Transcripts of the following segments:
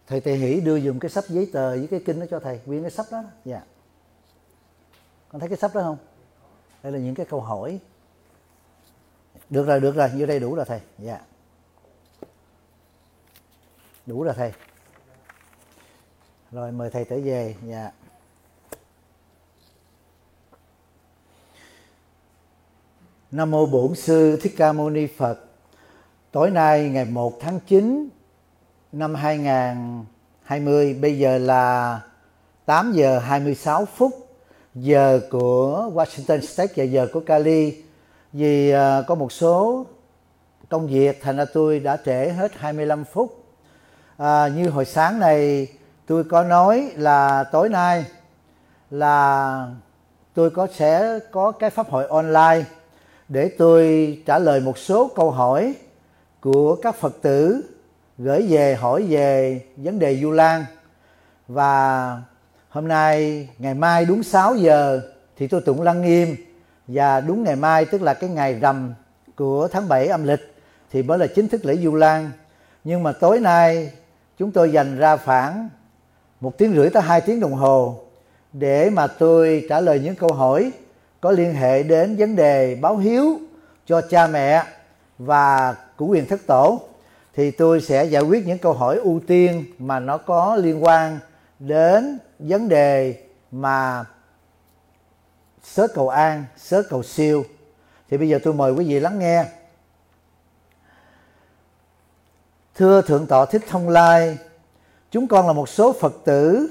Thầy Tề Hỷ đưa dùm cái sách giấy tờ với cái kinh đó cho thầy, nguyên cái sách đó. Dạ. Con thấy cái sách đó không? Đây là những cái câu hỏi. Được rồi, như đây đủ rồi thầy. Dạ. Đủ rồi thầy. Rồi mời thầy trở về. Dạ. Nam mô Bổn Sư Thích Ca Mâu Ni Phật. Tối nay ngày 1 tháng 9 năm 2020, bây giờ là 8 giờ 26 phút giờ của Washington State và giờ của Cali. Vì có một số công việc thành ra tôi đã trễ hết 25 phút. Như hồi sáng này tôi có nói là tối nay là tôi sẽ có cái pháp hội online để tôi trả lời một số câu hỏi của các Phật tử gửi về hỏi về vấn đề Vu Lan. Và hôm nay, ngày mai đúng 6 giờ thì tôi tụng Lăng Nghiêm, và đúng ngày mai tức là cái ngày rằm của tháng 7 âm lịch thì mới là chính thức lễ Vu Lan. Nhưng mà tối nay chúng tôi dành ra khoảng 1 tiếng rưỡi tới 2 tiếng đồng hồ để mà tôi trả lời những câu hỏi có liên hệ đến vấn đề báo hiếu cho cha mẹ và cửu quyền thất tổ. Thì tôi sẽ giải quyết những câu hỏi ưu tiên mà nó có liên quan đến vấn đề mà sớ cầu an, sớ cầu siêu. Thì bây giờ tôi mời quý vị lắng nghe. Thưa Thượng tọa Thích Thông Lai, chúng con là một số Phật tử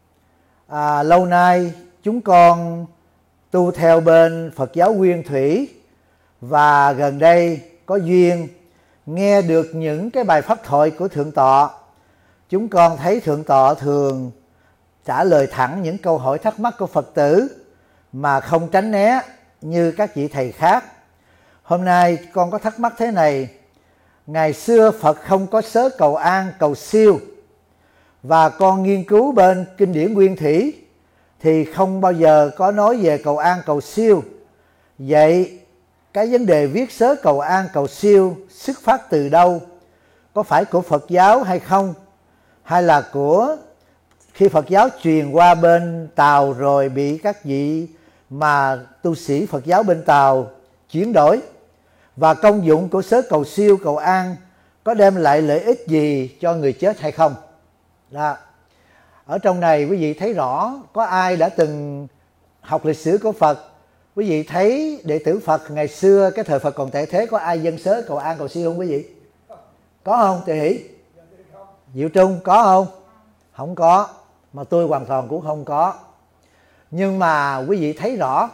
lâu nay chúng con tu theo bên Phật giáo Nguyên Thủy, và gần đây có duyên nghe được những cái bài pháp thoại của Thượng tọa. Chúng con thấy Thượng tọa thường trả lời thẳng những câu hỏi thắc mắc của Phật tử mà không tránh né như các vị thầy khác. Hôm nay con có thắc mắc thế này: ngày xưa Phật không có sớ cầu an cầu siêu, và con nghiên cứu bên kinh điển Nguyên Thủy thì không bao giờ có nói về cầu an cầu siêu. Vậy cái vấn đề viết sớ cầu an cầu siêu xuất phát từ đâu? Có phải của Phật giáo hay không? Hay là của khi Phật giáo truyền qua bên Tàu rồi bị các vị mà tu sĩ Phật giáo bên Tàu chuyển đổi? Và công dụng của sớ cầu siêu cầu an có đem lại lợi ích gì cho người chết hay không? Đó. Ở trong này quý vị thấy rõ, có ai đã từng học lịch sử của Phật, quý vị thấy đệ tử Phật ngày xưa cái thời Phật còn tại thế có ai dâng sớ cầu an cầu siêu không quý vị? Có không Tề Hỷ? Diệu Trung có không? Không có, mà tôi hoàn toàn cũng không có. Nhưng mà quý vị thấy rõ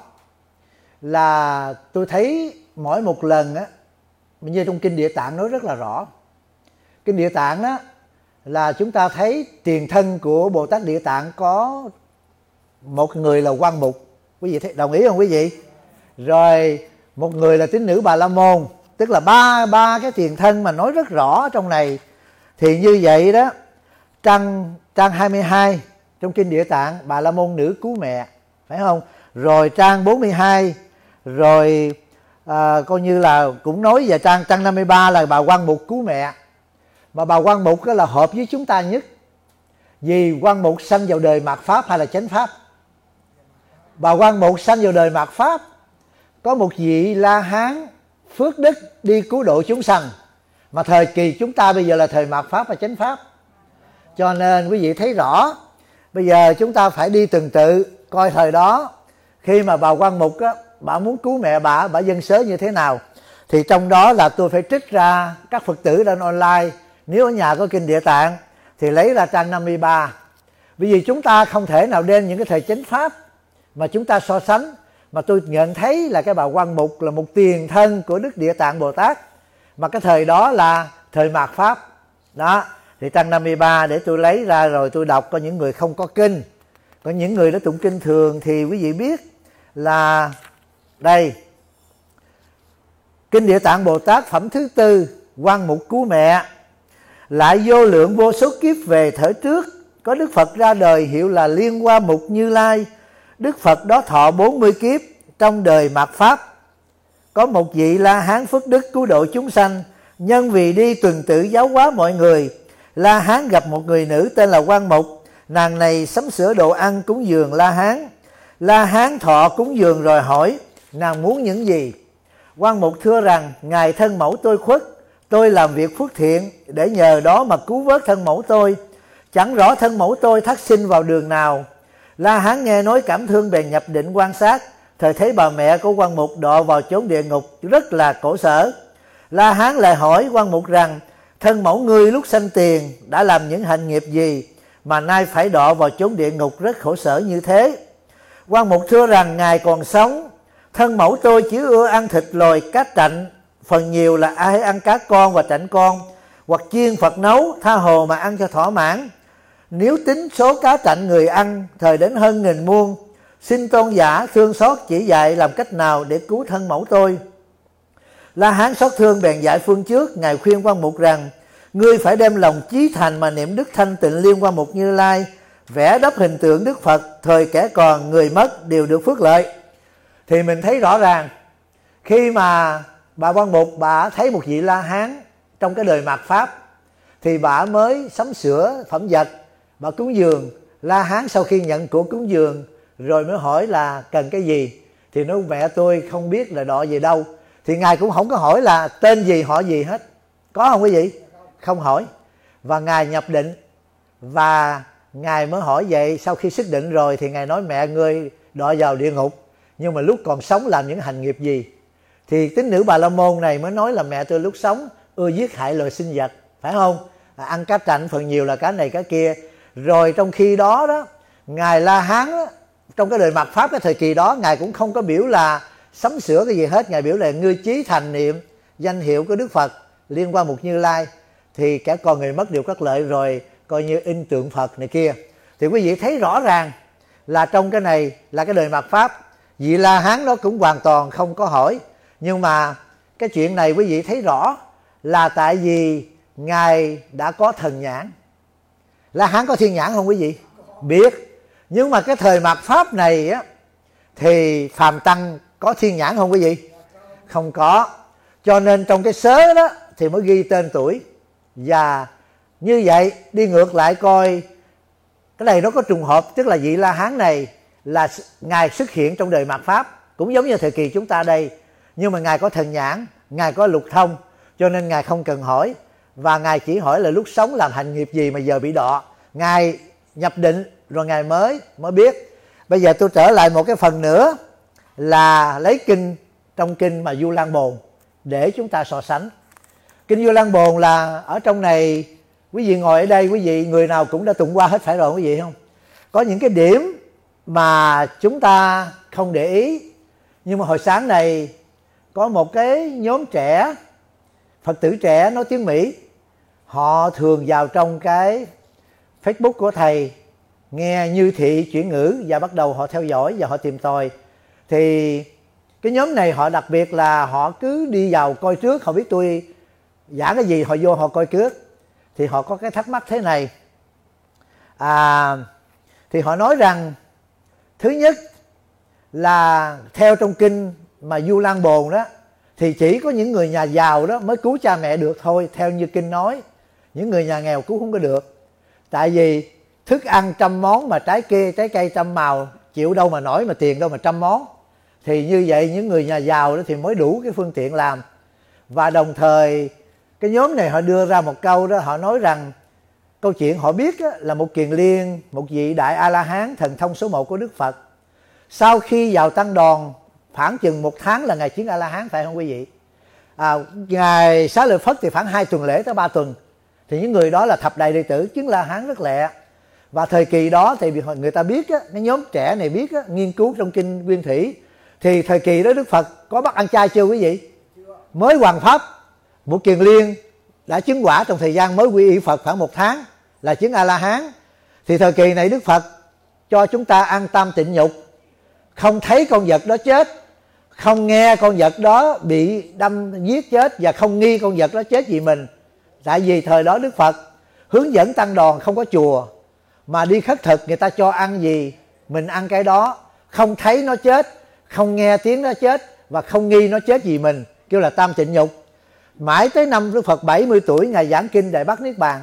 là tôi thấy mỗi một lần á, như trong Kinh Địa Tạng nói rất là rõ. Kinh Địa Tạng đó là chúng ta thấy tiền thân của Bồ Tát Địa Tạng có một người là Quan Mục, quý vị thấy, đồng ý không quý vị? Rồi một người là tín nữ Bà La Môn, tức là ba cái tiền thân mà nói rất rõ trong này. Thì như vậy đó, trang 22 trong Kinh Địa Tạng, Bà La Môn nữ cứu mẹ, phải không? Rồi trang 42, rồi coi như là cũng nói về trang 53 là bà Quan Mục cứu mẹ. Mà bà Quan Mục đó là hợp với chúng ta nhất, vì Quan Mục sanh vào đời mạt Pháp hay là chánh Pháp? Bà Quan Mục sanh vào đời mạt Pháp. Có một vị La Hán phước đức đi cứu độ chúng sanh, mà thời kỳ chúng ta bây giờ là thời mạt Pháp và chánh Pháp. Cho nên quý vị thấy rõ, bây giờ chúng ta phải đi từng tự coi thời đó khi mà bà Quan Mục á, bà muốn cứu mẹ bà dâng sớ như thế nào. Thì trong đó là tôi phải trích ra các Phật tử đang online, nếu ở nhà có Kinh Địa Tạng thì lấy ra trang 53. Bởi vì chúng ta không thể nào đem những cái thời chánh Pháp mà chúng ta so sánh. Mà tôi nhận thấy là cái bà Quan Mục là một tiền thân của Đức Địa Tạng Bồ Tát, mà cái thời đó là thời mạt Pháp. Đó, thì trang 53 để tôi lấy ra rồi tôi đọc. Có những người không có kinh, có những người đã tụng kinh thường thì quý vị biết là đây: Kinh Địa Tạng Bồ Tát phẩm thứ tư, Quan Mục cứu mẹ. Lại vô lượng vô số kiếp về thở trước, có Đức Phật ra đời hiệu là Liên Hoa Mục Như Lai. Đức Phật đó thọ 40 kiếp trong đời mạt Pháp. Có một vị La Hán phước đức cứu độ chúng sanh, nhân vì đi tuần tự giáo hóa mọi người, La Hán gặp một người nữ tên là Quan Mục. Nàng này sắm sửa đồ ăn cúng dường La Hán. La Hán thọ cúng dường rồi hỏi nàng muốn những gì. Quan Mục thưa rằng: ngài thân mẫu tôi khuất, tôi làm việc phước thiện để nhờ đó mà cứu vớt thân mẫu tôi. Chẳng rõ thân mẫu tôi thác sinh vào đường nào. La Hán nghe nói cảm thương bèn nhập định quan sát. Thời thấy bà mẹ của Quan Mục đọa vào chốn địa ngục rất là khổ sở. La Hán lại hỏi Quan Mục rằng: thân mẫu ngươi lúc sanh tiền đã làm những hành nghiệp gì mà nay phải đọa vào chốn địa ngục rất khổ sở như thế? Quan Mục thưa rằng: ngài còn sống, thân mẫu tôi chỉ ưa ăn thịt lòi cá trạnh, phần nhiều là ai ăn cá con và trạnh con, hoặc chiên Phật nấu tha hồ mà ăn cho thỏa mãn. Nếu tính số cá trạnh người ăn thời đến hơn 1000 muôn, xin tôn giả thương xót chỉ dạy làm cách nào để cứu thân mẫu tôi. La Hán xót thương bèn dạy phương trước. Ngài khuyên Quan Mục rằng: ngươi phải đem lòng chí thành mà niệm đức thanh tịnh liên Quan Mục Như Lai, vẽ đắp hình tượng Đức Phật, thời kẻ còn người mất đều được phước lợi. Thì mình thấy rõ ràng khi mà bà Quan Mục bà thấy một vị La Hán trong cái đời mạt Pháp thì bà mới sắm sửa phẩm vật, bà cúng dường. La Hán sau khi nhận của cúng dường rồi mới hỏi là cần cái gì, thì nói mẹ tôi không biết là đọ về đâu. Thì ngài cũng không có hỏi là tên gì họ gì hết, có không quý vị? Không hỏi. Và ngài nhập định, và ngài mới hỏi vậy. Sau khi xuất định rồi thì ngài nói mẹ ngươi đọa vào địa ngục, nhưng mà lúc còn sống làm những hành nghiệp gì? Thì tín nữ Bà La Môn này mới nói là mẹ tôi lúc sống ưa giết hại loài sinh vật, phải không? Ăn cá trạnh, phần nhiều là cá này cá kia. Rồi trong khi đó đó, ngài La Hán đó, trong cái đời mạt Pháp cái thời kỳ đó, ngài cũng không có biểu là sắm sửa cái gì hết. Ngài biểu là ngươi chí thành niệm danh hiệu của Đức Phật liên Quan Mục Như Lai thì kẻ còn người mất đều cắt lợi, rồi coi như in tượng Phật này kia. Thì quý vị thấy rõ ràng là trong cái này là cái đời mạt Pháp. Vị La Hán đó cũng hoàn toàn không có hỏi. Nhưng mà cái chuyện này quý vị thấy rõ là tại vì ngài đã có thần nhãn. La Hán có thiên nhãn không quý vị? Biết. Nhưng mà cái thời mạt Pháp này á, thì phàm tăng có thiên nhãn không quý vị? Không có. Cho nên trong cái sớ đó thì mới ghi tên tuổi. Và như vậy đi ngược lại coi, cái này nó có trùng hợp, tức là vị La Hán này là ngài xuất hiện trong đời mạt Pháp, cũng giống như thời kỳ chúng ta đây. Nhưng mà ngài có thần nhãn, ngài có lục thông, cho nên ngài không cần hỏi. Và ngài chỉ hỏi là lúc sống làm hành nghiệp gì mà giờ bị đọa. Ngài nhập định rồi ngài mới biết. Bây giờ tôi trở lại một cái phần nữa là lấy kinh, trong kinh mà Du Lan Bồn để chúng ta so sánh. Kinh Du Lan Bồn là ở trong này, quý vị ngồi ở đây, quý vị người nào cũng đã tụng qua hết phải rồi quý vị không? Có những cái điểm mà chúng ta không để ý. Nhưng mà hồi sáng này có một cái nhóm trẻ, Phật tử trẻ nói tiếng Mỹ, họ thường vào trong cái Facebook của thầy, nghe như thị chuyển ngữ và bắt đầu họ theo dõi và họ tìm tòi. Thì cái nhóm này họ đặc biệt là họ cứ đi vào coi trước, họ biết tôi giảng cái gì họ vô họ coi trước. Thì họ có cái thắc mắc thế này. Thì họ nói rằng thứ nhất là theo trong kinh mà Du Lan Bồn đó, thì chỉ có những người nhà giàu đó mới cứu cha mẹ được thôi, theo như kinh nói. Những người nhà nghèo cứu không có được. Tại vì thức ăn 100 món mà trái cây 100 màu, chịu đâu mà nổi, mà tiền đâu mà 100 món. Thì như vậy những người nhà giàu đó thì mới đủ cái phương tiện làm. Và đồng thời cái nhóm này họ đưa ra một câu đó, họ nói rằng câu chuyện họ biết là một kiền liên, một vị đại A-la-hán thần thông số 1 của Đức Phật, sau khi vào tăng đoàn khoảng chừng 1 tháng là ngài chứng A-la-hán, phải không quý vị? Ngài Xá Lợi Phất thì khoảng 2 tuần lễ tới 3 tuần. Thì những người đó là thập đại đệ tử chứng La-hán rất lẹ. Và thời kỳ đó thì người ta biết, cái nhóm trẻ này biết, nghiên cứu trong kinh Nguyên Thủy, thì thời kỳ đó Đức Phật có bắt ăn chay chưa quý vị? Mới hoàn pháp, một kiền liên đã chứng quả trong thời gian mới quy y Phật khoảng 1 tháng là chứng A-la-hán. Thì thời kỳ này Đức Phật cho chúng ta ăn tam tịnh nhục, không thấy con vật đó chết, không nghe con vật đó bị đâm giết chết, và không nghi con vật đó chết vì mình. Tại vì thời đó Đức Phật hướng dẫn tăng đoàn không có chùa, mà đi khất thực người ta cho ăn gì mình ăn cái đó, không thấy nó chết, không nghe tiếng nó chết, và không nghi nó chết vì mình, kêu là tam tịnh nhục. Mãi tới năm Đức Phật 70 tuổi, ngài giảng kinh Đại Bát Niết Bàn,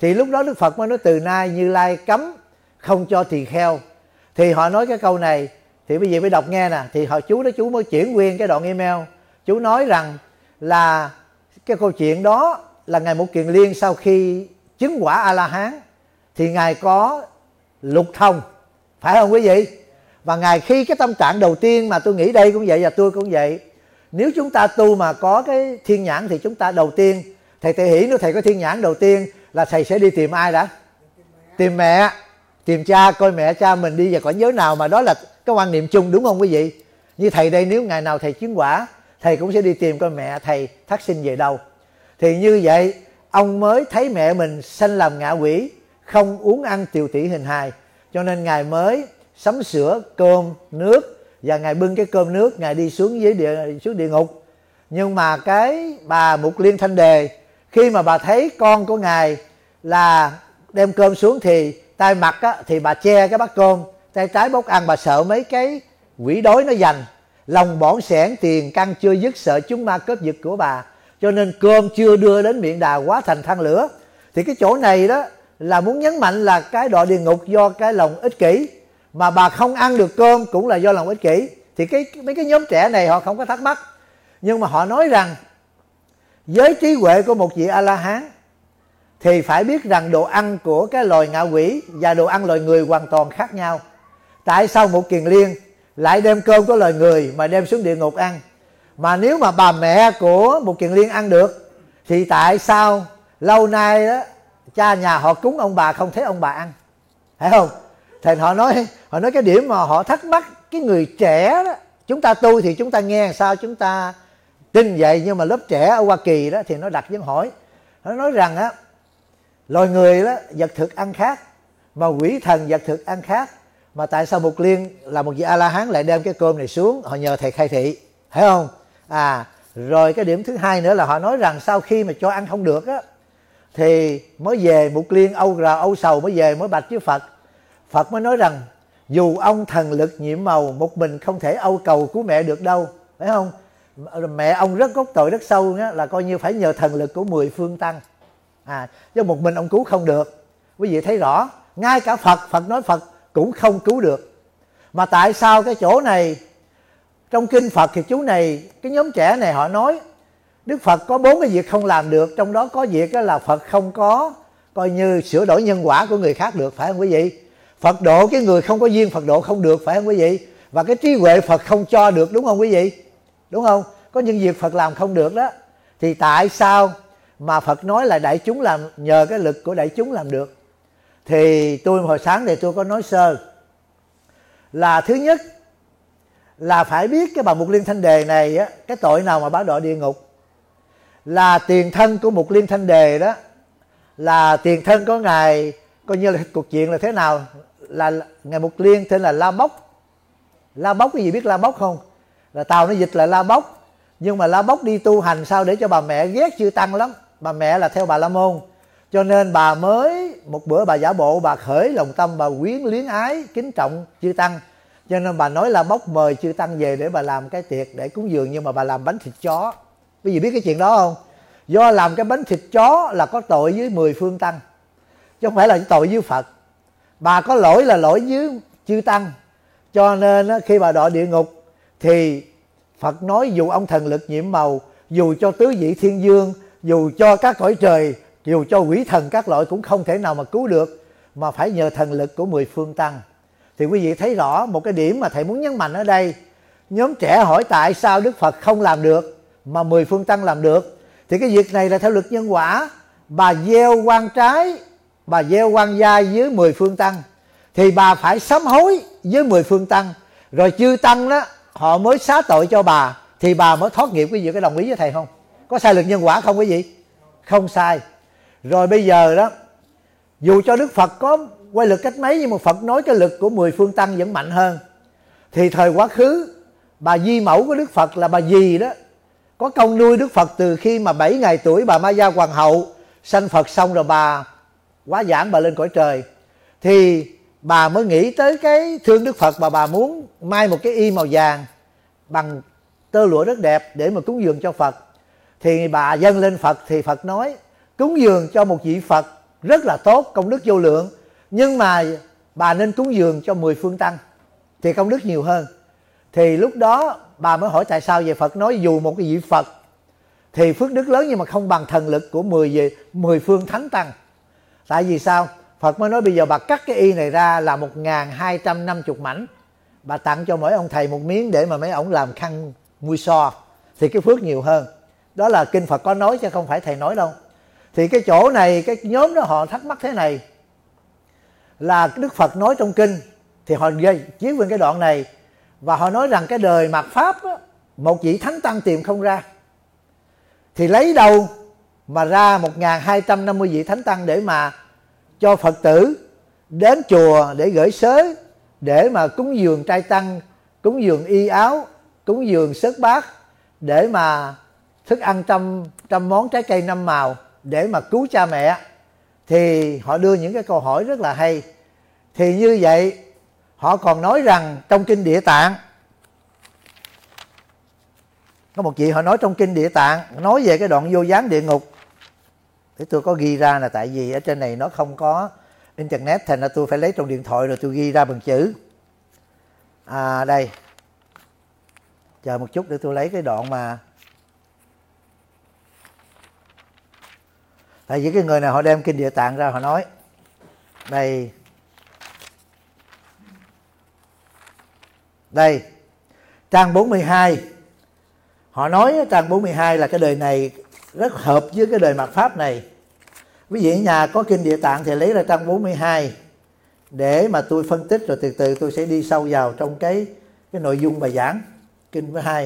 Thì lúc đó Đức Phật mới nói từ nay Như Lai cấm không cho tỳ kheo. Thì họ nói cái câu này, thì bây giờ mới đọc nghe nè. Thì chú mới chuyển nguyên cái đoạn email. Chú nói rằng là cái câu chuyện đó là Ngài Mục Kiền Liên sau khi chứng quả A-la-hán thì Ngài có lục thông, phải không quý vị? Và Ngài khi cái tâm trạng đầu tiên, mà tôi nghĩ đây cũng vậy và tôi cũng vậy, nếu chúng ta tu mà có cái thiên nhãn thì chúng ta đầu tiên, thầy Tệ Hỷ nếu thầy có thiên nhãn đầu tiên là thầy sẽ đi tìm ai đã? Tìm mẹ, tìm cha, coi mẹ cha mình đi vào cõi giới nào, mà đó là cái quan niệm chung, đúng không quý vị? Như thầy đây, nếu ngày nào thầy chứng quả, thầy cũng sẽ đi tìm coi mẹ thầy thác sinh về đâu. Thì như vậy ông mới thấy mẹ mình sanh làm ngạ quỷ, không uống ăn tiều tỵ hình hài, cho nên Ngài mới sắm sửa cơm nước, và Ngài bưng cái cơm nước Ngài đi xuống địa ngục. Nhưng mà cái bà Mục Liên Thanh Đề, khi mà bà thấy con của Ngài là đem cơm xuống thì tay mặt á, thì bà che cái bát cơm, tay trái bốc ăn. Bà sợ mấy cái quỷ đói nó giành, lòng bỏng sẻn tiền căn chưa dứt, sợ chúng ma cướp giật của bà, cho nên cơm chưa đưa đến miệng đà hóa thành than lửa. Thì cái chỗ này đó là muốn nhấn mạnh là cái đọa địa ngục do cái lòng ích kỷ, mà bà không ăn được cơm cũng là do lòng ích kỷ. Thì mấy cái nhóm trẻ này họ không có thắc mắc, nhưng mà họ nói rằng với trí huệ của một vị A-la-hán thì phải biết rằng đồ ăn của cái loài ngạ quỷ và đồ ăn loài người hoàn toàn khác nhau. Tại sao Mục Kiền Liên lại đem cơm của loài người mà đem xuống địa ngục ăn? Mà nếu mà bà mẹ của Mục Kiền Liên ăn được thì tại sao lâu nay đó cha nhà họ cúng ông bà không thấy ông bà ăn? Phải không? Thì họ nói cái điểm mà họ thắc mắc, cái người trẻ đó, chúng ta tu thì chúng ta nghe làm sao chúng ta tin vậy, nhưng mà lớp trẻ ở Hoa Kỳ đó thì nó đặt vấn hỏi. Nó nói rằng á, loài người đó vật thực ăn khác, mà quỷ thần vật thực ăn khác, mà tại sao Mục Liên là một vị A-la-hán lại đem cái cơm này xuống? Họ nhờ thầy khai thị, thấy không? Rồi cái điểm thứ hai nữa là họ nói rằng sau khi mà cho ăn không được á, thì mới về Mục Liên âu sầu mới về mới bạch với Phật. Phật mới nói rằng dù ông thần lực nhiệm màu, một mình không thể âu cầu cứu mẹ được đâu, phải không? Mẹ ông rất gốc tội rất sâu á, là coi như phải nhờ thần lực của 10 phương tăng, chứ một mình ông cứu không được. Quý vị thấy rõ, ngay cả Phật nói Phật cũng không cứu được. Mà tại sao cái chỗ này trong kinh Phật thì chú này, cái nhóm trẻ này họ nói Đức Phật có 4 cái việc không làm được, trong đó có việc đó là Phật không có coi như sửa đổi nhân quả của người khác được, phải không quý vị? Phật độ cái người không có duyên Phật độ không được, phải không quý vị? Và cái trí huệ Phật không cho được, đúng không quý vị? Đúng không? Có những việc Phật làm không được đó. Thì tại sao mà Phật nói là đại chúng làm, nhờ cái lực của đại chúng làm được? Thì tôi hồi sáng thì tôi có nói sơ là thứ nhất là phải biết cái bà Mục Liên Thanh Đề này á, cái tội nào mà bá đọa địa ngục. Là tiền thân của Mục Liên Thanh Đề đó, là tiền thân của ngài, coi như là cuộc chuyện là thế nào, là ngài Mục Liên tên là La Bốc. La Bốc, cái gì biết La Bốc không? Là tàu nó dịch là La Bốc, nhưng mà La Bốc đi tu hành sao để cho bà mẹ ghét chư tăng lắm. Bà mẹ là theo Bà La Môn, cho nên bà mới một bữa bà giả bộ, bà khởi lòng tâm bà quyến luyến ái kính trọng chư tăng, cho nên bà nói La Bốc mời chư tăng về để bà làm cái tiệc để cúng dường, nhưng mà bà làm bánh thịt chó. Quý vị biết cái chuyện đó không? Do làm cái bánh thịt chó là có tội với 10 phương tăng, chứ không phải là tội với Phật. Bà có lỗi là lỗi với chư tăng, cho nên khi bà đọa địa ngục thì Phật nói dù ông thần lực nhiệm màu, dù cho tứ vị thiên dương, dù cho các cõi trời, dù cho quỷ thần các loại cũng không thể nào mà cứu được, mà phải nhờ thần lực của 10 phương tăng. Thì quý vị thấy rõ một cái điểm mà thầy muốn nhấn mạnh ở đây. Nhóm trẻ hỏi tại sao Đức Phật không làm được mà 10 phương tăng làm được? Thì cái việc này là theo luật nhân quả. Bà gieo quan trái, bà gieo quan giai với 10 phương tăng, thì bà phải sám hối với 10 phương tăng, rồi chư tăng đó họ mới xá tội cho bà, thì bà mới thoát nghiệp. Quý vị có đồng ý với thầy không? Có sai luật nhân quả không quý vị? Không sai. Rồi bây giờ đó, dù cho Đức Phật có quay lực cách mấy, nhưng mà Phật nói cái lực của 10 phương tăng vẫn mạnh hơn. Thì thời quá khứ, bà di mẫu của Đức Phật là bà dì đó, có công nuôi Đức Phật từ khi mà 7 ngày tuổi. Bà Ma Gia Hoàng hậu sanh Phật xong rồi bà quá giảng, bà lên cõi trời, thì bà mới nghĩ tới cái thương Đức Phật, bà muốn may một cái y màu vàng bằng tơ lụa rất đẹp để mà cúng dường cho Phật. Thì bà dâng lên Phật, thì Phật nói cúng dường cho một vị Phật rất là tốt, công đức vô lượng. Nhưng mà bà nên cúng dường cho 10 phương tăng thì công đức nhiều hơn. Thì lúc đó bà mới hỏi tại sao vậy? Phật nói dù một cái vị Phật thì phước đức lớn nhưng mà không bằng thần lực của 10 phương thánh tăng. Tại vì sao? Phật mới nói bây giờ bà cắt cái y này ra là 1250 mảnh, bà tặng cho mỗi ông thầy một miếng để mà mấy ông làm khăn mui so, thì cái phước nhiều hơn. Đó là kinh Phật có nói chứ không phải thầy nói đâu. Thì cái chỗ này, cái nhóm đó họ thắc mắc thế này, là Đức Phật nói trong kinh, thì họ chiếu về cái đoạn này, và họ nói rằng cái đời mạt Pháp á, một vị thánh tăng tìm không ra, thì lấy đâu mà ra 1250 vị thánh tăng để mà cho Phật tử đến chùa để gửi sớ, để mà cúng dường trai tăng, cúng dường y áo, cúng dường sớt bát, để mà thức ăn trăm món trái cây 5 màu để mà cứu cha mẹ. Thì họ đưa những cái câu hỏi rất là hay. Thì như vậy họ còn nói rằng trong kinh Địa Tạng, có một vị họ nói trong kinh Địa Tạng nói về cái đoạn vô gián địa ngục. Để tôi có ghi ra là tại vì ở trên này nó không có internet, thành ra tôi phải lấy trong điện thoại rồi tôi ghi ra bằng chữ. Đây, chờ một chút để tôi lấy cái đoạn mà, tại vì cái người này họ đem kinh Địa Tạng ra họ nói. Đây trang 42, họ nói trang 42 là cái đời này rất hợp với cái đời mạt Pháp này. Quý vị ở nhà có kinh Địa Tạng thì lấy ra trang 42 để mà tôi phân tích, rồi từ từ tôi sẽ đi sâu vào trong cái nội dung bài giảng. Kinh 42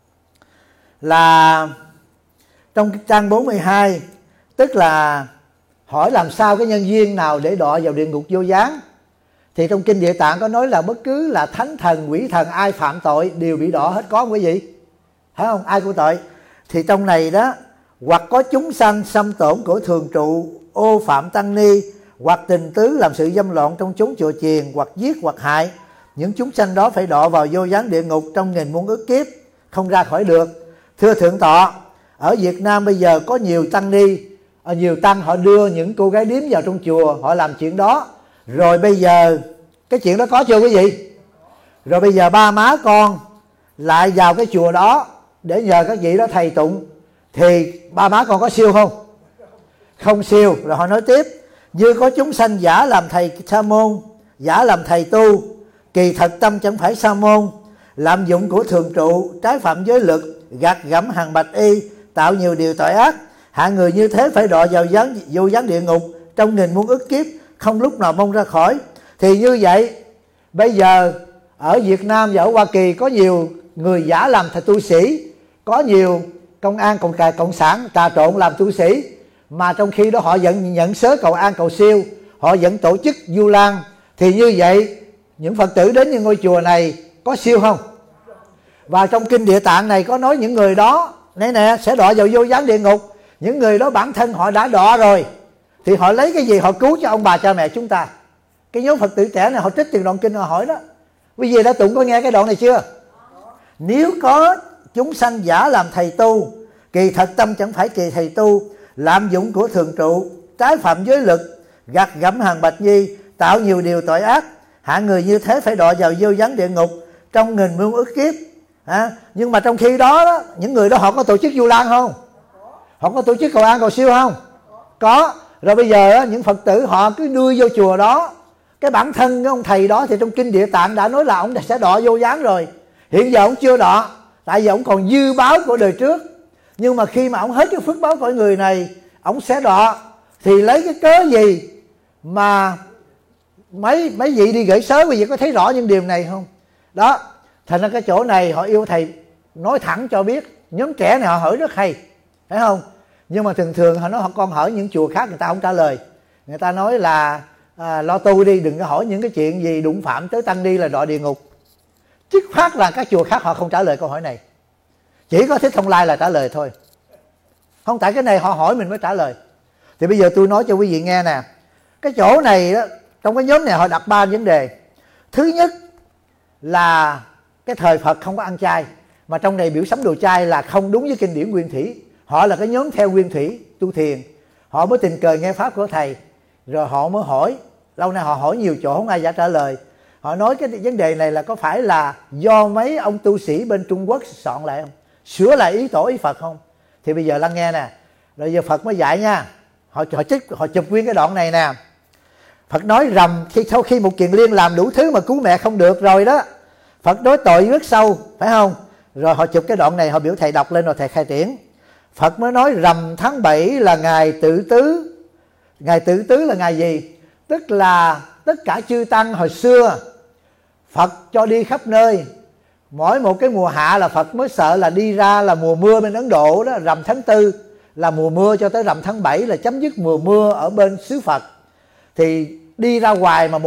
là trong trang 42, tức là hỏi làm sao cái nhân duyên nào để đọa vào địa ngục vô gián. Thì trong kinh Địa Tạng có nói là bất cứ là thánh thần, quỷ thần ai phạm tội đều bị đọa hết, có không quý vị? Phải không? Ai của tội. Thì trong này đó, hoặc có chúng sanh xâm tổn của thường trụ, ô phạm tăng ni, hoặc tình tứ làm sự dâm loạn trong chốn chùa chiền, hoặc giết hoặc hại, những chúng sanh đó phải đọa vào vô gián địa ngục trong nghìn muôn ức kiếp, không ra khỏi được. Thưa Thượng Tọa, ở Việt Nam bây giờ có nhiều tăng ni, nhiều tăng họ đưa những cô gái điếm vào trong chùa, họ làm chuyện đó. Rồi bây giờ cái chuyện đó có chưa quý vị? Rồi bây giờ ba má con lại vào cái chùa đó để nhờ các vị đó thầy tụng, thì ba má con có siêu không? Không siêu. Rồi họ nói tiếp, như có chúng sanh giả làm thầy sa môn, giả làm thầy tu, kỳ thật tâm chẳng phải sa môn, lạm dụng của thường trụ, trái phạm giới lực, gạt gẫm hàng bạch y, tạo nhiều điều tội ác, hạng người như thế phải đọa vào vô gián địa ngục trong nghìn muôn ức kiếp, không lúc nào mong ra khỏi. Thì như vậy bây giờ ở Việt Nam và ở Hoa Kỳ có nhiều người giả làm thầy tu sĩ, có nhiều công an cộng sản trà trộn làm tu sĩ, mà trong khi đó họ vẫn nhận sớ cầu an cầu siêu, họ vẫn tổ chức du lan. Thì như vậy những Phật tử đến những ngôi chùa này có siêu không? Và trong kinh Địa Tạng này có nói những người đó nè sẽ đọa vào vô gián địa ngục. Những người đó bản thân họ đã đọa rồi, thì họ lấy cái gì họ cứu cho ông bà cha mẹ chúng ta? Cái nhóm Phật tử trẻ này họ trích từ đoạn kinh họ hỏi đó. Quý vị đã tụng có nghe cái đoạn này chưa? Nếu có chúng sanh giả làm thầy tu, kỳ thật tâm chẳng phải kỳ thầy tu, lạm dụng của thường trụ, trái phạm giới lực, gạt gẫm hàng bạch nhi, tạo nhiều điều tội ác, hạng người như thế phải đọa vào vô gián địa ngục trong nghìn muôn ức kiếp. Nhưng mà trong khi đó, những người đó họ có tổ chức du lan không? Họ có tổ chức cầu an cầu siêu không? Có. Rồi bây giờ những Phật tử họ cứ đưa vô chùa đó, cái bản thân cái ông thầy đó thì trong kinh Địa Tạng đã nói là ông sẽ đọa vô gián rồi. Hiện giờ ông chưa đọa, tại vì ông còn dư báo của đời trước. Nhưng mà khi mà ông hết cái phước báo của người này, ông sẽ đọa. Thì lấy cái cớ gì mà mấy vị đi gửi sớ, quý vị có thấy rõ những điều này không? Đó, thành ra cái chỗ này họ yêu thầy nói thẳng cho biết. Nhóm trẻ này họ hỏi rất hay, phải không? Nhưng mà thường họ nói con hỏi những chùa khác người ta không trả lời. Người ta nói là lo tu đi, đừng có hỏi những cái chuyện gì đụng phạm tới tăng ni là đọa địa ngục. Dứt khoát là các chùa khác họ không trả lời câu hỏi này, chỉ có Thích Thông Lai là trả lời thôi. Không, tại cái này họ hỏi mình mới trả lời. Thì bây giờ tôi nói cho quý vị nghe nè. Cái chỗ này đó, trong cái nhóm này họ đặt 3 vấn đề. Thứ nhất là cái thời Phật không có ăn chay, mà trong này biểu sắm đồ chay là không đúng với kinh điển Nguyên Thủy. Họ là cái nhóm theo Nguyên Thủy tu thiền, họ mới tình cờ nghe pháp của thầy. Rồi họ mới hỏi, lâu nay họ hỏi nhiều chỗ không ai trả trả lời. Họ nói cái vấn đề này là có phải là do mấy ông tu sĩ bên Trung Quốc soạn lại không, sửa lại ý tổ ý Phật không? Thì bây giờ lắng nghe nè. Rồi giờ Phật mới dạy nha. Họ chụp nguyên cái đoạn này nè. Phật nói rằm sau khi Mục Kiền Liên làm đủ thứ mà cứu mẹ không được rồi đó, Phật đối tội rất sâu, phải không? Rồi họ chụp cái đoạn này, họ biểu thầy đọc lên rồi thầy khai triển. Phật mới nói rằm tháng 7 là ngày tự tứ. Ngày tự tứ là ngày gì? Tức là tất cả chư tăng hồi xưa Phật cho đi khắp nơi. Mỗi một cái mùa hạ là Phật mới sợ là đi ra là mùa mưa bên Ấn Độ đó, rằm tháng 4 là mùa mưa, cho tới rằm tháng 7 là chấm dứt mùa mưa ở bên xứ Phật. Thì đi ra ngoài mà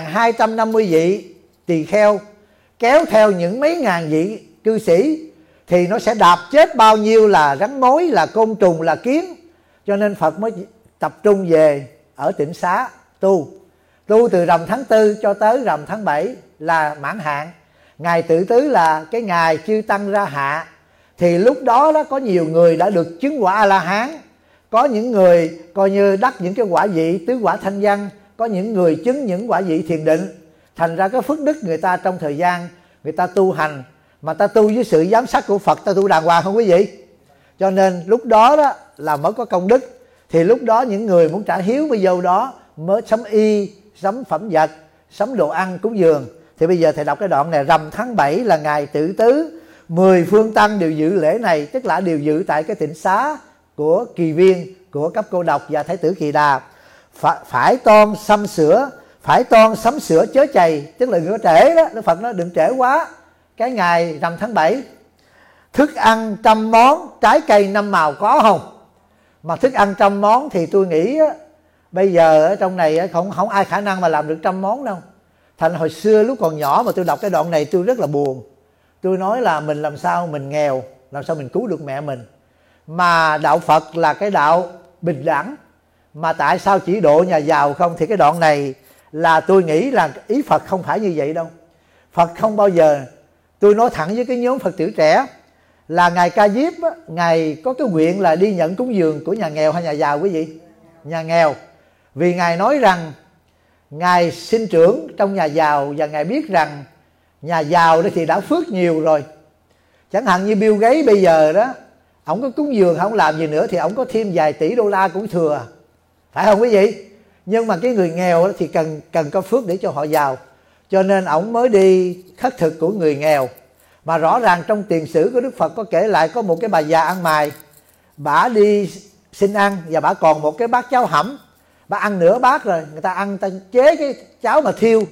1250 vị tỳ kheo kéo theo những mấy ngàn vị cư sĩ thì nó sẽ đạp chết bao nhiêu là rắn mối, là côn trùng, là kiến. Cho nên Phật mới tập trung về ở Tịnh Xá tu từ rằm tháng 4 cho tới rằm tháng 7 là mãn hạn. Ngày tự tứ là cái ngày chư tăng ra hạ. Thì lúc đó có nhiều người đã được chứng quả A-la-hán, có những người coi như đắc những cái quả vị tứ quả thanh văn, có những người chứng những quả vị thiền định. Thành ra cái phước đức người ta trong thời gian người ta tu hành mà ta tu với sự giám sát của Phật, ta tu đàng hoàng không quý vị? Cho nên lúc đó là mới có công đức. Thì lúc đó những người muốn trả hiếu mới vô đó, mới sắm y, sắm phẩm vật, sắm đồ ăn cúng dường. Thì bây giờ thầy đọc cái đoạn này. Rằm tháng 7 là ngày tự tứ, 10 phương tăng đều dự lễ này, tức là đều dự tại cái Tịnh Xá của Kỳ Viên, của Cấp Cô Độc và Thái tử Kỳ Đà. Phải toan sắm sửa, phải toan sắm sửa chớ chày, tức là người trễ đó. Đức Phật nói đừng trễ quá cái ngày rằm tháng 7. Thức ăn 100 món, trái cây 5 màu có không? Mà thức ăn 100 món thì tôi nghĩ bây giờ ở trong này không ai khả năng mà làm được 100 món đâu. Thành hồi xưa lúc còn nhỏ mà tôi đọc cái đoạn này tôi rất là buồn. Tôi nói là mình làm sao mình nghèo, làm sao mình cứu được mẹ mình. Mà đạo Phật là cái đạo bình đẳng, mà tại sao chỉ độ nhà giàu không? Thì cái đoạn này là tôi nghĩ là ý Phật không phải như vậy đâu. Phật không bao giờ, tôi nói thẳng với cái nhóm Phật tử trẻ là Ngài Ca Diếp Ngài có cái nguyện là đi nhận cúng dường của nhà nghèo hay nhà giàu quý vị? Nhà nghèo. Vì Ngài nói rằng Ngài sinh trưởng trong nhà giàu và Ngài biết rằng nhà giàu đó thì đã phước nhiều rồi. Chẳng hạn như Bill Gates bây giờ đó, ổng có cúng dường không làm gì nữa thì ổng có thêm vài tỷ đô la cũng thừa, phải không quý vị? Nhưng mà cái người nghèo đó thì cần có phước để cho họ giàu, cho nên ổng mới đi khất thực của người nghèo. Mà rõ ràng trong tiền sử của Đức Phật có kể lại có một cái bà già ăn mày, bả đi xin ăn và bả còn một cái bát cháo hẩm, bả ăn nửa bát rồi, người ta ăn, ta chế cái cháo mà thiêu.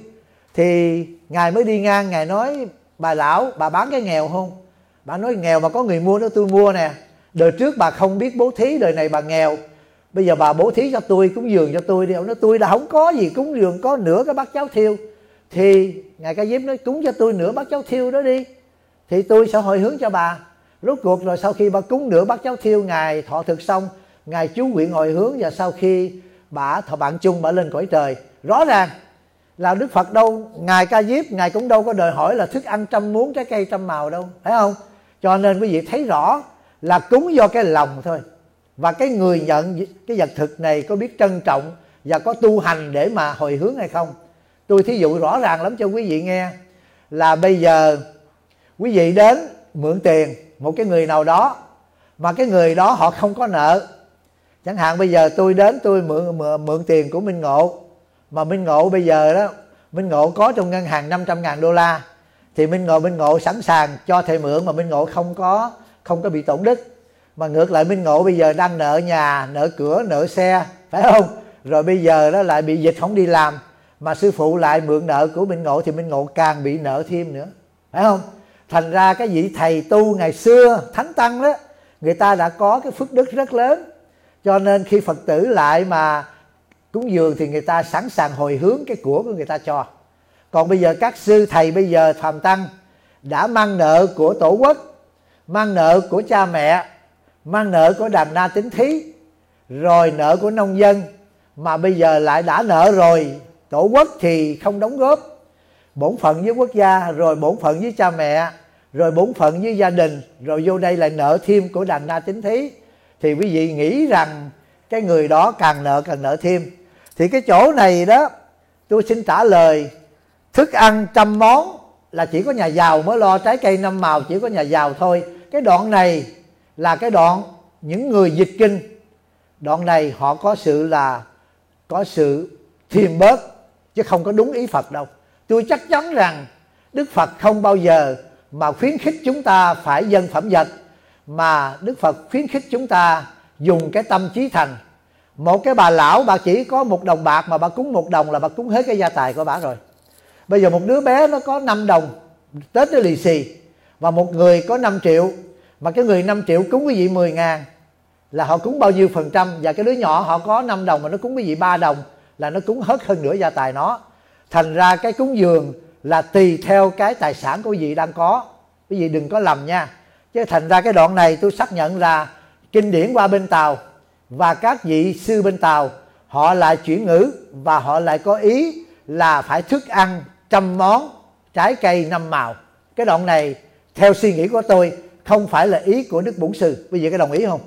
Thì Ngài mới đi ngang, Ngài nói bà lão, bà bán cái nghèo không? Bà nói nghèo mà có người mua đó, tôi mua nè. Đời trước bà không biết bố thí, đời này bà nghèo, bây giờ bà bố thí cho tôi, cúng dường cho tôi đi. Ông nói tôi đã không có gì cúng dường, có nửa cái bát cháo thiêu. Thì Ngài Ca Diếp nói cúng cho tôi nửa bát cháo thiêu đó đi, thì tôi sẽ hồi hướng cho bà. Rốt cuộc rồi sau khi bà cúng nửa bát cháo thiêu, Ngài thọ thực xong, Ngài chú nguyện hồi hướng, và sau khi bà thọ bạn chung, bà lên cõi trời. Rõ ràng là Đức Phật đâu, Ngài Ca Diếp Ngài cũng đâu có đòi hỏi là thức ăn 100 muỗng, trái cây 100 màu đâu, phải không? Cho nên quý vị thấy rõ là cúng do cái lòng thôi. Và cái người nhận cái vật thực này có biết trân trọng và có tu hành để mà hồi hướng hay không. Tôi thí dụ rõ ràng lắm cho quý vị nghe, là bây giờ quý vị đến mượn tiền một cái người nào đó, mà cái người đó họ không có nợ. Chẳng hạn bây giờ tôi đến tôi mượn tiền của Minh Ngộ, mà Minh Ngộ bây giờ đó, Minh Ngộ có trong ngân hàng 500.000 đô la, thì Minh Ngộ sẵn sàng cho thầy mượn, mà Minh Ngộ không có bị tổn đức. Mà ngược lại Minh Ngộ bây giờ đang nợ nhà, nợ cửa, nợ xe, phải không? Rồi bây giờ đó lại bị dịch không đi làm, mà sư phụ lại mượn nợ của Minh Ngộ, thì Minh Ngộ càng bị nợ thêm nữa, phải không? Thành ra cái vị thầy tu ngày xưa, Thánh Tăng đó, người ta đã có cái phước đức rất lớn. Cho nên khi Phật tử lại mà cúng dường thì người ta sẵn sàng hồi hướng cái của người ta cho. Còn bây giờ các sư thầy bây giờ phàm tăng đã mang nợ của tổ quốc, mang nợ của cha mẹ, mang nợ của đàn na tín thí, rồi nợ của nông dân, mà bây giờ lại đã nợ rồi, tổ quốc thì không đóng góp bổn phận với quốc gia, rồi bổn phận với cha mẹ, rồi bổn phận với gia đình, rồi vô đây lại nợ thêm của đàn na tín thí. Thì quý vị nghĩ rằng cái người đó càng nợ thêm. Thì cái chỗ này đó tôi xin trả lời, thức ăn 100 món là chỉ có nhà giàu mới lo, trái cây 5 màu chỉ có nhà giàu thôi. Cái đoạn này là cái đoạn những người dịch kinh, đoạn này họ có sự thêm bớt chứ không có đúng ý Phật đâu. Tôi chắc chắn rằng Đức Phật không bao giờ mà khuyến khích chúng ta phải dâng phẩm vật, mà Đức Phật khuyến khích chúng ta dùng cái tâm trí thành. Một cái bà lão, bà chỉ có 1 đồng bạc mà bà cúng 1 đồng là bà cúng hết cái gia tài của bà rồi. Bây giờ một đứa bé nó có 5 đồng, Tết nó lì xì, và một người có 5 triệu, mà cái người 5 triệu cúng quý vị 10.000 là họ cúng bao nhiêu %? Và cái đứa nhỏ họ có 5 đồng mà nó cúng quý vị 3 đồng là nó cúng hết hơn nửa gia tài nó. Thành ra cái cúng dường là tùy theo cái tài sản của quý vị đang có, quý vị đừng có lầm nha. Chứ thành ra cái đoạn này tôi xác nhận là kinh điển qua bên Tàu và các vị sư bên Tàu họ lại chuyển ngữ, và họ lại có ý là phải thức ăn 100 món, trái cây 5 màu. Cái đoạn này theo suy nghĩ của tôi không phải là ý của Đức Bổn Sư. Quý vị có đồng ý không?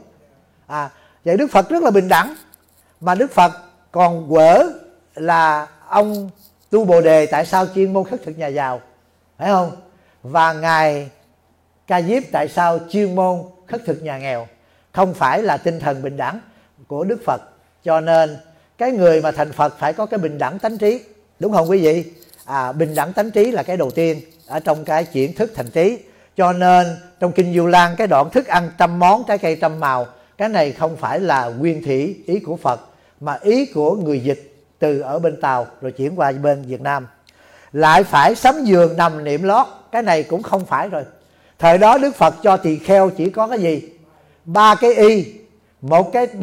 Vậy Đức Phật rất là bình đẳng, mà Đức Phật còn quở là ông tu Bồ Đề tại sao chuyên môn khất thực nhà giàu, phải không? Và ngài Ca Diếp tại sao chuyên môn khất thực nhà nghèo? Không phải là tinh thần bình đẳng của Đức Phật. Cho nên cái người mà thành Phật phải có cái bình đẳng tánh trí, đúng không quý vị? Bình đẳng tánh trí là cái đầu tiên ở trong cái chuyển thức thành trí. Cho nên trong kinh Du Lan cái đoạn thức ăn 100 món, trái cây 100 màu, cái này không phải là nguyên thủy ý của Phật, mà ý của người dịch từ ở bên Tàu rồi chuyển qua bên Việt Nam. Lại phải sắm giường nằm niệm lót, cái này cũng không phải rồi. Thời đó Đức Phật cho tỳ kheo chỉ có cái gì? 3 cái y, một cái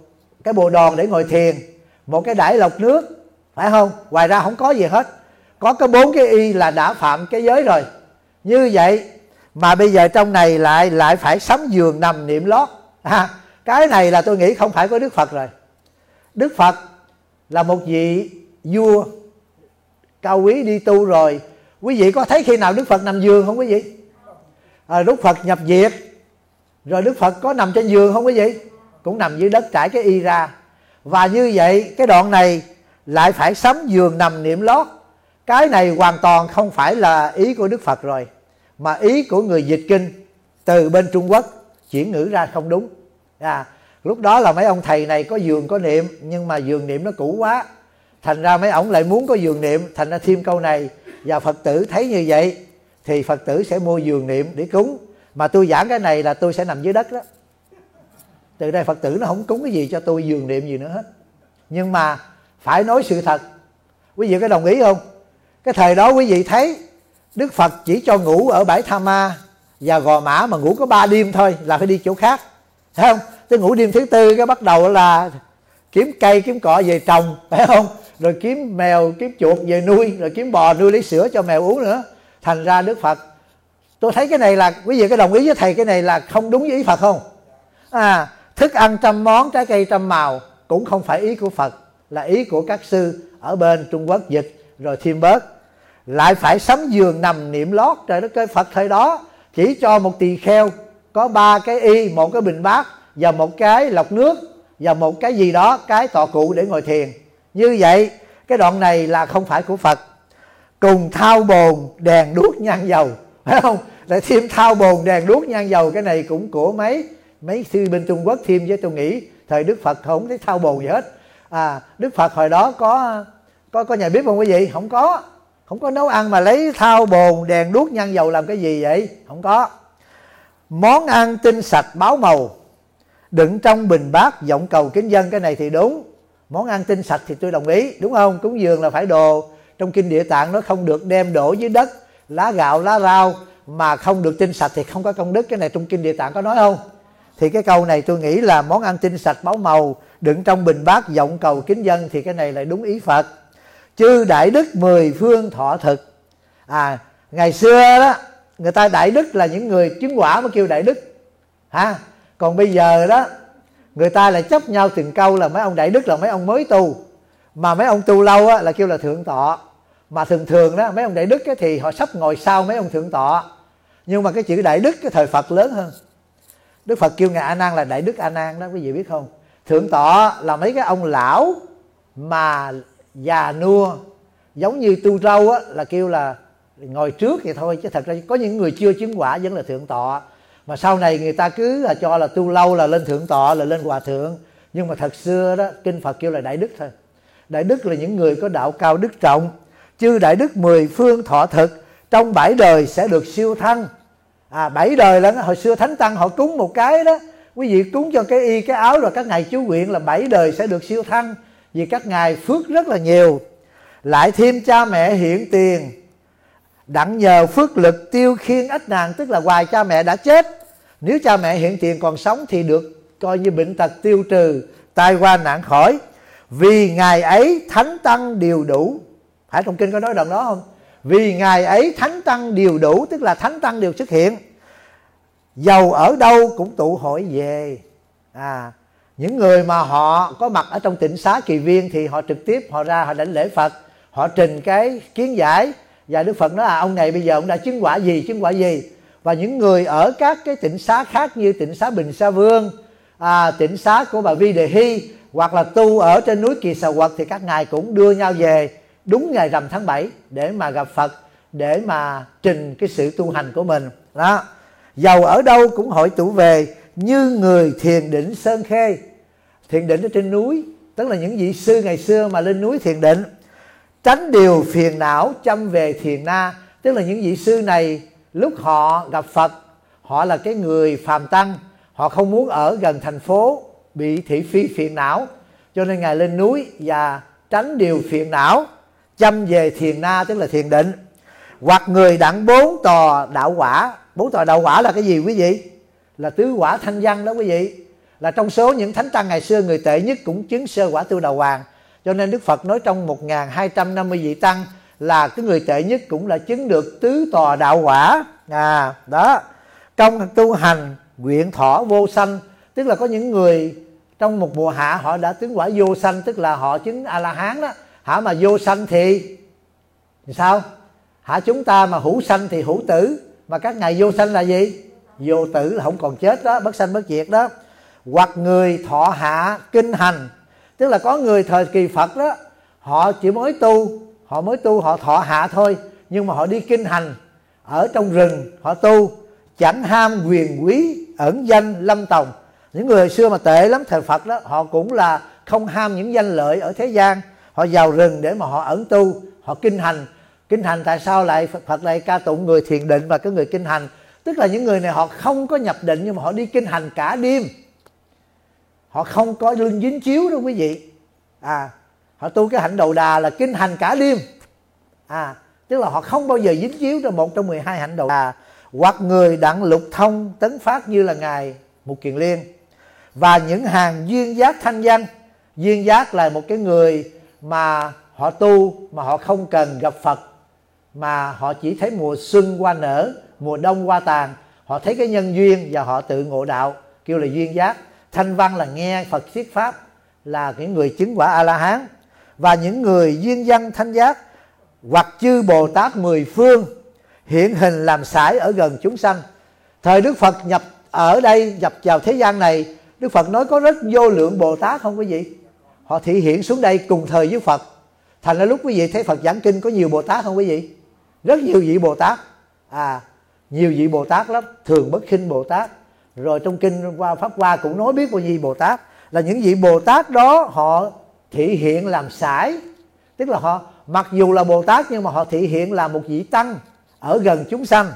bồ đòn để ngồi thiền, một cái đải lọc nước, phải không? Ngoài ra không có gì hết. Có cái 4 cái y là đã phạm cái giới rồi. Như vậy mà bây giờ trong này lại phải sắm giường nằm niệm lót. Cái này là tôi nghĩ không phải của Đức Phật rồi. Đức Phật là một vị vua cao quý đi tu rồi. Quý vị có thấy khi nào Đức Phật nằm giường không quý vị? Đức Phật nhập viện rồi Đức Phật có nằm trên giường không quý vị? Cũng nằm dưới đất trải cái y ra. Và như vậy cái đoạn này lại phải sắm giường nằm niệm lót. Cái này hoàn toàn không phải là ý của Đức Phật rồi, mà ý của người dịch kinh từ bên Trung Quốc chuyển ngữ ra không đúng. Lúc đó là mấy ông thầy này có giường có niệm, nhưng mà giường niệm nó cũ quá, thành ra mấy ông lại muốn có giường niệm, thành ra thêm câu này. Và Phật tử thấy như vậy thì Phật tử sẽ mua giường niệm để cúng. Mà tôi giảng cái này là tôi sẽ nằm dưới đất đó. Từ đây Phật tử nó không cúng cái gì cho tôi giường niệm gì nữa hết. Nhưng mà phải nói sự thật. Quý vị có đồng ý không? Cái thời đó quý vị thấy Đức Phật chỉ cho ngủ ở bãi Tha Ma và Gò Mã, mà ngủ có 3 đêm thôi là phải đi chỗ khác, thấy không? Tới ngủ đêm thứ 4 cái bắt đầu là kiếm cây kiếm cọ về trồng, phải không? Rồi kiếm mèo kiếm chuột về nuôi, rồi kiếm bò nuôi lấy sữa cho mèo uống nữa. Thành ra Đức Phật, tôi thấy cái này là, quý vị có đồng ý với thầy cái này là không đúng với ý Phật không? Thức ăn 100 món, trái cây 100 màu cũng không phải ý của Phật, là ý của các sư ở bên Trung Quốc dịch rồi thêm bớt. Lại phải sắm giường nằm niệm lót. Trời đất ơi, Phật thời đó chỉ cho một tỳ kheo có 3 cái y, một cái bình bát và một cái lọc nước và một cái gì đó, cái tọa cụ để ngồi thiền. Như vậy cái đoạn này là không phải của Phật. Cùng thao bồn đèn đuốc nhang dầu, phải không? Lại thêm thao bồn đèn đuốc nhang dầu, cái này cũng của mấy sư bên Trung Quốc thêm, với tôi nghĩ thời Đức Phật không thấy thao bồn gì hết. Đức Phật hồi đó có nhà bếp không quý vị? Không có nấu ăn mà lấy thao bồn đèn đuốc nhang dầu làm cái gì vậy? Không có. Món ăn tinh sạch báo màu, đựng trong bình bát vọng cầu kính dân, cái này thì đúng. Món ăn tinh sạch thì tôi đồng ý, đúng không? Cúng dường là phải đồ. Trong kinh Địa Tạng nó không được đem đổ dưới đất, lá gạo lá rau mà không được tinh sạch thì không có công đức. Cái này trong kinh Địa Tạng có nói không? Thì cái câu này tôi nghĩ là món ăn tinh sạch báo màu, đựng trong bình bát vọng cầu kính dân, thì cái này là đúng ý Phật. Chư đại đức 10 phương thọ thực. Ngày xưa đó người ta đại đức là những người chứng quả mới kêu đại đức. Còn bây giờ đó người ta lại chấp nhau từng câu là mấy ông đại đức là mấy ông mới tu, mà mấy ông tu lâu á, là kêu là thượng tọa. Mà thường đó mấy ông đại đức thì họ sắp ngồi sau mấy ông thượng tọa. Nhưng mà cái chữ đại đức cái thời Phật lớn hơn. Đức Phật kêu ngài A Nan là đại đức A Nan đó, quý vị biết không? Thượng tọa là mấy cái ông lão mà già nua, giống như tu râu á, là kêu là ngồi trước vậy thôi, chứ thật ra có những người chưa chứng quả vẫn là thượng tọa. Mà sau này người ta cứ là cho là tu lâu là lên thượng tọa, là lên hòa thượng. Nhưng mà thật xưa đó, kinh Phật kêu là đại đức thôi. Đại đức là những người có đạo cao đức trọng. Chư đại đức 10 phương thọ thực, trong 7 đời sẽ được siêu thăng. 7 đời là hồi xưa Thánh Tăng họ cúng một cái đó, quý vị cúng cho cái y cái áo rồi các ngài chú nguyện là 7 đời sẽ được siêu thăng, vì các ngài phước rất là nhiều. Lại thêm cha mẹ hiện tiền, đặng nhờ phước lực tiêu khiên ách nạn. Tức là ngoài cha mẹ đã chết, nếu cha mẹ hiện tiền còn sống thì được coi như bệnh tật tiêu trừ, tai qua nạn khỏi. Vì ngài ấy thánh tăng đều đủ. Phải trong kinh có nói đoạn đó không? Vì ngài ấy thánh tăng đều đủ, tức là thánh tăng đều xuất hiện. Dầu ở đâu cũng tụ hội về. Những người mà họ có mặt ở trong tịnh xá Kỳ Viên thì họ trực tiếp họ ra họ đảnh lễ Phật, họ trình cái kiến giải, và Đức Phật nói ông này bây giờ ông đã chứng quả gì, chứng quả gì. Và những người ở các cái tịnh xá khác như tịnh xá Bình Sa Vương, tịnh xá của bà Vi Đề Hy, hoặc là tu ở trên núi Kỳ Xà Quật, thì các ngài cũng đưa nhau về đúng ngày rằm tháng 7 để mà gặp Phật, để mà trình cái sự tu hành của mình đó. Dầu ở đâu cũng hội tụ về, như người thiền định Sơn Khê. Thiền định ở trên núi, tức là những vị sư ngày xưa mà lên núi thiền định. Tránh điều phiền não chăm về thiền na, tức là những vị sư này lúc họ gặp Phật, họ là cái người phàm tăng, họ không muốn ở gần thành phố bị thị phi phiền não, cho nên ngài lên núi và tránh điều phiền não, chăm về thiền na, tức là thiền định. Hoặc người đặng 4 tòa đạo quả. 4 tòa đạo quả là cái gì quý vị? Là tứ quả thanh văn đó quý vị. Là trong số những thánh tăng ngày xưa, người tệ nhất cũng chứng sơ quả Tu Đà Hoàng. Cho nên Đức Phật nói trong 1250 vị tăng là cái người tệ nhất cũng là chứng được tứ tòa đạo quả. Đó. Công tu hành nguyện thọ vô sanh, tức là có những người trong một mùa hạ họ đã chứng quả vô sanh, tức là họ chứng A-la-hán đó. Mà vô sanh thì sao? Chúng ta mà hữu sanh thì hữu tử, mà các ngài vô sanh là gì? Vô tử là không còn chết đó, bất sanh bất diệt đó. Hoặc người thọ hạ kinh hành, tức là có người thời kỳ Phật đó, họ chỉ mới tu, họ thọ hạ thôi, nhưng mà họ đi kinh hành ở trong rừng, họ tu, chẳng ham quyền quý ẩn danh lâm tòng. Những người hồi xưa mà tệ lắm thời Phật đó, họ cũng là không ham những danh lợi ở thế gian, họ vào rừng để mà họ ẩn tu, họ kinh hành. Kinh hành tại sao lại Phật lại ca tụng người thiền định và cái người kinh hành? Tức là những người này họ không có nhập định, nhưng mà họ đi kinh hành cả đêm, họ không có lưng dính chiếu đâu quý vị. Họ tu cái hạnh Đầu Đà là kinh hành cả đêm, tức là họ không bao giờ dính chiếu trong một trong 12 hạnh Đầu Đà. Hoặc người đặng lục thông tấn phát như là ngài Mục Kiền Liên. Và những hàng duyên giác thanh văn. Duyên giác là một cái người mà họ tu mà họ không cần gặp Phật, mà họ chỉ thấy mùa xuân hoa nở, mùa đông hoa tàn, họ thấy cái nhân duyên và họ tự ngộ đạo, kêu là duyên giác. Thanh văn là nghe Phật thuyết pháp, là những người chứng quả A-la-hán. Và những người duyên văn thanh giác. Hoặc chư Bồ Tát 10 phương hiện hình làm sải ở gần chúng sanh. Thời Đức Phật nhập ở đây, nhập vào thế gian này, Đức Phật nói có rất vô lượng Bồ Tát không quý vị? Họ thị hiện xuống đây cùng thời với Phật. Thành ra lúc quý vị thấy Phật giảng kinh có nhiều Bồ Tát không quý vị? Rất nhiều vị Bồ Tát. Nhiều vị Bồ Tát lắm. Thường Bất Khinh Bồ Tát, rồi trong kinh Pháp Hoa cũng nói biết bao nhiêu Bồ Tát. Là những vị Bồ Tát đó họ thị hiện làm sải, tức là họ mặc dù là Bồ Tát nhưng mà họ thị hiện là một vị tăng ở gần chúng sanh.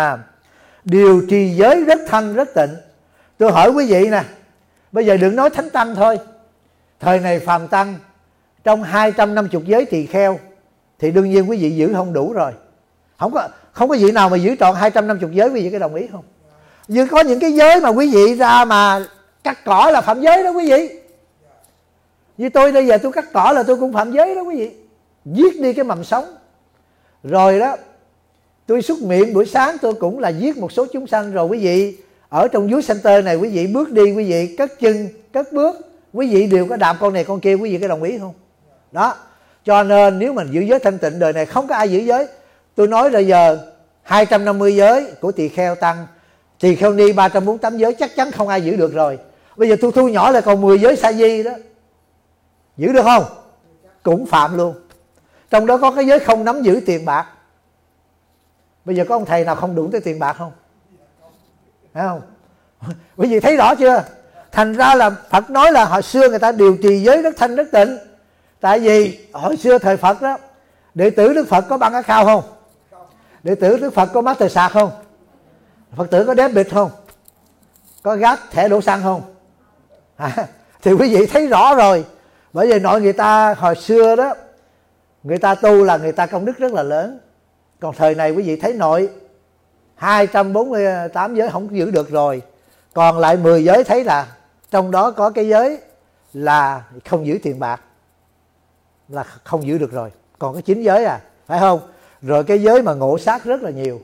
Điều trì giới rất thanh rất tịnh. Tôi hỏi quý vị nè, bây giờ đừng nói thánh tăng thôi, thời này phàm tăng trong 250 giới tỳ kheo thì đương nhiên quý vị giữ không đủ rồi. Không có vị nào mà giữ trọn 250 giới, quý vị có đồng ý không? Nhưng có những cái giới mà quý vị ra mà cắt cỏ là phạm giới đó quý vị. Như tôi bây giờ tôi cắt cỏ là tôi cũng phạm giới đó quý vị. Giết đi cái mầm sống. Rồi đó, tôi xuất miệng buổi sáng tôi cũng là giết một số chúng sanh. Rồi quý vị ở trong youth center này, quý vị bước đi, quý vị cất chân cất bước, quý vị đều có đạp con này con kia, quý vị có đồng ý không? Đó. Cho nên nếu mình giữ giới thanh tịnh, đời này không có ai giữ giới. Tôi nói rồi giờ 250 giới của tỳ kheo tăng, tỳ kheo ni 348 giới chắc chắn không ai giữ được rồi. Bây giờ tôi thu nhỏ lại còn 10 giới sa di đó, giữ được không? cũng phạm luôn. Trong đó có cái giới không nắm giữ tiền bạc. Bây giờ có ông thầy nào không đụng tới tiền bạc không? Thấy không? Quý vị thấy rõ chưa? Thành ra là Phật nói là hồi xưa người ta điều trì giới rất thanh rất tịnh. Tại vì hồi xưa thời Phật đó, đệ tử Đức Phật có băng áo khao không? Đệ tử Đức Phật có master sạc không? Phật tử có đếm bịch không? Có gác thẻ đổ xăng không? Thì quý vị thấy rõ rồi. Bởi vì nội người ta hồi xưa đó, người ta tu là người ta công đức rất là lớn. Còn thời này quý vị thấy nội 248 giới không giữ được rồi. Còn lại 10 giới thấy là trong đó có cái giới là không giữ tiền bạc, là không giữ được rồi. Còn cái 9 giới à, phải không? Rồi cái giới mà ngộ sát rất là nhiều.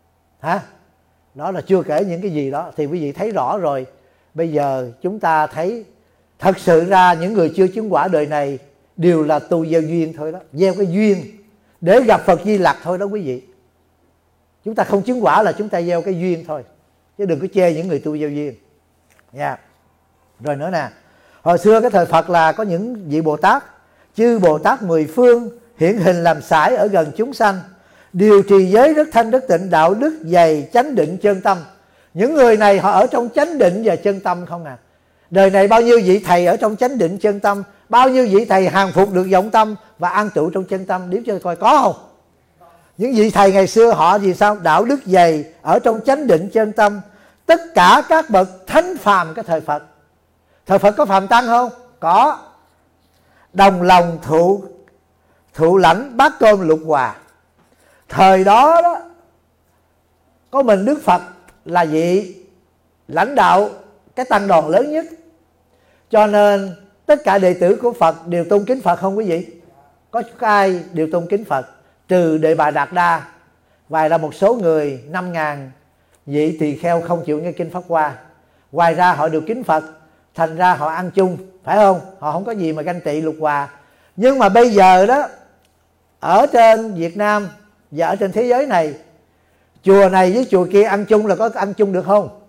Đó là chưa kể những cái gì đó. Thì quý vị thấy rõ rồi. Bây giờ chúng ta thấy thật sự ra những người chưa chứng quả đời này đều là tu gieo duyên thôi đó. Gieo cái duyên để gặp Phật Di Lặc thôi đó quý vị. Chúng ta không chứng quả là chúng ta gieo cái duyên thôi. Chứ đừng có chê những người tu gieo duyên. Rồi nữa nè, hồi xưa cái thời Phật là có những vị Bồ Tát, chư Bồ Tát mười phương hiện hình làm sải ở gần chúng sanh, điều trì giới rất thanh rất tịnh, đạo đức dày, chánh định chân tâm. Những người này họ ở trong chánh định và chân tâm không à. Đời này bao nhiêu vị thầy ở trong chánh định chân tâm, bao nhiêu vị thầy hàng phục được vọng tâm và an trụ trong chân tâm, đếm cho coi có không? Những vị thầy ngày xưa họ gì sao? Đạo đức dày, ở trong chánh định chân tâm. Tất cả các bậc thánh phàm cái thời Phật. Thời Phật có phàm tăng không? Có. Đồng lòng thụ lãnh bát cơm lục hòa. Thời đó đó có mình Đức Phật là vị lãnh đạo cái tăng đoàn lớn nhất. Cho nên tất cả đệ tử của Phật đều tôn kính Phật không quý vị? Có ai đều tôn kính Phật, trừ Đệ Bà Đạt Đa. Ngoài ra một số người 5.000 vị tỳ kheo không chịu nghe kinh Pháp Hoa. Ngoài ra họ đều kính Phật, thành ra họ ăn chung, phải không? Họ không có gì mà ganh tị lục hòa. Nhưng mà bây giờ đó, ở trên Việt Nam và ở trên thế giới này, chùa này với chùa kia ăn chung là có ăn chung được không?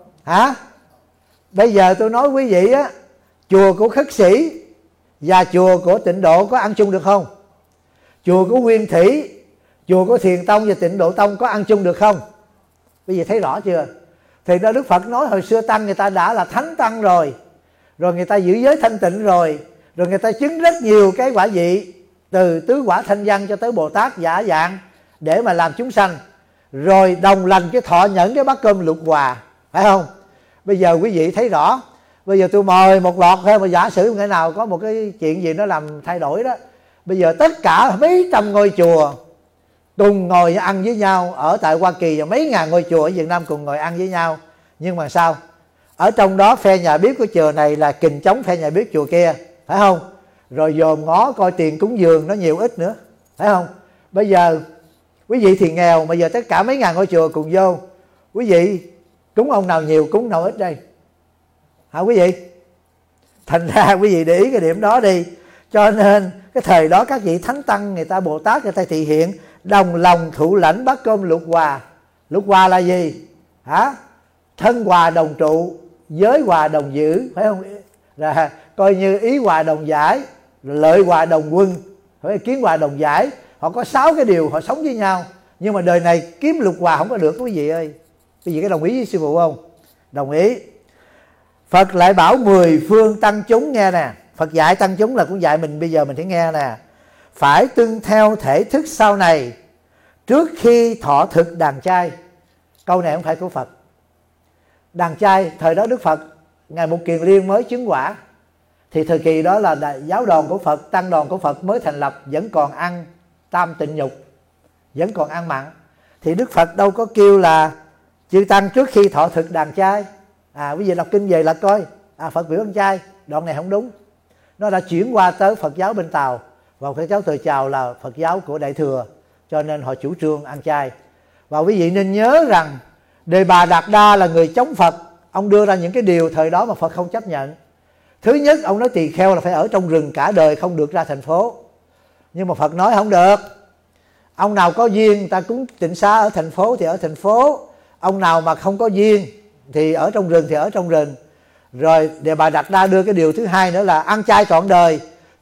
Bây giờ tôi nói quý vị á, chùa của Khất Sĩ và chùa của Tịnh Độ có ăn chung được không? Chùa của Nguyên Thủy, chùa của Thiền Tông và Tịnh Độ Tông có ăn chung được không? Bây giờ thấy rõ chưa? Thì đó Đức Phật nói hồi xưa tăng người ta đã là thánh tăng rồi, rồi người ta giữ giới thanh tịnh rồi người ta chứng rất nhiều cái quả vị, từ tứ quả thanh văn cho tới Bồ Tát giả dạng để mà làm chúng sanh, rồi đồng lành cái thọ nhẫn cái bát cơm lục hòa, phải không? Bây giờ quý vị thấy rõ. Bây giờ tôi mời một loạt thôi, mà giả sử ngày nào có một cái chuyện gì nó làm thay đổi đó, bây giờ tất cả mấy trăm ngôi chùa cùng ngồi ăn với nhau ở tại Hoa Kỳ, và mấy ngàn ngôi chùa ở Việt Nam cùng ngồi ăn với nhau. Nhưng mà sao? Ở trong đó phe nhà bếp của chùa này là kình chống phe nhà bếp chùa kia, phải không? Rồi dòm ngó coi tiền cúng dường nó nhiều ít nữa, phải không? Bây giờ quý vị thì nghèo, bây giờ tất cả mấy ngàn ngôi chùa cùng vô, quý vị cúng ông nào nhiều cúng nào ít đây? Hả quý vị? Thành ra quý vị để ý cái điểm đó đi. Cho nên cái thời đó các vị thánh tăng người ta Bồ Tát người ta thị hiện đồng lòng thụ lãnh bát cơm lục hòa. Lục hòa là gì? Thân hòa đồng trụ, giới hòa đồng giữ, phải không? Là coi như ý hòa đồng giải, lợi hòa đồng quân, phải kiến hòa đồng giải. Họ có 6 cái điều họ sống với nhau. Nhưng mà đời này kiếm lục hòa không có được quý vị ơi. Quý vị có đồng ý với sư phụ không? Đồng ý. Phật lại bảo 10 phương tăng chúng nghe nè. Phật dạy tăng chúng là cũng dạy mình bây giờ mình phải nghe nè. Phải tuân theo thể thức sau này trước khi thọ thực đàn chay. Câu này không phải của Phật. Đàn chay, thời đó Đức Phật Ngài Một Kiền Liên mới chứng quả. Thì thời kỳ đó là giáo đoàn của Phật, tăng đoàn của Phật mới thành lập, vẫn còn ăn tam tịnh nhục, vẫn còn ăn mặn. Thì Đức Phật đâu có kêu là chư tăng trước khi thọ thực đàn chay. Quý vị đọc kinh về là coi Phật biểu ăn chay, đoạn này không đúng. Nó đã chuyển qua tới Phật giáo bên Tàu, và Phật giáo Thời Chào là Phật giáo của Đại Thừa, cho nên họ chủ trương ăn chay. Và quý vị nên nhớ rằng Đề Bà Đạt Đa là người chống Phật. Ông đưa ra những cái điều thời đó mà Phật không chấp nhận. Thứ nhất, ông nói tỳ kheo là phải ở trong rừng cả đời, không được ra thành phố. Nhưng mà Phật nói không được. Ông nào có duyên ta cúng tịnh xá ở thành phố thì ở thành phố. Ông nào mà không có duyên thì ở trong rừng thì ở trong rừng. Rồi Đề Bà Đạt Đa đưa cái điều thứ hai nữa là ăn chay trọn đời.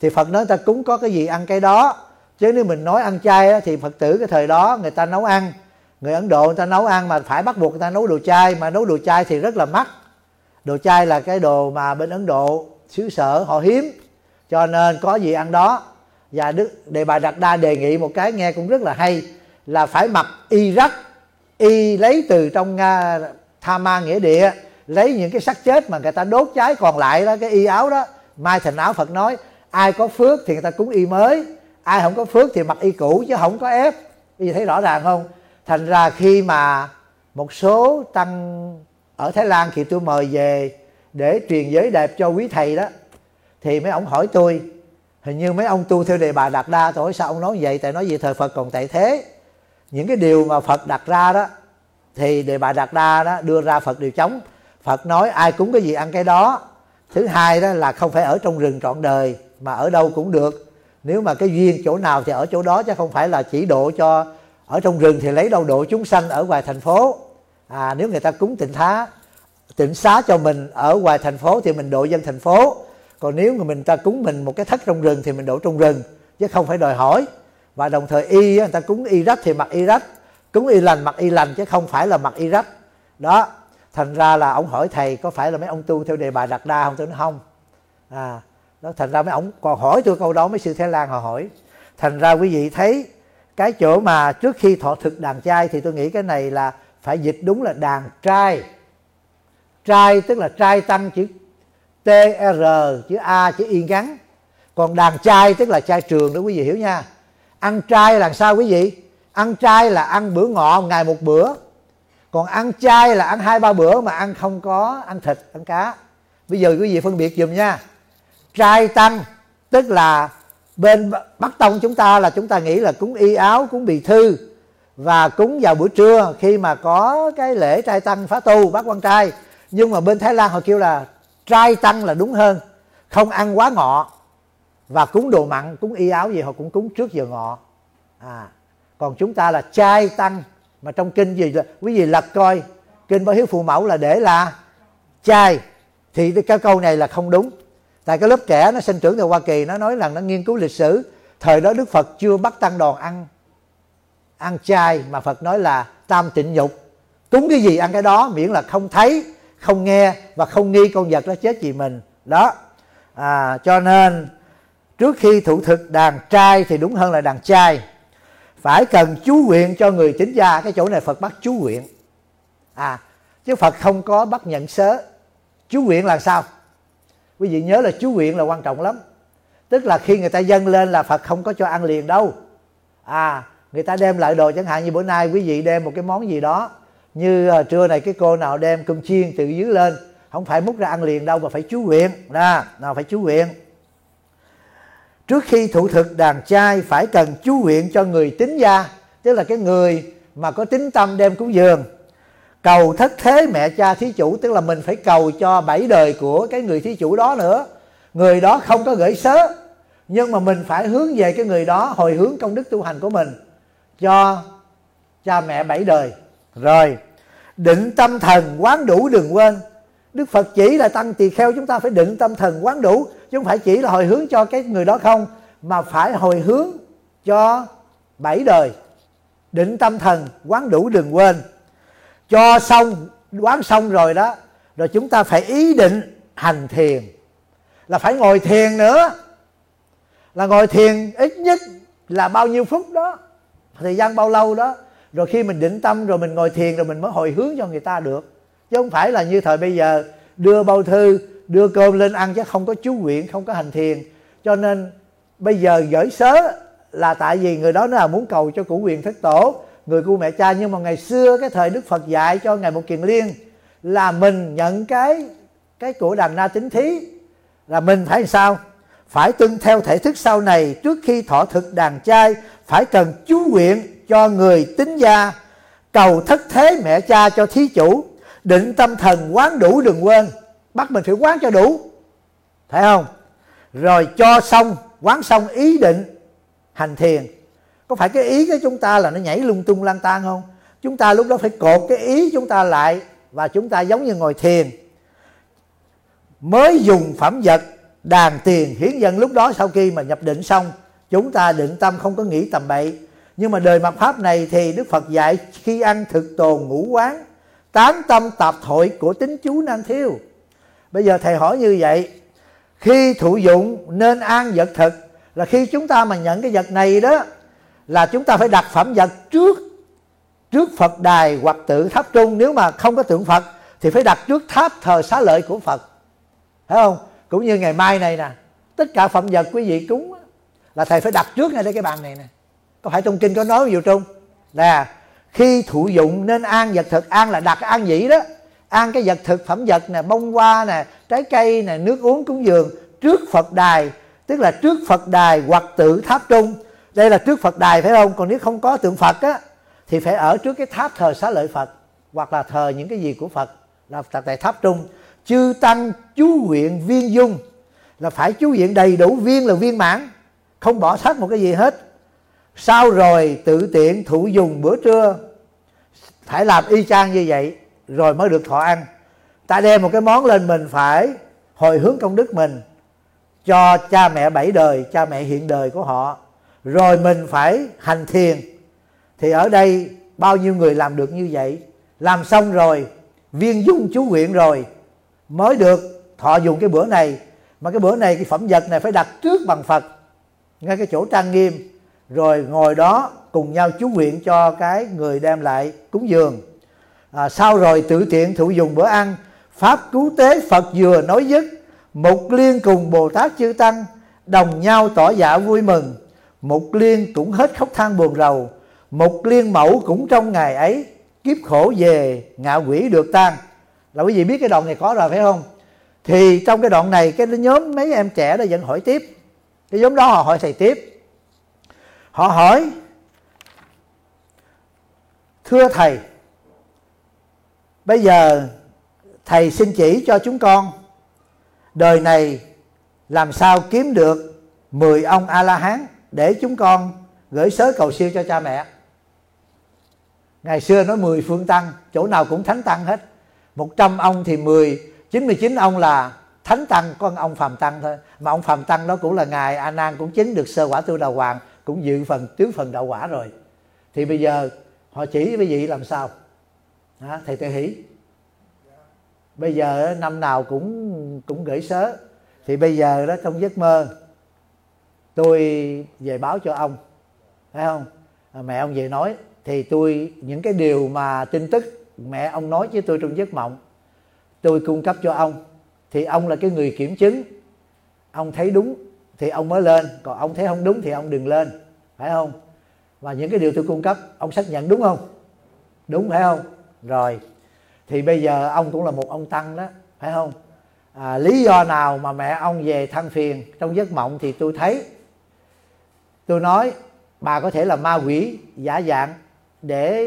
thì Phật nói ta cúng có cái gì ăn cái đó. Chứ nếu mình nói ăn chay thì Phật tử cái thời đó người ta nấu ăn, người Ấn Độ người ta nấu ăn mà phải bắt buộc người ta nấu đồ chay, mà nấu đồ chay thì rất là mắc. Đồ chay là cái đồ mà bên Ấn Độ xứ sở họ hiếm, cho nên có gì ăn đó. Và Đề Bà Đạt Đa đề nghị một cái nghe cũng rất là hay, là phải mặc y rách. Y lấy từ trong Tha Ma nghĩa địa, lấy những cái xác chết mà người ta đốt cháy còn lại đó, cái y áo đó mai thành áo. Phật nói ai có phước thì người ta cúng y mới, ai không có phước thì mặc y cũ, chứ không có ép. Bây giờ thấy rõ ràng không? Thành ra khi mà một số tăng ở Thái Lan khi tôi mời về để truyền giới đẹp cho quý thầy đó, thì mấy ông hỏi tôi, hình như mấy ông tu theo Đề Bà Đạt Đa. Tôi hỏi sao ông nói vậy? Tại nói vậy thời Phật còn tại thế, những cái điều mà Phật đặt ra đó thì Đề Bà Đạt Đa đó đưa ra Phật đều chống. Phật nói ai cúng cái gì ăn cái đó. Thứ hai đó là không phải ở trong rừng trọn đời, mà ở đâu cũng được. Nếu mà cái duyên chỗ nào thì ở chỗ đó, chứ không phải là chỉ độ cho ở trong rừng thì lấy đâu độ chúng sanh ở ngoài thành phố. Nếu người ta cúng tịnh xá cho mình ở ngoài thành phố thì mình độ dân thành phố. Còn nếu mà ta cúng mình một cái thất trong rừng thì mình độ trong rừng, chứ không phải đòi hỏi. Và đồng thời y người ta cúng y rách thì mặc y rách, cúng y lành mặc y lành, chứ không phải là mặc y rách đó. Thành ra là ông hỏi thầy có phải là mấy ông tu theo Đề Bà Đạt Đa không? Tôi nói không. Đó, thành ra mấy ông còn hỏi tôi câu đó, mấy sư Thái Lan họ hỏi. Thành ra quý vị thấy cái chỗ mà trước khi thọ thực đàn chay thì tôi nghĩ cái này là phải dịch đúng là đàn trai. Trai tức là trai tăng chữ TR, chữ A, chữ Y ngắn. Còn đàn chay tức là chay trường đó quý vị hiểu nha. Ăn chay là sao quý vị? Ăn chay là ăn bữa ngọ ngày một bữa. Còn ăn chay là ăn 2-3 bữa mà ăn không có ăn thịt, ăn cá. Bây giờ quý vị phân biệt dùm nha. Trai tăng tức là bên Bắc Tông chúng ta là chúng ta nghĩ là cúng y áo, cúng bì thư và cúng vào buổi trưa khi mà có cái lễ trai tăng phá tu bác quan trai. Nhưng mà bên Thái Lan họ kêu là trai tăng là đúng hơn, không ăn quá ngọ và cúng đồ mặn, cúng y áo gì họ cũng cúng trước giờ ngọ. Còn chúng ta là trai tăng, mà trong kinh gì là quý vị lật coi kinh Báo Hiếu Phụ Mẫu là để là trai, thì cái câu này là không đúng. Tại cái lớp trẻ nó sinh trưởng từ Hoa Kỳ nó nói rằng nó nghiên cứu lịch sử, thời đó Đức Phật chưa bắt tăng đoàn ăn chay, mà Phật nói là tam tịnh nhục, cúng cái gì ăn cái đó, miễn là không thấy, không nghe và không nghi con vật nó chết vì mình đó. Cho nên trước khi thụ thực đàn trai thì đúng hơn là đàn chay, phải cần chú nguyện cho người tín gia. Cái chỗ này Phật bắt chú nguyện, chứ Phật không có bắt nhận sớ. Chú nguyện là sao? Quý vị nhớ là chú nguyện là quan trọng lắm. Tức là khi người ta dâng lên là Phật không có cho ăn liền đâu. Người ta đem lại đồ, chẳng hạn như bữa nay quý vị đem một cái món gì đó, như trưa này cái cô nào đem cơm chiên từ dưới lên, không phải múc ra ăn liền đâu, mà phải chú nguyện. Nào phải chú nguyện. Trước khi thụ thực đàn chay phải cần chú nguyện cho người tín gia, tức là cái người mà có tín tâm đem cúng dường. Cầu thất thế mẹ cha thí chủ, tức là mình phải cầu cho 7 đời của cái người thí chủ đó nữa. Người đó không có gửi sớ, nhưng mà mình phải hướng về cái người đó, hồi hướng công đức tu hành của mình cho cha mẹ 7 đời. Rồi định tâm thần quán đủ đừng quên. Đức Phật chỉ là tăng tỳ kheo chúng ta phải định tâm thần quán đủ, chứ không phải chỉ là hồi hướng cho cái người đó không, mà phải hồi hướng cho 7 đời. Định tâm thần quán đủ đừng quên. Cho xong, quán xong rồi đó, rồi chúng ta phải ý định hành thiền, là phải ngồi thiền nữa. Là ngồi thiền ít nhất là bao nhiêu phút đó, thời gian bao lâu đó. Rồi khi mình định tâm rồi mình ngồi thiền rồi mình mới hồi hướng cho người ta được. Chứ không phải là như thời bây giờ đưa bao thư, đưa cơm lên ăn chứ không có chú nguyện, không có hành thiền. Cho nên bây giờ gửi sớ là tại vì người đó nó là muốn cầu cho cửu quyền thất tổ, người của mẹ cha. Nhưng mà ngày xưa cái thời Đức Phật dạy cho Ngài Một Kiền Liên là mình nhận cái của đàn na tín thí, là mình phải làm sao? Phải tuân theo thể thức sau này. Trước khi thọ thực đàn chay phải cần chú nguyện cho người tín gia, cầu thất thế mẹ cha cho thí chủ, định tâm thần quán đủ đừng quên. Bắt mình phải quán cho đủ, phải không? Rồi cho xong, quán xong ý định hành thiền. Có phải cái ý của chúng ta là nó nhảy lung tung lang tan không? Chúng ta lúc đó phải cột cái ý chúng ta lại, và chúng ta giống như ngồi thiền. Mới dùng phẩm vật đàn tiền hiến dâng. Lúc đó sau khi mà nhập định xong, chúng ta định tâm không có nghĩ tầm bậy. Nhưng mà đời mạt Pháp này thì Đức Phật dạy khi ăn thực tồn ngũ quán, tán tâm tạp thội của tính chú nan thiếu. Bây giờ thầy hỏi như vậy, khi thụ dụng nên an vật thực, là khi chúng ta mà nhận cái vật này đó, là chúng ta phải đặt phẩm vật trước Phật đài hoặc tự tháp trung. Nếu mà không có tượng Phật thì phải đặt trước tháp thờ xá lợi của Phật, thấy không? Cũng như ngày mai này nè, tất cả phẩm vật quý vị cúng là thầy phải đặt trước ngay đây cái bàn này nè. Có phải trong kinh có nói ví dụ Trung nè, khi thụ dụng nên an vật thực. An là đặt an vị đó, an cái vật thực phẩm vật nè, bông hoa nè, trái cây nè, nước uống cúng dường trước Phật đài, tức là trước Phật đài hoặc tự tháp trung. Đây là trước Phật đài phải không? Còn nếu không có tượng Phật á thì phải ở trước cái tháp thờ xá lợi Phật, hoặc là thờ những cái gì của Phật, là tại tháp trung. Chư tăng chú nguyện viên dung, là phải chú nguyện đầy đủ, viên là viên mãn, không bỏ sót một cái gì hết. Sau rồi tự tiện thụ dùng bữa trưa, phải làm y chang như vậy rồi mới được thọ ăn. Ta đem một cái món lên, mình phải hồi hướng công đức mình cho cha mẹ bảy đời, cha mẹ hiện đời của họ, rồi mình phải hành thiền. Thì ở đây bao nhiêu người làm được như vậy? Làm xong rồi, viên dung chú nguyện rồi mới được thọ dùng cái bữa này. Mà cái bữa này, cái phẩm vật này phải đặt trước bằng Phật, ngay cái chỗ trang nghiêm, rồi ngồi đó cùng nhau chú nguyện cho cái người đem lại cúng dường. Sau rồi tự tiện thụ dùng bữa ăn, pháp cứu tế Phật vừa nói dứt, Mục Liên cùng Bồ Tát chư tăng đồng nhau tỏ dạ vui mừng. Mục Liên cũng hết khóc than buồn rầu, Mục Liên mẫu cũng trong ngày ấy, kiếp khổ về ngạ quỷ được tan. Là quý vị biết cái đoạn này có rồi phải không? Thì trong cái đoạn này, cái nhóm mấy em trẻ đó vẫn hỏi tiếp. Cái nhóm đó họ hỏi thầy tiếp. Họ hỏi: thưa thầy, bây giờ thầy xin chỉ cho chúng con đời này làm sao kiếm được 10 ông A-la-hán để chúng con gửi sớ cầu siêu cho cha mẹ. Ngày xưa nói 10 phương tăng, chỗ nào cũng thánh tăng hết. 100 ông thì 99 ông là thánh tăng, có ông phàm tăng thôi. Mà ông phàm tăng đó cũng là ngài A Nan, cũng chính được sơ quả tu đà hoàng, cũng dự phần tướng phần đạo quả rồi. Thì bây giờ họ chỉ với vị làm sao? Thầy Tuệ Hỷ bây giờ năm nào cũng gửi sớ. Thì bây giờ đó, trong giấc mơ tôi về báo cho ông, thấy không? Mẹ ông về nói, thì tôi những cái điều mà tin tức mẹ ông nói với tôi trong giấc mộng, tôi cung cấp cho ông. Thì ông là cái người kiểm chứng, ông thấy đúng thì ông mới lên, còn ông thấy không đúng thì ông đừng lên, phải không? Và những cái điều tôi cung cấp ông xác nhận đúng không? Đúng phải không? Rồi thì bây giờ ông cũng là một ông tăng đó, phải không? Lý do nào mà mẹ ông về than phiền trong giấc mộng thì tôi thấy, tôi nói bà có thể là ma quỷ giả dạng để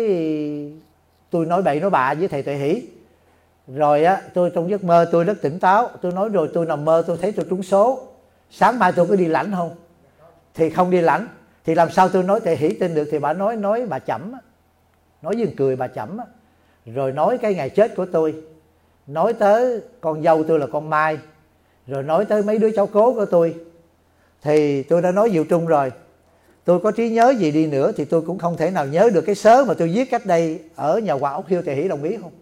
tôi nói bậy nói bạ với thầy Tuệ Hỷ. Rồi á, tôi trong giấc mơ tôi rất tỉnh táo, tôi nói rồi tôi nằm mơ tôi thấy tôi trúng số, sáng mai tôi có đi lãnh không? Thì không đi lãnh. Thì làm sao tôi nói Tuệ Hỷ tin được? Thì bà nói bà chẩm, nói với cười bà chẩm, rồi nói cái ngày chết của tôi, nói tới con dâu tôi là con Mai, rồi nói tới mấy đứa cháu cố của tôi. Thì tôi đã nói Diệu Trung rồi, tôi có trí nhớ gì đi nữa thì tôi cũng không thể nào nhớ được cái sớ mà tôi viết cách đây ở nhà Hoàng Ốc Hiêu. Thầy Hỷ đồng ý không?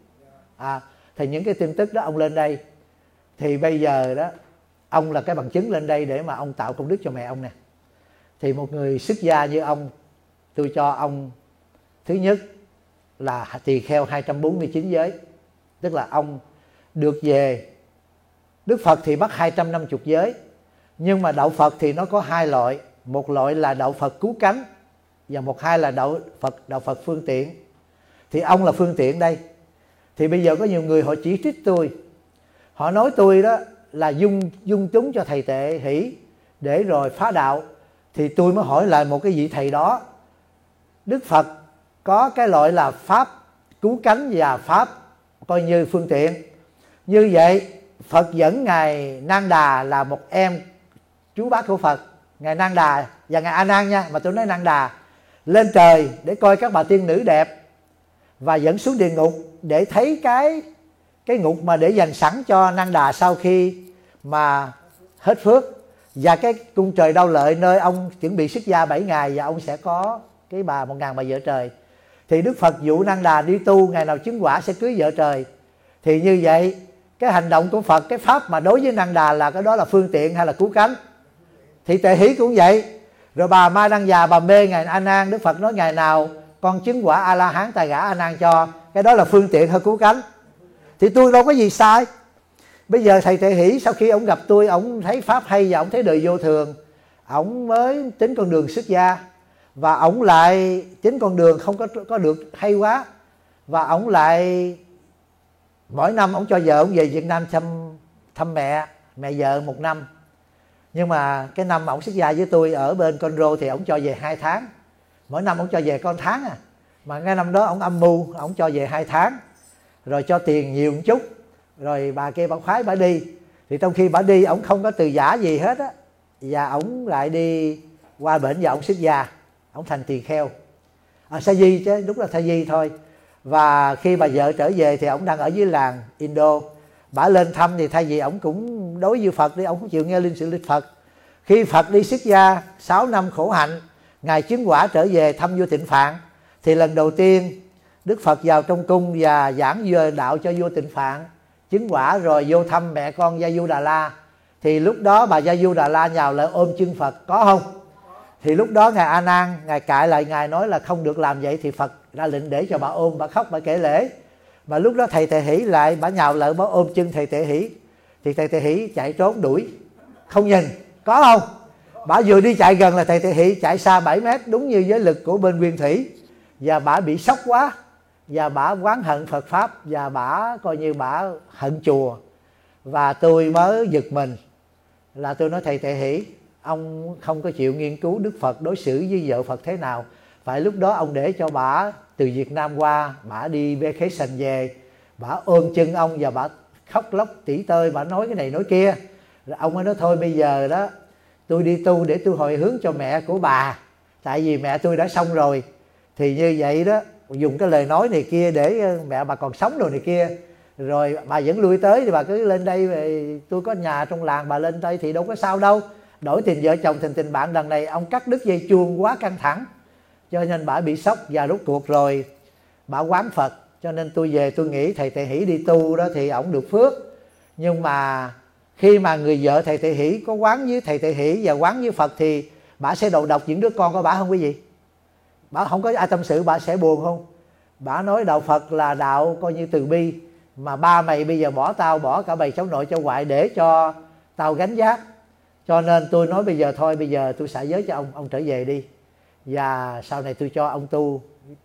Thì những cái tin tức đó ông lên đây, thì bây giờ đó ông là cái bằng chứng lên đây để mà ông tạo công đức cho mẹ ông nè. Thì một người xuất gia như ông, tôi cho ông thứ nhất là tỳ kheo 249 giới, tức là ông được về. Đức Phật thì bắt 250 giới, nhưng mà đạo Phật thì nó có hai loại, một loại là đạo Phật cứu cánh, và hai là đạo Phật phương tiện. Thì ông là phương tiện đây. Thì bây giờ có nhiều người họ chỉ trích tôi, họ nói tôi đó là dung túng cho thầy Tuệ Hỷ để rồi phá đạo. Thì tôi mới hỏi lại một cái vị thầy đó, Đức Phật có cái loại là pháp cứu cánh và pháp coi như phương tiện. Như vậy Phật dẫn ngài Nang Đà là một em chú bác của Phật, ngài Nang Đà và ngài A Nan nha, mà tôi nói Nang Đà, lên trời để coi các bà tiên nữ đẹp, và dẫn xuống địa ngục để thấy cái ngục mà để dành sẵn cho Nang Đà sau khi mà hết phước. Và cái cung trời Đau Lợi nơi ông chuẩn bị xuất gia 7 ngày và ông sẽ có cái bà 1000 bà vợ trời. Thì Đức Phật dụ Năng Đà đi tu, ngày nào chứng quả sẽ cưới vợ trời. Thì như vậy cái hành động của Phật, cái pháp mà đối với Năng Đà là cái đó là phương tiện hay là cứu cánh. Thì Tệ Hỷ cũng vậy. Rồi bà Ma Đăng Già bà mê ngài A Nan, Đức Phật nói ngày nào con chứng quả A La Hán ta gả A Nan cho, cái đó là phương tiện hay cứu cánh. Thì tôi đâu có gì sai. Bây giờ thầy Tệ Hỷ sau khi ông gặp tôi, ông thấy pháp hay và ông thấy đời vô thường, ông mới tính con đường xuất gia. Và ông lại chính con đường không có được hay quá. Và ông lại mỗi năm ông cho vợ ông về Việt Nam thăm mẹ vợ 1 năm. Nhưng mà cái năm ông xuất gia với tôi ở bên Conro thì ông cho về 2 tháng. Mỗi năm ông cho về con tháng à. Mà cái năm đó ông âm mưu, ông cho về 2 tháng. Rồi cho tiền nhiều một chút. Rồi bà kia bà khoái bà đi. Thì trong khi bà đi ông không có từ giả gì hết á. Và ông lại đi qua bển và ông xuất gia. Ông thành tỳ kheo. Sa di chứ, đúng là Sa di thôi. Và khi bà vợ trở về thì ông đang ở dưới làng Indo. Bà lên thăm thì thay vì ông cũng đối với Phật đi, ông không chịu nghe linh sự lịch Phật. Khi Phật đi xuất gia 6 năm khổ hạnh, ngài chứng quả trở về thăm vua Tịnh Phạn. Thì lần đầu tiên Đức Phật vào trong cung và giảng về đạo cho vua Tịnh Phạn, chứng quả rồi vô thăm mẹ con Gia Du Đà La. Thì lúc đó bà Gia Du Đà La nhào lại ôm chân Phật, có không? Thì lúc đó ngài A Nan, ngài cãi lại, ngài nói là không được làm vậy. Thì Phật ra lệnh để cho bà ôm, bà khóc, bà kể lễ. Mà lúc đó thầy Tệ Hỷ lại, bà nhào lại bà ôm chân thầy Tệ Hỷ. Thì thầy Tệ Hỷ chạy trốn đuổi, không nhìn, có không? Bà vừa đi chạy gần là thầy Tệ Hỷ chạy xa 7 mét, đúng như giới lực của bên Nguyên Thủy. Và bà bị sốc quá, và bà oán hận Phật Pháp, và bà coi như bà hận chùa. Và tôi mới giật mình, là tôi nói thầy Tệ Hỷ, ông không có chịu nghiên cứu Đức Phật đối xử với vợ Phật thế nào. Phải lúc đó ông để cho bà từ Việt Nam qua, bà đi vacation về, bà ôm chân ông và bà khóc lóc tỉ tơi, bà nói cái này nói kia. Rồi ông mới nói thôi bây giờ đó tôi đi tu để tôi hồi hướng cho mẹ của bà, tại vì mẹ tôi đã xong rồi. Thì như vậy đó, dùng cái lời nói này kia để mẹ bà còn sống rồi này kia. Rồi bà vẫn lui tới thì bà cứ lên đây, tôi có nhà trong làng, bà lên đây thì đâu có sao đâu. Đổi tình vợ chồng thành tình bạn. Đằng này ông cắt đứt dây chuông quá căng thẳng, cho nên bà bị sốc. Và rốt cuộc rồi bà quán Phật. Cho nên tôi về tôi nghĩ thầy Tệ Hỷ đi tu đó thì ổng được phước. Nhưng mà khi mà người vợ thầy Tệ Hỷ có quán với thầy Tệ Hỷ và quán với Phật thì bà sẽ đầu độc những đứa con của bà không quý vị? Bà không có ai tâm sự, bà sẽ buồn không? Bà nói đạo Phật là đạo coi như từ bi, mà ba mày bây giờ bỏ tao, bỏ cả bầy cháu nội cháu ngoại để cho tao gánh vác. Cho nên tôi nói bây giờ thôi, bây giờ tôi xả giới cho ông trở về đi. Và sau này tôi cho ông tu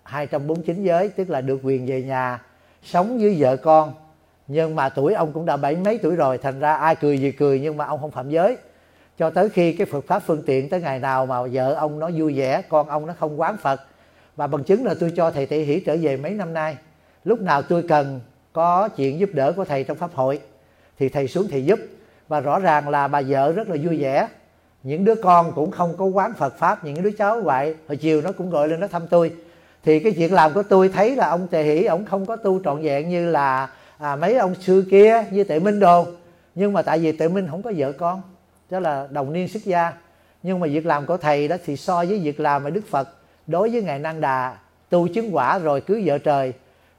249 giới, tức là được quyền về nhà sống với vợ con. Nhưng mà tuổi ông cũng đã 70 mấy tuổi rồi, thành ra ai cười gì cười, nhưng mà ông không phạm giới. Cho tới khi cái Phật Pháp phương tiện, tới ngày nào mà vợ ông nó vui vẻ, con ông nó không quán Phật. Và bằng chứng là tôi cho thầy Tệ Hỷ trở về mấy năm nay. Lúc nào tôi cần có chuyện giúp đỡ của thầy trong Pháp hội thì thầy xuống thầy giúp. Và rõ ràng là bà vợ rất là vui vẻ. Những đứa con cũng không có quán Phật Pháp, những đứa cháu vậy, hồi chiều nó cũng gọi lên nó thăm tôi. Thì cái chuyện làm của tôi thấy là ông Tệ Hỷ ông không có tu trọn vẹn như là mấy ông xưa kia như Tệ Minh đồ. Nhưng mà tại vì Tệ Minh không có vợ con, đó là đồng niên xuất gia. Nhưng mà việc làm của thầy đó thì so với việc làm mà Đức Phật đối với ngài Năng Đà tu chứng quả rồi cưới vợ trời,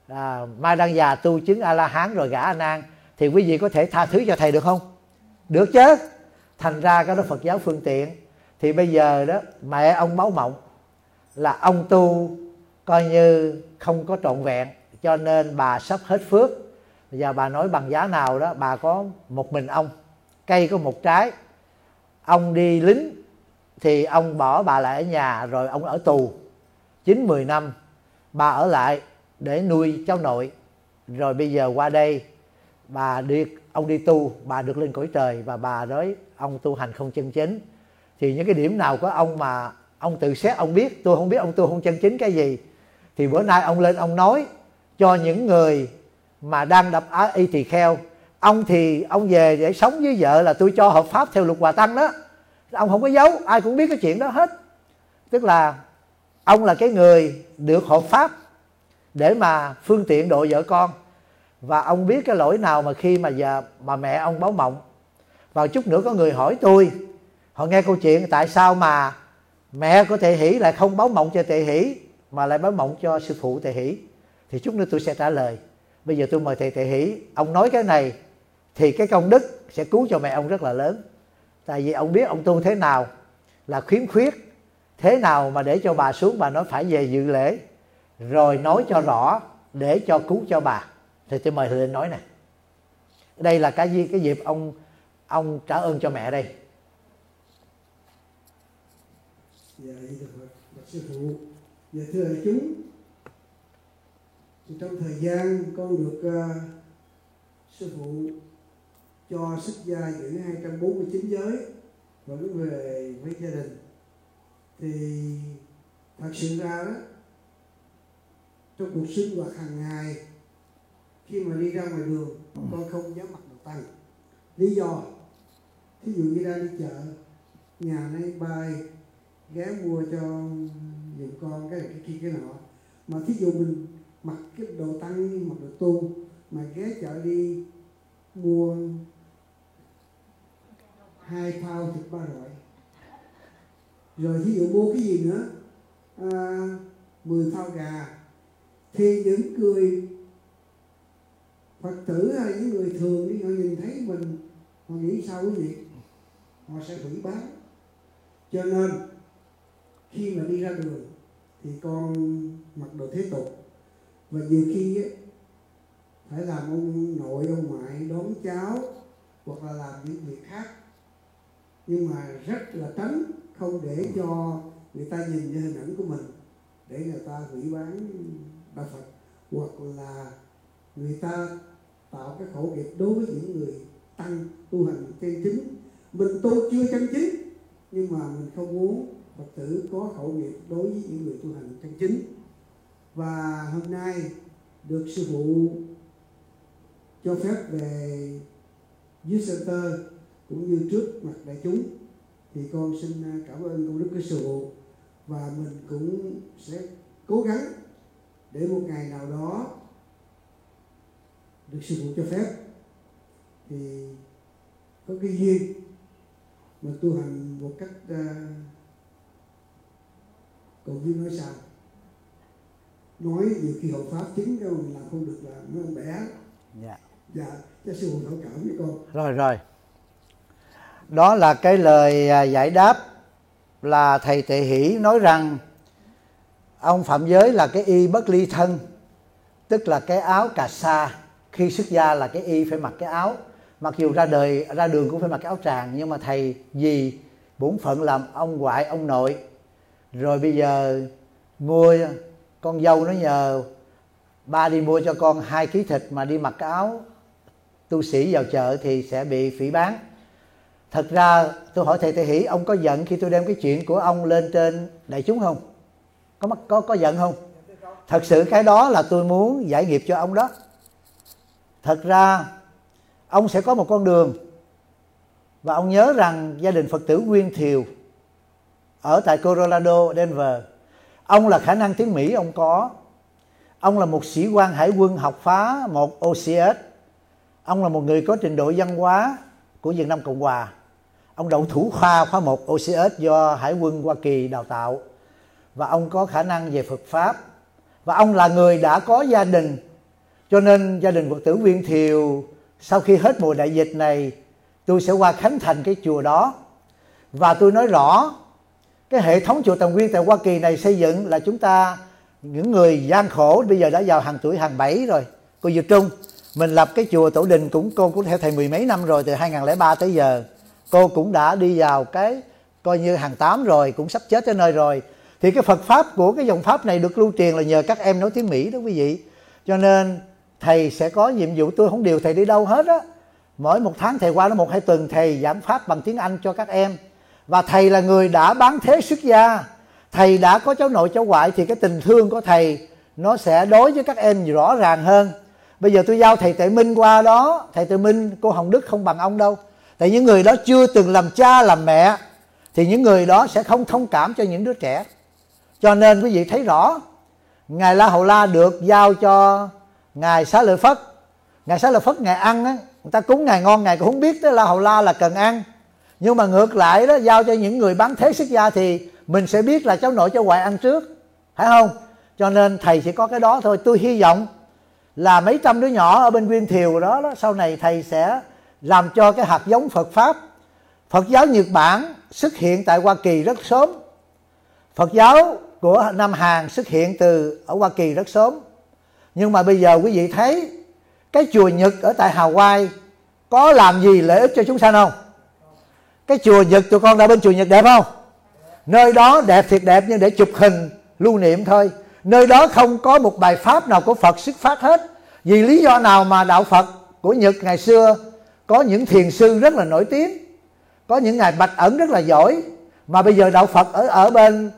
Ma Đăng Già tu chứng A La Hán rồi gả A Nan, thì quý vị có thể tha thứ cho thầy được không? Được chứ. Thành ra cái đó Phật giáo phương tiện. Thì bây giờ đó mẹ ông máu mộng là ông tu coi như không có trọn vẹn, cho nên bà sắp hết phước. Và bà nói bằng giá nào đó bà có một mình ông, cây có một trái. Ông đi lính thì ông bỏ bà lại ở nhà, rồi ông ở tù 9-10 năm. Bà ở lại để nuôi cháu nội. Rồi bây giờ qua đây ông đi tu, bà được lên cõi trời. Và bà nói ông tu hành không chân chính. Thì những cái điểm nào của ông mà ông tự xét ông biết, tôi không biết ông tu không chân chính cái gì. Thì bữa nay ông lên ông nói cho những người mà đang đập y tỳ kheo. Ông thì ông về để sống với vợ là tôi cho hợp pháp theo luật Hòa Tăng đó. Ông không có giấu, ai cũng biết cái chuyện đó hết. Tức là ông là cái người được hợp pháp để mà phương tiện độ vợ con. Và ông biết cái lỗi nào mà khi mà mẹ ông báo mộng Vào chút nữa có người hỏi tôi, họ nghe câu chuyện tại sao mà mẹ của Tệ Hỷ lại không báo mộng cho Tệ Hỷ mà lại báo mộng cho sư phụ Tệ Hỷ, thì chút nữa tôi sẽ trả lời. Bây giờ tôi mời thầy Tệ Hỷ, ông nói cái này thì cái công đức sẽ cứu cho mẹ ông rất là lớn. Tại vì ông biết ông tu thế nào là khiếm khuyết, thế nào mà để cho bà xuống bà nói phải về dự lễ, rồi nói cho rõ để cho cứu cho bà. Thì tôi mời thầy lên nói này. Đây là cái dịp ông trả ơn cho mẹ đây. Dạ, bạch sư phụ. Dạ, thưa đại chúng, thì trong thời gian con được sư phụ cho xuất gia giữ 249 giới vẫn về với gia đình, thì thật sự ra đó, trong cuộc sinh hoạt hàng ngày, khi mà đi ra ngoài đường con không dám mặc đồ tăng. Lý do thí dụ như ra đi chợ, nhà nay bay ghé mua cho giùm con cái này cái kia cái nọ, mà thí dụ mình mặc cái đồ tăng, mặc đồ tu mà ghé chợ đi mua 2 phao thịt ba rọi, rồi thí dụ mua cái gì nữa 10 phao gà, thì những người Phật tử hay những người thường đi, họ nhìn thấy mình, họ nghĩ sao quý vị? Họ sẽ hủy bán. Cho nên khi mà đi ra đường thì con mặc đồ thế tục, và nhiều khi ấy, phải làm ông nội ông ngoại đón cháu hoặc là làm những việc khác, nhưng mà rất là tránh không để cho người ta nhìn vào hình ảnh của mình để người ta hủy bán đạo Phật, hoặc là người ta tạo cái khẩu nghiệp đối với những người tăng tu hành chân chính. Mình tu chưa chân chính, nhưng mà mình không muốn Phật tử có khẩu nghiệp đối với những người tu hành chân chính. Và hôm nay được sư phụ cho phép về dưới center cũng như trước mặt đại chúng, thì con xin cảm ơn công đức của sư phụ, và mình cũng sẽ cố gắng để một ngày nào đó được sư phụ cho phép thì có cái duyên mà tu hành một cách còn duyên nói sao, nói nhiều khi hộ pháp chính đâu mình làm không được là mấy ông bé. Dạ, cho sư phụ thấu cảm với con. Rồi đó là cái lời giải đáp. Là thầy Tệ Hỷ nói rằng ông phạm giới là cái y bất ly thân, tức là cái áo cà sa. Khi xuất gia là cái y phải mặc cái áo, mặc dù ra đường cũng phải mặc cái áo tràng, nhưng mà thầy vì bổn phận làm ông ngoại ông nội, rồi bây giờ mua, con dâu nó nhờ ba đi mua cho con 2 kg thịt mà đi mặc cái áo tu sĩ vào chợ thì sẽ bị phỉ báng. Thật ra tôi hỏi thầy Tệ Hỷ, ông có giận khi tôi đem cái chuyện của ông lên trên đại chúng không? Có giận không? Thật sự cái đó là tôi muốn giải nghiệp cho ông đó. Thật ra ông sẽ có một con đường, và ông nhớ rằng gia đình Phật tử Nguyên Thiều ở tại Colorado, Denver, ông là khả năng tiếng Mỹ ông có. Ông là một sĩ quan hải quân học phá một OCS. Ông là một người có trình độ văn hóa của Việt Nam Cộng Hòa. Ông đậu thủ khoa khóa 1 OCS do Hải quân Hoa Kỳ đào tạo. Và ông có khả năng về Phật Pháp. Và ông là người đã có gia đình. Cho nên gia đình Phật tử Nguyên Thiều, sau khi hết mùa đại dịch này, tôi sẽ qua khánh thành cái chùa đó. Và tôi nói rõ, cái hệ thống chùa Tầm Nguyên tại Hoa Kỳ này xây dựng là chúng ta, những người gian khổ bây giờ đã vào hàng tuổi hàng 7 rồi. Cô Dược Trung, mình lập cái chùa Tổ Đình cô cũng theo thầy 10 mấy năm rồi, từ 2003 tới giờ. Cô cũng đã đi vào cái coi như hàng 8 rồi, cũng sắp chết tới nơi rồi. Thì cái Phật Pháp của cái dòng Pháp này được lưu truyền là nhờ các em nói tiếng Mỹ đó quý vị. Cho nên thầy sẽ có nhiệm vụ, tôi không điều thầy đi đâu hết á. Mỗi một tháng thầy qua đó 1-2 tuần thầy giảng Pháp bằng tiếng Anh cho các em. Và thầy là người đã bán thế xuất gia, thầy đã có cháu nội cháu ngoại, thì cái tình thương của thầy nó sẽ đối với các em rõ ràng hơn. Bây giờ tôi giao thầy Tệ Minh qua đó. Thầy Tệ Minh, cô Hồng Đức không bằng ông đâu. Tại những người đó chưa từng làm cha làm mẹ, thì những người đó sẽ không thông cảm cho những đứa trẻ. Cho nên quý vị thấy rõ, Ngài La Hầu La được giao cho Ngài Xá Lợi Phất, Ngài Xá Lợi Phất Ngài ăn á, người ta cúng Ngài ngon Ngài cũng không biết tới La Hầu La là cần ăn. Nhưng mà ngược lại đó, giao cho những người bán thế xuất gia thì mình sẽ biết là cháu nội cháu ngoại ăn trước, phải không? Cho nên thầy chỉ có cái đó thôi. Tôi hy vọng là mấy trăm đứa nhỏ ở bên Nguyên Thiều đó, sau này thầy sẽ làm cho cái hạt giống Phật Pháp. Phật giáo Nhật Bản xuất hiện tại Hoa Kỳ rất sớm. Phật giáo của Nam Hàn xuất hiện ở Hoa Kỳ rất sớm. Nhưng mà bây giờ quý vị thấy cái chùa Nhật ở tại Hawaii có làm gì lợi ích cho chúng sanh không? Cái chùa Nhật, tụi con đã bên chùa Nhật đẹp không? Nơi đó đẹp thiệt đẹp nhưng để chụp hình lưu niệm thôi. Nơi đó không có một bài pháp nào của Phật xuất phát hết. Vì lý do nào mà đạo Phật của Nhật ngày xưa có những thiền sư rất là nổi tiếng, có những ngài Bạch Ẩn rất là giỏi, mà bây giờ đạo Phật ở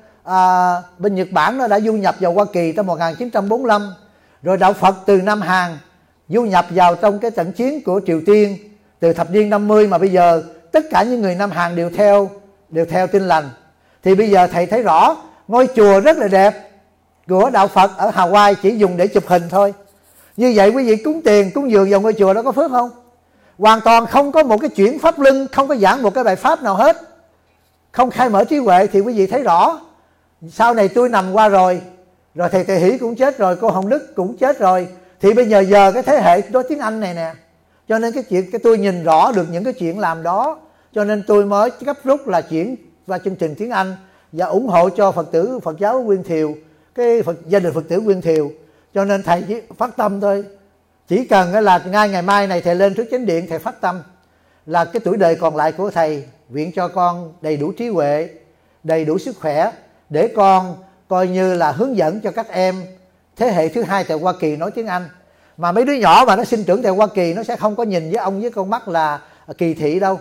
bên Nhật Bản nó đã du nhập vào Hoa Kỳ năm 1945. Rồi đạo Phật từ Nam Hàn du nhập vào trong cái trận chiến của Triều Tiên từ thập niên 50, mà bây giờ tất cả những người Nam Hàn đều theo Tin Lành. Thì bây giờ thầy thấy rõ ngôi chùa rất là đẹp của đạo Phật ở Hawaii chỉ dùng để chụp hình thôi. Như vậy quý vị cúng tiền cúng dường vào ngôi chùa đó có phước không? Hoàn toàn không có một cái chuyển pháp luân, không có giảng một cái bài pháp nào hết, không khai mở trí huệ. Thì quý vị thấy rõ. Sau này tôi nằm qua rồi thầy Tề Hỷ cũng chết rồi, cô Hồng Đức cũng chết rồi, thì bây giờ cái thế hệ nói tiếng Anh này nè. Cho nên cái tôi nhìn rõ được những cái chuyện làm đó, cho nên tôi mới gấp rút là chuyển qua chương trình tiếng Anh và ủng hộ cho Phật tử Phật giáo Nguyên Thiều, gia đình Phật tử Nguyên Thiều. Cho nên thầy chỉ phát tâm thôi. Chỉ cần là ngay ngày mai này thầy lên trước chánh điện, thầy phát tâm là cái tuổi đời còn lại của thầy nguyện cho con đầy đủ trí huệ, đầy đủ sức khỏe, để con coi như là hướng dẫn cho các em thế hệ thứ hai tại Hoa Kỳ nói tiếng Anh. Mà mấy đứa nhỏ mà nó sinh trưởng tại Hoa Kỳ nó sẽ không có nhìn với ông với con mắt là kỳ thị đâu.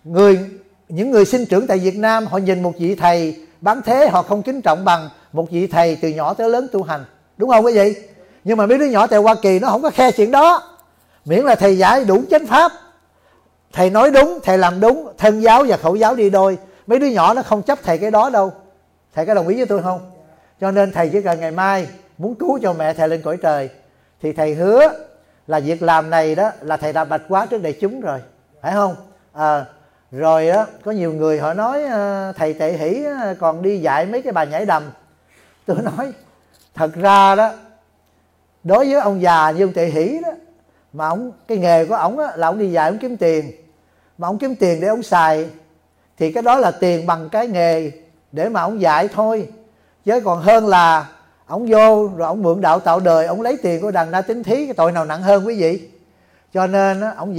Những người sinh trưởng tại Việt Nam họ nhìn một vị thầy bán thế họ không kính trọng bằng một vị thầy từ nhỏ tới lớn tu hành, đúng không quý vị? Nhưng mà mấy đứa nhỏ tại Hoa Kỳ nó không có khe chuyện đó, miễn là thầy giải đủ chánh pháp, thầy nói đúng, thầy làm đúng, thân giáo và khẩu giáo đi đôi. Mấy đứa nhỏ nó không chấp thầy cái đó đâu. Thầy có đồng ý với tôi không? Cho nên thầy chỉ cần ngày mai muốn cứu cho mẹ thầy lên cõi trời thì thầy hứa là việc làm này đó là thầy đã bạch quá trước đại chúng rồi, phải không? Rồi đó, có nhiều người họ nói thầy Tệ Hỷ còn đi dạy mấy cái bà nhảy đầm. Tôi nói thật ra đó, đối với ông già như ông Tệ Hỷ đó, mà cái nghề của ổng là ổng đi dạy ổng kiếm tiền, mà ổng kiếm tiền để ổng xài thì cái đó là tiền bằng cái nghề để mà ổng dạy thôi. Chứ còn hơn là ổng vô rồi ổng mượn đạo tạo đời, ổng lấy tiền của đàn na tín thí, cái tội nào nặng hơn quý vị? Cho nên ổng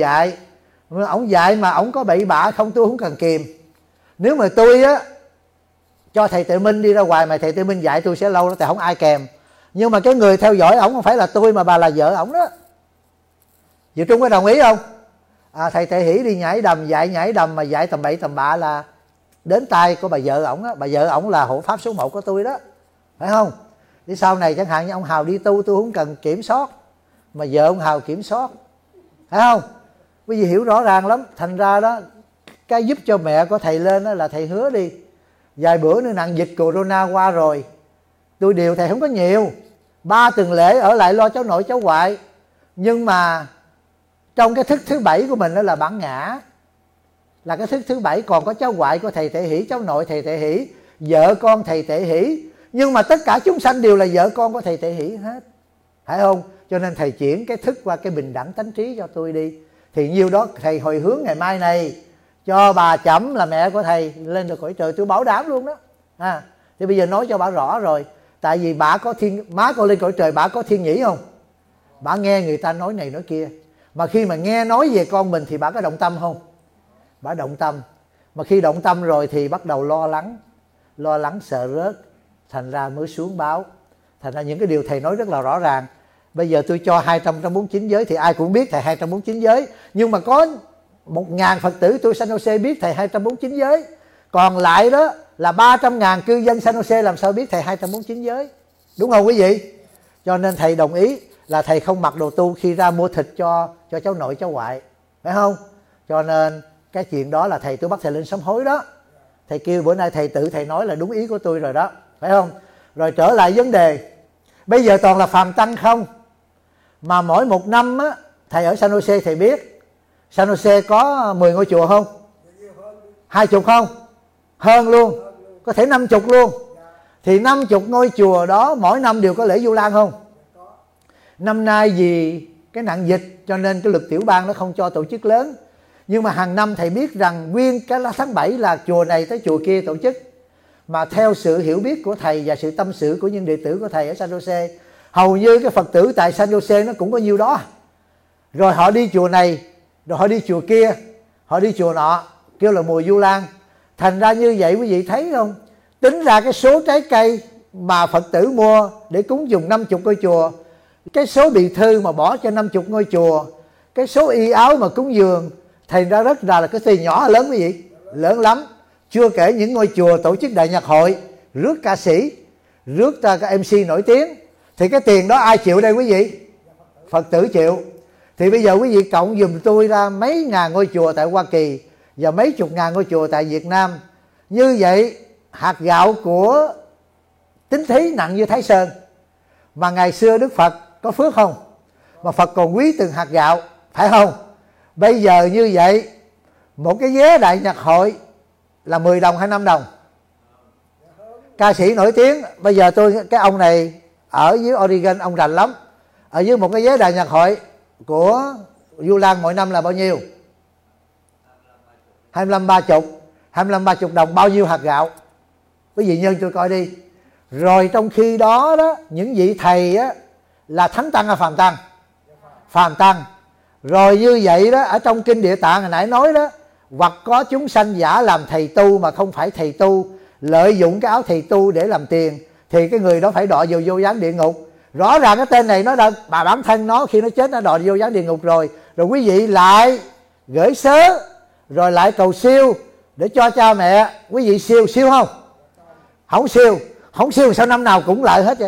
dạy mà ổng có bậy bạ không, tôi không cần kìm. Nếu mà tôi cho thầy Tuệ Minh đi ra ngoài mà thầy Tuệ Minh dạy tôi sẽ lâu đó, tại không ai kèm. Nhưng mà cái người theo dõi ổng không phải là tôi mà bà là vợ ổng đó. Diệu Trung có đồng ý không? Thầy Tệ Hỷ đi nhảy đầm, dạy nhảy đầm mà dạy tầm bậy tầm bạ là đến tay của bà vợ ổng á. Bà vợ ổng là hộ pháp số 1 của tôi đó, phải không? Thì sau này chẳng hạn như ông Hào đi tu, tôi không cần kiểm soát, mà vợ ông Hào kiểm soát, phải không? Quý vị hiểu rõ ràng lắm. Thành ra đó, cái giúp cho mẹ của thầy lên đó là thầy hứa đi. Vài bữa nữa nạn dịch corona qua rồi, tôi điều thầy không có nhiều, 3 tuần lễ ở lại lo cháu nội cháu ngoại. Nhưng mà trong cái thức thứ 7 của mình đó là bản ngã, là cái thức thứ 7 còn có cháu ngoại của thầy Tệ Hỷ, cháu nội thầy Tệ Hỷ, vợ con thầy Tệ Hỷ. Nhưng mà tất cả chúng sanh đều là vợ con của thầy Tệ Hỷ hết, phải không? Cho nên thầy chuyển cái thức qua cái bình đẳng tánh trí cho tôi đi. Thì nhiêu đó thầy hồi hướng ngày mai này cho bà Chẩm là mẹ của thầy lên được cõi trời, tôi bảo đảm luôn đó. Thì bây giờ nói cho bà rõ rồi. Tại vì bà có má con lên cõi trời, bà có thiên nhĩ không? Bà nghe người ta nói này nói kia, mà khi mà nghe nói về con mình thì bà có động tâm không? Bà động tâm. Mà khi động tâm rồi thì bắt đầu lo lắng sợ rớt, thành ra mới xuống báo. Thành ra những cái điều thầy nói rất là rõ ràng. Bây giờ tôi cho 249 giới thì ai cũng biết thầy 249 giới. Nhưng mà có 1.000 Phật tử tôi San Jose biết thầy 249 giới. Còn lại đó là 300.000 cư dân San Jose làm sao biết thầy 249 giới? Đúng không quý vị? Cho nên thầy đồng ý là thầy không mặc đồ tu khi ra mua thịt cho cháu nội cháu ngoại, phải không? Cho nên cái chuyện đó là tôi bắt thầy lên sám hối đó. Thầy kêu bữa nay thầy nói là đúng ý của tôi rồi đó, phải không? Rồi trở lại vấn đề, bây giờ toàn là phàm tăng không, mà mỗi một năm á Thầy ở San Jose thầy biết San Jose có 10 ngôi chùa không? 20 không? Hơn luôn, có thể 50 luôn. Thì 50 ngôi chùa đó mỗi năm đều có lễ Vu Lan không? Năm nay vì cái nạn dịch cho nên cái luật tiểu bang nó không cho tổ chức lớn. Nhưng mà hàng năm thầy biết rằng nguyên cái tháng 7 là chùa này tới chùa kia tổ chức. Mà theo sự hiểu biết của thầy và sự tâm sự của những đệ tử của thầy ở San Jose, hầu như cái Phật tử tại San Jose nó cũng có nhiêu đó. Rồi họ đi chùa này, rồi họ đi chùa kia, họ đi chùa nọ, kêu là mùa Vu Lan. Thành ra như vậy quý vị thấy không? Tính ra cái số trái cây mà Phật tử mua để cúng dùng 50 ngôi chùa, cái số bì thư mà bỏ cho 50 ngôi chùa, cái số y áo mà cúng dường, thành ra rất là cái tiền nhỏ lớn quý vị, lớn lắm. Chưa kể những ngôi chùa tổ chức đại nhạc hội, rước ca sĩ, rước các MC nổi tiếng, thì cái tiền đó ai chịu đây quý vị? Phật tử chịu. Thì bây giờ quý vị cộng dùm tôi ra mấy ngàn ngôi chùa tại Hoa Kỳ và mấy chục ngàn ngôi chùa tại Việt Nam. Như vậy hạt gạo của Tín Thí nặng như Thái Sơn. Mà ngày xưa Đức Phật có phước không? Mà Phật còn quý từng hạt gạo, phải không? Bây giờ như vậy, một cái vé đại nhạc hội là 10 đồng hay 5 đồng? Ca sĩ nổi tiếng, bây giờ cái ông này ở dưới Oregon, ông rành lắm. Ở dưới một cái vé đại nhạc hội của Vu Lan mỗi năm là bao nhiêu? 25-30 đồng, bao nhiêu hạt gạo? Quý vị nhân tôi coi đi. Rồi trong khi đó đó, những vị thầy á, là thánh tăng hay phàm tăng? Phàm tăng. Rồi như vậy đó, ở trong kinh Địa Tạng hồi nãy nói đó, hoặc có chúng sanh giả làm thầy tu mà không phải thầy tu, lợi dụng cái áo thầy tu để làm tiền, thì cái người đó phải đọa vào vô gián địa ngục. Rõ ràng cái tên này nó đã, mà bản thân nó khi nó chết nó đọa vô gián địa ngục rồi. Rồi quý vị lại gửi sớ, rồi lại cầu siêu để cho cha mẹ. Quý vị siêu không? Không siêu sao năm nào cũng lại hết vậy?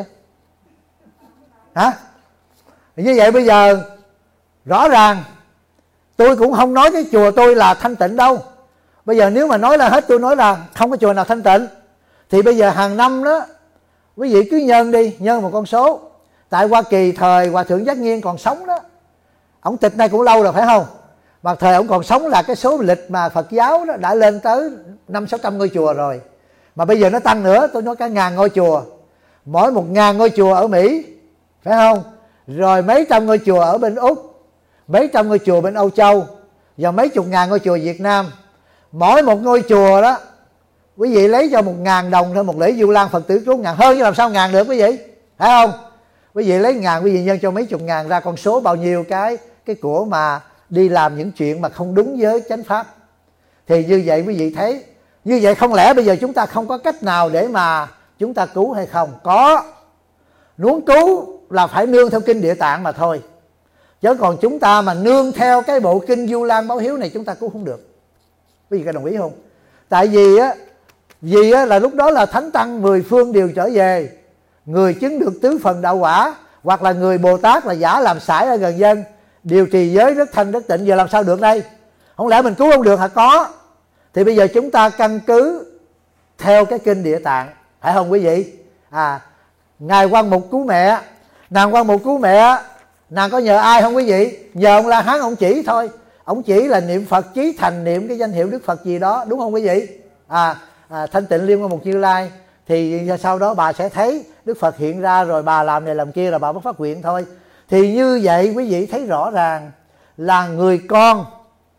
Hả? Như vậy bây giờ rõ ràng tôi cũng không nói cái chùa tôi là thanh tịnh đâu. Bây giờ nếu mà nói là hết, tôi nói là không có chùa nào thanh tịnh, thì bây giờ hàng năm đó quý vị cứ nhân đi, nhân một con số. Tại Hoa Kỳ thời Hòa Thượng Giác Nghiên còn sống đó, ông tịch này cũng lâu rồi phải không? Mà thời ông còn sống là cái số lịch mà Phật giáo đó đã lên tới 500-600 ngôi chùa rồi. Mà bây giờ nó tăng nữa, tôi nói cả ngàn ngôi chùa. Mỗi 1.000 ngôi chùa ở Mỹ, phải không? Rồi mấy trăm ngôi chùa ở bên Úc, mấy trăm ngôi chùa bên Âu Châu, và mấy chục ngàn ngôi chùa Việt Nam. Mỗi một ngôi chùa đó, quý vị lấy cho 1.000 đồng thôi, một lễ Vu Lan Phật tử cúng ngàn, hơn chứ làm sao ngàn được quý vị, phải không? Quý vị lấy ngàn, quý vị nhân cho mấy chục ngàn ra con số bao nhiêu cái của mà đi làm những chuyện mà không đúng với chánh pháp. Thì như vậy quý vị thấy, như vậy không lẽ bây giờ chúng ta không có cách nào để mà chúng ta cứu hay không? Có. Muốn cứu là phải nương theo kinh Địa Tạng mà thôi. Chứ còn chúng ta mà nương theo cái bộ kinh Vu Lan báo hiếu này chúng ta cứu không được. Quý vị có đồng ý không? Tại vì là lúc đó là thánh tăng 10 phương đều trở về, người chứng được tứ phần đạo quả, hoặc là người Bồ Tát là giả làm sải ở gần dân, điều trì giới rất thanh rất tịnh. Giờ làm sao được đây? Không lẽ mình cứu không được hả? Có. Thì bây giờ chúng ta căn cứ theo cái kinh Địa Tạng, phải không quý vị? Ngài Quan Mục cứu mẹ, nàng Quan Mục cứu mẹ, nàng có nhờ ai không quý vị? Nhờ ông La Hán ông chỉ thôi. Ông chỉ là niệm Phật chí thành, niệm cái danh hiệu Đức Phật gì đó, đúng không quý vị? Thanh tịnh Liên Quan Mục Như Lai. Thì sau đó bà sẽ thấy Đức Phật hiện ra, rồi bà làm này làm kia là bà mới phát nguyện thôi. Thì như vậy quý vị thấy rõ ràng là người con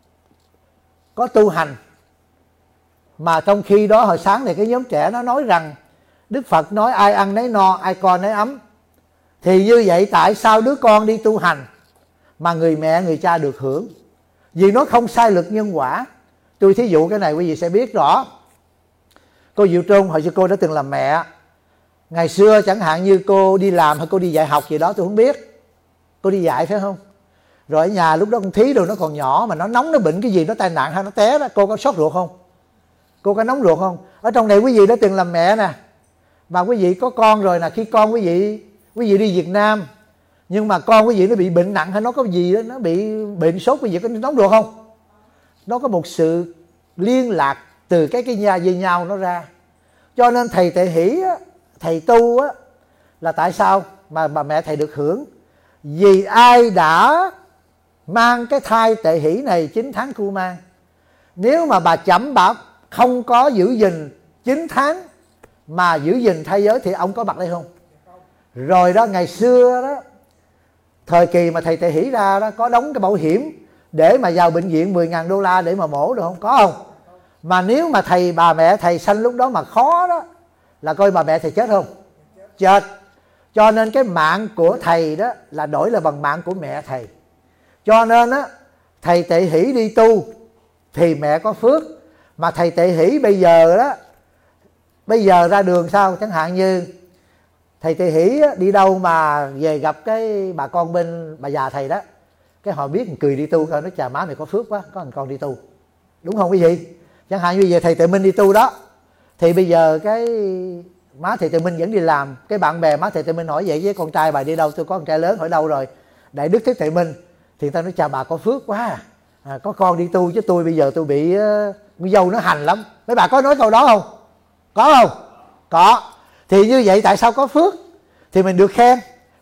có tu hành. Mà trong khi đó hồi sáng này cái nhóm trẻ nó nói rằng Đức Phật nói ai ăn nấy no, ai con nấy ấm. Thì như vậy tại sao đứa con đi tu hành mà người mẹ người cha được hưởng? Vì nó không sai luật nhân quả. Tôi thí dụ cái này quý vị sẽ biết rõ. Cô Diệu Trung hồi xưa cô đã từng làm mẹ. Ngày xưa chẳng hạn như cô đi làm hay cô đi dạy học gì đó tôi không biết. Cô đi dạy phải không? Rồi ở nhà lúc đó con Thí rồi nó còn nhỏ mà nó nóng nó bệnh cái gì, nó tai nạn hay nó té đó, cô có sốt ruột không? Cô có nóng ruột không? Ở trong này quý vị đã từng làm mẹ nè, mà quý vị có con rồi nè, khi con quý vị đi Việt Nam, nhưng mà con quý vị nó bị bệnh nặng hay nó có gì đó, nó bị bệnh sốt, quý vị có nóng ruột không? Nó có một sự liên lạc từ cái nhà về nhau nó ra. Cho nên thầy Tệ Hỷ á, thầy tu á, là tại sao mà bà mẹ thầy được hưởng? Vì ai đã mang cái thai tệ hỷ này 9 tháng cưu mang. Nếu mà bà chẩm bà không có giữ gìn 9 tháng mà giữ gìn thai giới thì ông có mặt đây không? Rồi đó, ngày xưa đó, thời kỳ mà thầy tệ hỷ ra đó, có đóng cái bảo hiểm để mà vào bệnh viện 10.000 đô la để mà mổ được không? Có không? Mà nếu mà bà mẹ thầy sanh lúc đó mà khó đó, là coi bà mẹ thầy chết không? Chết. Cho nên cái mạng của thầy đó là đổi là bằng mạng của mẹ thầy. Cho nên á, thầy tệ hỷ đi tu thì mẹ có phước. Mà thầy tệ hỷ bây giờ đó, bây giờ ra đường sao? Chẳng hạn như thầy tệ hỷ đi đâu mà về gặp cái bà con bên bà già thầy đó, cái họ biết cười đi tu, coi nói chà má mày có phước quá, có thằng con đi tu, đúng không quý vị? Chẳng hạn như bây giờ thầy Tuệ Minh đi tu đó, thì bây giờ cái má thầy Tuệ Minh vẫn đi làm, cái bạn bè má thầy Tuệ Minh hỏi vậy với con trai bà đi đâu, tôi có con trai lớn hỏi đâu rồi, Đại Đức Thích Tuệ Minh, thì ta nói chà bà có phước quá, có con đi tu, chứ tôi bây giờ tôi bị con dâu nó hành lắm. Mấy bà có nói câu đó không? Có không? Có. Thì như vậy tại sao có phước thì mình được khen.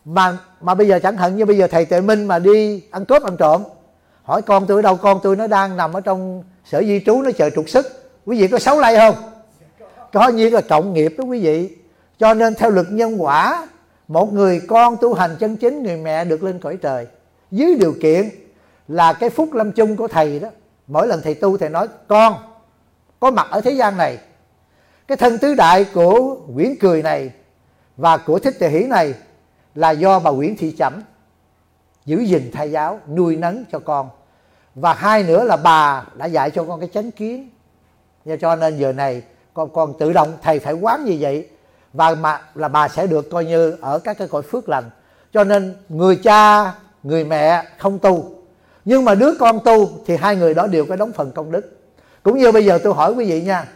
Mà bây giờ chẳng hạn như bây giờ thầy Tuệ Minh mà đi ăn cướp ăn trộm, hỏi con tôi ở đâu, con tôi nó đang nằm ở trong sở di trú, nó chờ trục xuất, quý vị có xấu lây không? Có nhiên là trọng nghiệp đó quý vị. Cho nên theo luật nhân quả, một người con tu hành chân chính, người mẹ được lên cõi trời, dưới điều kiện là cái phúc lâm chung của thầy đó. Mỗi lần thầy tu thầy nói con có mặt ở thế gian này, cái thân tứ đại của Nguyễn Cười này và của Thích Tề Hỷ này là do bà Nguyễn Thị Chẩm giữ gìn thai giáo, nuôi nấng cho con. Và hai nữa là bà đã dạy cho con cái chánh kiến. Cho nên giờ này con tự động thầy phải quán như vậy, và là bà sẽ được coi như ở các cái cõi phước lành. Cho nên người cha, người mẹ không tu, nhưng mà đứa con tu thì hai người đó đều có đóng phần công đức. Cũng như bây giờ tôi hỏi quý vị nha,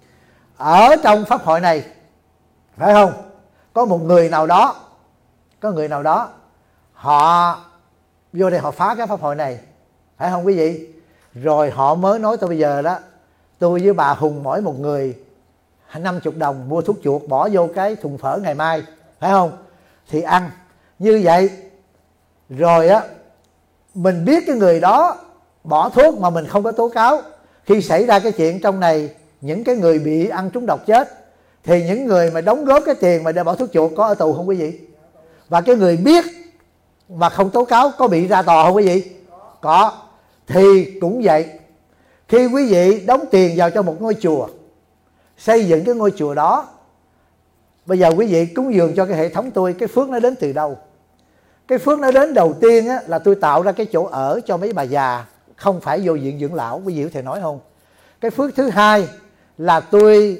ở trong pháp hội này phải không, có một người nào đó, có người nào đó họ vô đây họ phá cái pháp hội này, phải không quý vị? Rồi họ mới nói tôi bây giờ đó, tôi với bà Hùng mỗi một người 50 đồng mua thuốc chuột bỏ vô cái thùng phở ngày mai, phải không? Thì ăn như vậy. Rồi á, mình biết cái người đó bỏ thuốc mà mình không có tố cáo. Khi xảy ra cái chuyện trong này, những cái người bị ăn trúng độc chết, thì những người mà đóng góp cái tiền mà để bỏ thuốc chuột có ở tù không quý vị? Và cái người biết mà không tố cáo có bị ra tòa không quý vị? Có. Thì cũng vậy, khi quý vị đóng tiền vào cho một ngôi chùa, xây dựng cái ngôi chùa đó, bây giờ quý vị cúng dường cho cái hệ thống tôi, cái phước nó đến từ đâu? Cái phước nó đến đầu tiên á, là tôi tạo ra cái chỗ ở cho mấy bà già, không phải vô viện dưỡng lão, quý vị có thể nói không? Cái phước thứ hai là tôi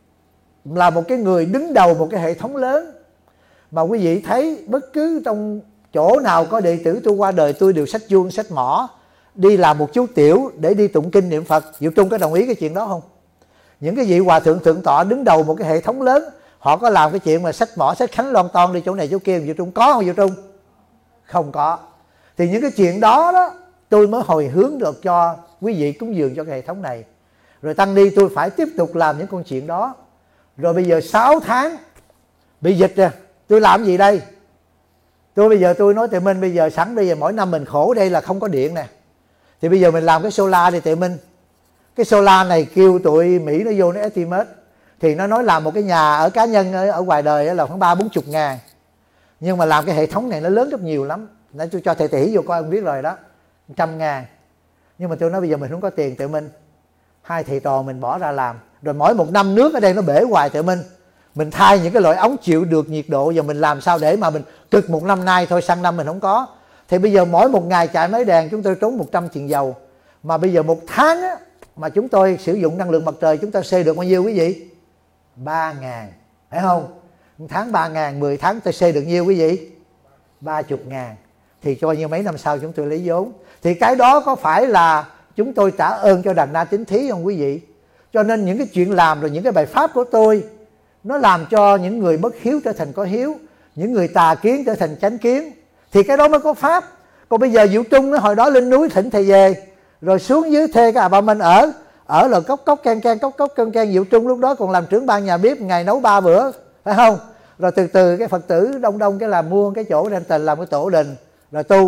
là một cái người đứng đầu một cái hệ thống lớn, mà quý vị thấy bất cứ trong chỗ nào có đệ tử tôi qua đời, tôi đều xách chuông xách mõ đi làm một chút tiểu để đi tụng kinh niệm Phật. Diệu Trung có đồng ý cái chuyện đó không? Những cái vị hòa thượng thượng tọa đứng đầu một cái hệ thống lớn, họ có làm cái chuyện mà xách mõ xách khánh loan ton đi chỗ này chỗ kia, Diệu Trung có không Diệu Trung? Không có. Thì những cái chuyện đó đó tôi mới hồi hướng được cho quý vị cúng dường cho cái hệ thống này. Rồi tăng ni tôi phải tiếp tục làm những con chuyện đó. Rồi bây giờ 6 tháng bị dịch rồi, tôi làm gì đây? Bây giờ tôi nói Tuệ Minh, bây giờ sẵn bây giờ mỗi năm mình khổ đây là không có điện nè, thì bây giờ mình làm cái solar đi Tuệ Minh. Cái solar này kêu tụi Mỹ nó vô nó estimate, thì nó nói làm một cái nhà ở cá nhân ở ngoài đời là khoảng 30-40 ngàn. Nhưng mà làm cái hệ thống này nó lớn gấp nhiều lắm. Nãy tôi cho thầy Tỷ vô coi ông biết rồi đó, 100 ngàn. Nhưng mà tôi nói bây giờ mình không có tiền Tuệ Minh, hai thầy trò mình bỏ ra làm. Rồi mỗi một năm nước ở đây nó bể hoài Tuệ Minh, mình thay những cái loại ống chịu được nhiệt độ, giờ mình làm sao để mà mình cực một năm nay thôi, sang năm mình không có. Thì bây giờ mỗi một ngày chạy máy đèn chúng tôi trốn 100 triệu dầu. Mà bây giờ một tháng á, mà chúng tôi sử dụng năng lượng mặt trời chúng ta xây được bao nhiêu quý vị? 3 ngàn, phải không? Một tháng 3 ngàn, 10 tháng tôi xây được nhiêu quý vị? 30 ngàn. Thì cho như mấy năm sau chúng tôi lấy vốn. Thì cái đó có phải là chúng tôi trả ơn cho Đàn Na Tín Thí không quý vị? Cho nên những cái chuyện làm rồi những cái bài pháp của tôi, nó làm cho những người bất hiếu trở thành có hiếu, những người tà kiến trở thành chánh kiến, thì cái đó mới có pháp. Còn bây giờ Diệu Trung nó hồi đó lên núi thỉnh thầy về, rồi xuống dưới thuê cái bà Minh ở là cốc cốc can can, cốc cốc can can. Diệu Trung lúc đó còn làm trưởng ban nhà bếp, ngày nấu 3 bữa, phải không? Rồi từ từ cái Phật tử đông đông cái làm mua cái chỗ trên tình làm cái tổ đình rồi tu.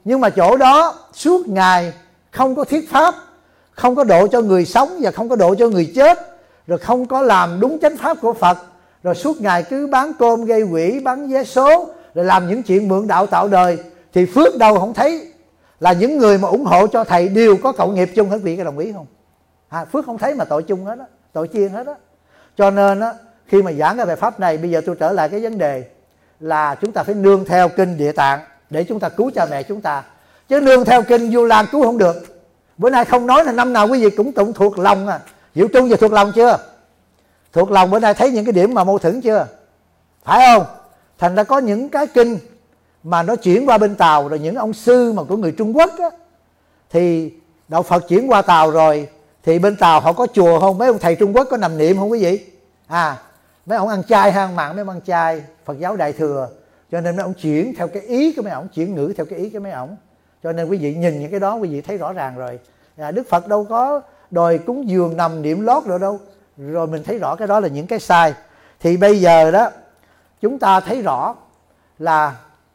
Nhưng mà chỗ đó suốt ngày không có thuyết pháp, không có độ cho người sống và không có độ cho người chết, rồi không có làm đúng chánh pháp của Phật, rồi suốt ngày cứ bán cơm gây quỹ, bán vé số, rồi làm những chuyện mượn đạo tạo đời, thì phước đâu không thấy. Là những người mà ủng hộ cho thầy đều có cộng nghiệp chung hết, vị có đồng ý không? Phước không thấy mà tội chung hết á, tội chiên hết á. Cho nên á, khi mà giảng cái bài pháp này, bây giờ tôi trở lại cái vấn đề là chúng ta phải nương theo kinh Địa Tạng để chúng ta cứu cha mẹ chúng ta, chứ nương theo kinh Vu Lan cứu không được. Bữa nay không nói là năm nào quý vị cũng tụng thuộc lòng à. Diệu Trung giờ thuộc lòng chưa? Thuộc lòng bữa nay thấy những cái điểm mà mâu thuẫn chưa? Phải không? Thành ra có những cái kinh mà nó chuyển qua bên Tàu, rồi những ông sư mà của người Trung Quốc á, thì đạo Phật chuyển qua Tàu rồi, thì bên Tàu họ có chùa không? Mấy ông thầy Trung Quốc có nằm niệm không quý vị? Mấy ông ăn chay hay ăn mặn? Mấy ông ăn chay, Phật giáo Đại Thừa, cho nên mấy ông chuyển theo cái ý của mấy ông, chuyển ngữ theo cái ý của mấy ông. Cho nên quý vị nhìn những cái đó quý vị thấy rõ ràng rồi. Đức Phật đâu có đòi cúng dường nằm niệm lót rồi đâu. Rồi mình thấy rõ cái đó là những cái sai. Thì bây giờ đó chúng ta thấy rõ là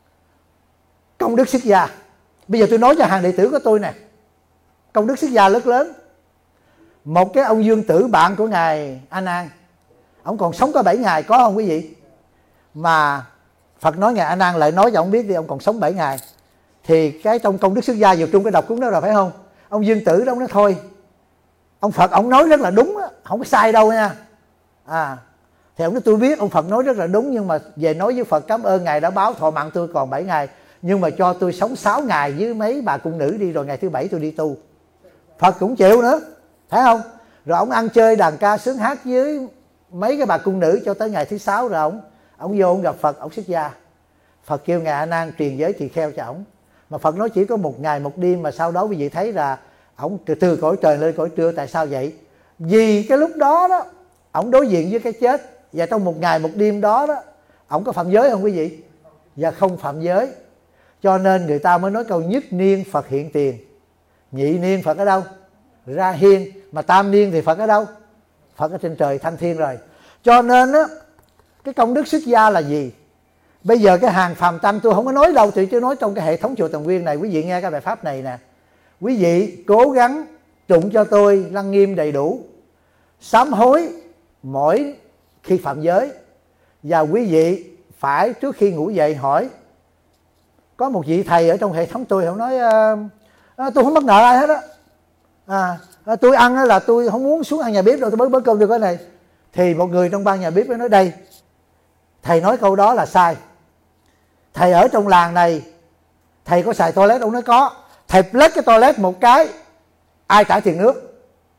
công đức xuất gia. Bây giờ tôi nói cho hàng đệ tử của tôi nè, công đức xuất gia rất lớn. Một cái ông Dương Tử, bạn của ngài A Nan, ông còn sống có 7 ngày, có không quý vị? Mà Phật nói ngài A Nan lại nói cho ông biết đi, ông còn sống 7 ngày. Thì cái trong công đức xuất gia Dược Trung cái đọc cuốn đó rồi phải không? Ông Dương Tử đó ông nói thôi, ông Phật ông nói rất là đúng đó, không có sai đâu nha. Thì ông nói tôi biết ông Phật nói rất là đúng, nhưng mà về nói với Phật cảm ơn ngài đã báo thọ mạng tôi còn 7 ngày, nhưng mà cho tôi sống 6 ngày với mấy bà cung nữ đi, rồi ngày thứ 7 tôi đi tu. Phật cũng chịu nữa, phải không? Rồi ông ăn chơi đàn ca sướng hát với mấy cái bà cung nữ cho tới ngày thứ 6, rồi ông vô ông gặp Phật, ông xuất gia. Phật kêu ngài A Nan truyền giới tỳ kheo cho ổng. Mà Phật nói chỉ có 1 ngày 1 đêm, mà sau đó quý vị thấy là ổng từ cõi trời lên cõi trưa. Tại sao vậy? Vì cái lúc đó đó ổng đối diện với cái chết, và trong 1 ngày 1 đêm đó đó ổng có phạm giới không quý vị? Và không phạm giới. Cho nên người ta mới nói câu nhất niên Phật hiện tiền, nhị niên Phật ở đâu? Ra hiên. Mà tam niên thì Phật ở đâu? Phật ở trên trời thanh thiên rồi. Cho nên á, cái công đức xuất gia là gì? Bây giờ cái hàng phàm tăng tôi không có nói đâu, tôi chỉ nói trong cái hệ thống chùa Tần Nguyên này. Quý vị nghe cái bài pháp này nè, quý vị cố gắng tụng cho tôi lăng nghiêm đầy đủ, sám hối mỗi khi phạm giới. Và quý vị phải trước khi ngủ dậy hỏi. Có một vị thầy ở trong hệ thống tôi, họ nói tôi không mắc nợ ai hết á, tôi ăn là tôi không muốn xuống ăn nhà bếp đâu, tôi bớt cơm được cái này. Thì một người trong ban nhà bếp mới nói đây, thầy nói câu đó là sai. Thầy ở trong làng này, thầy có xài toilet? Ông nói có. Thầy lết cái toilet một cái, ai trả tiền nước?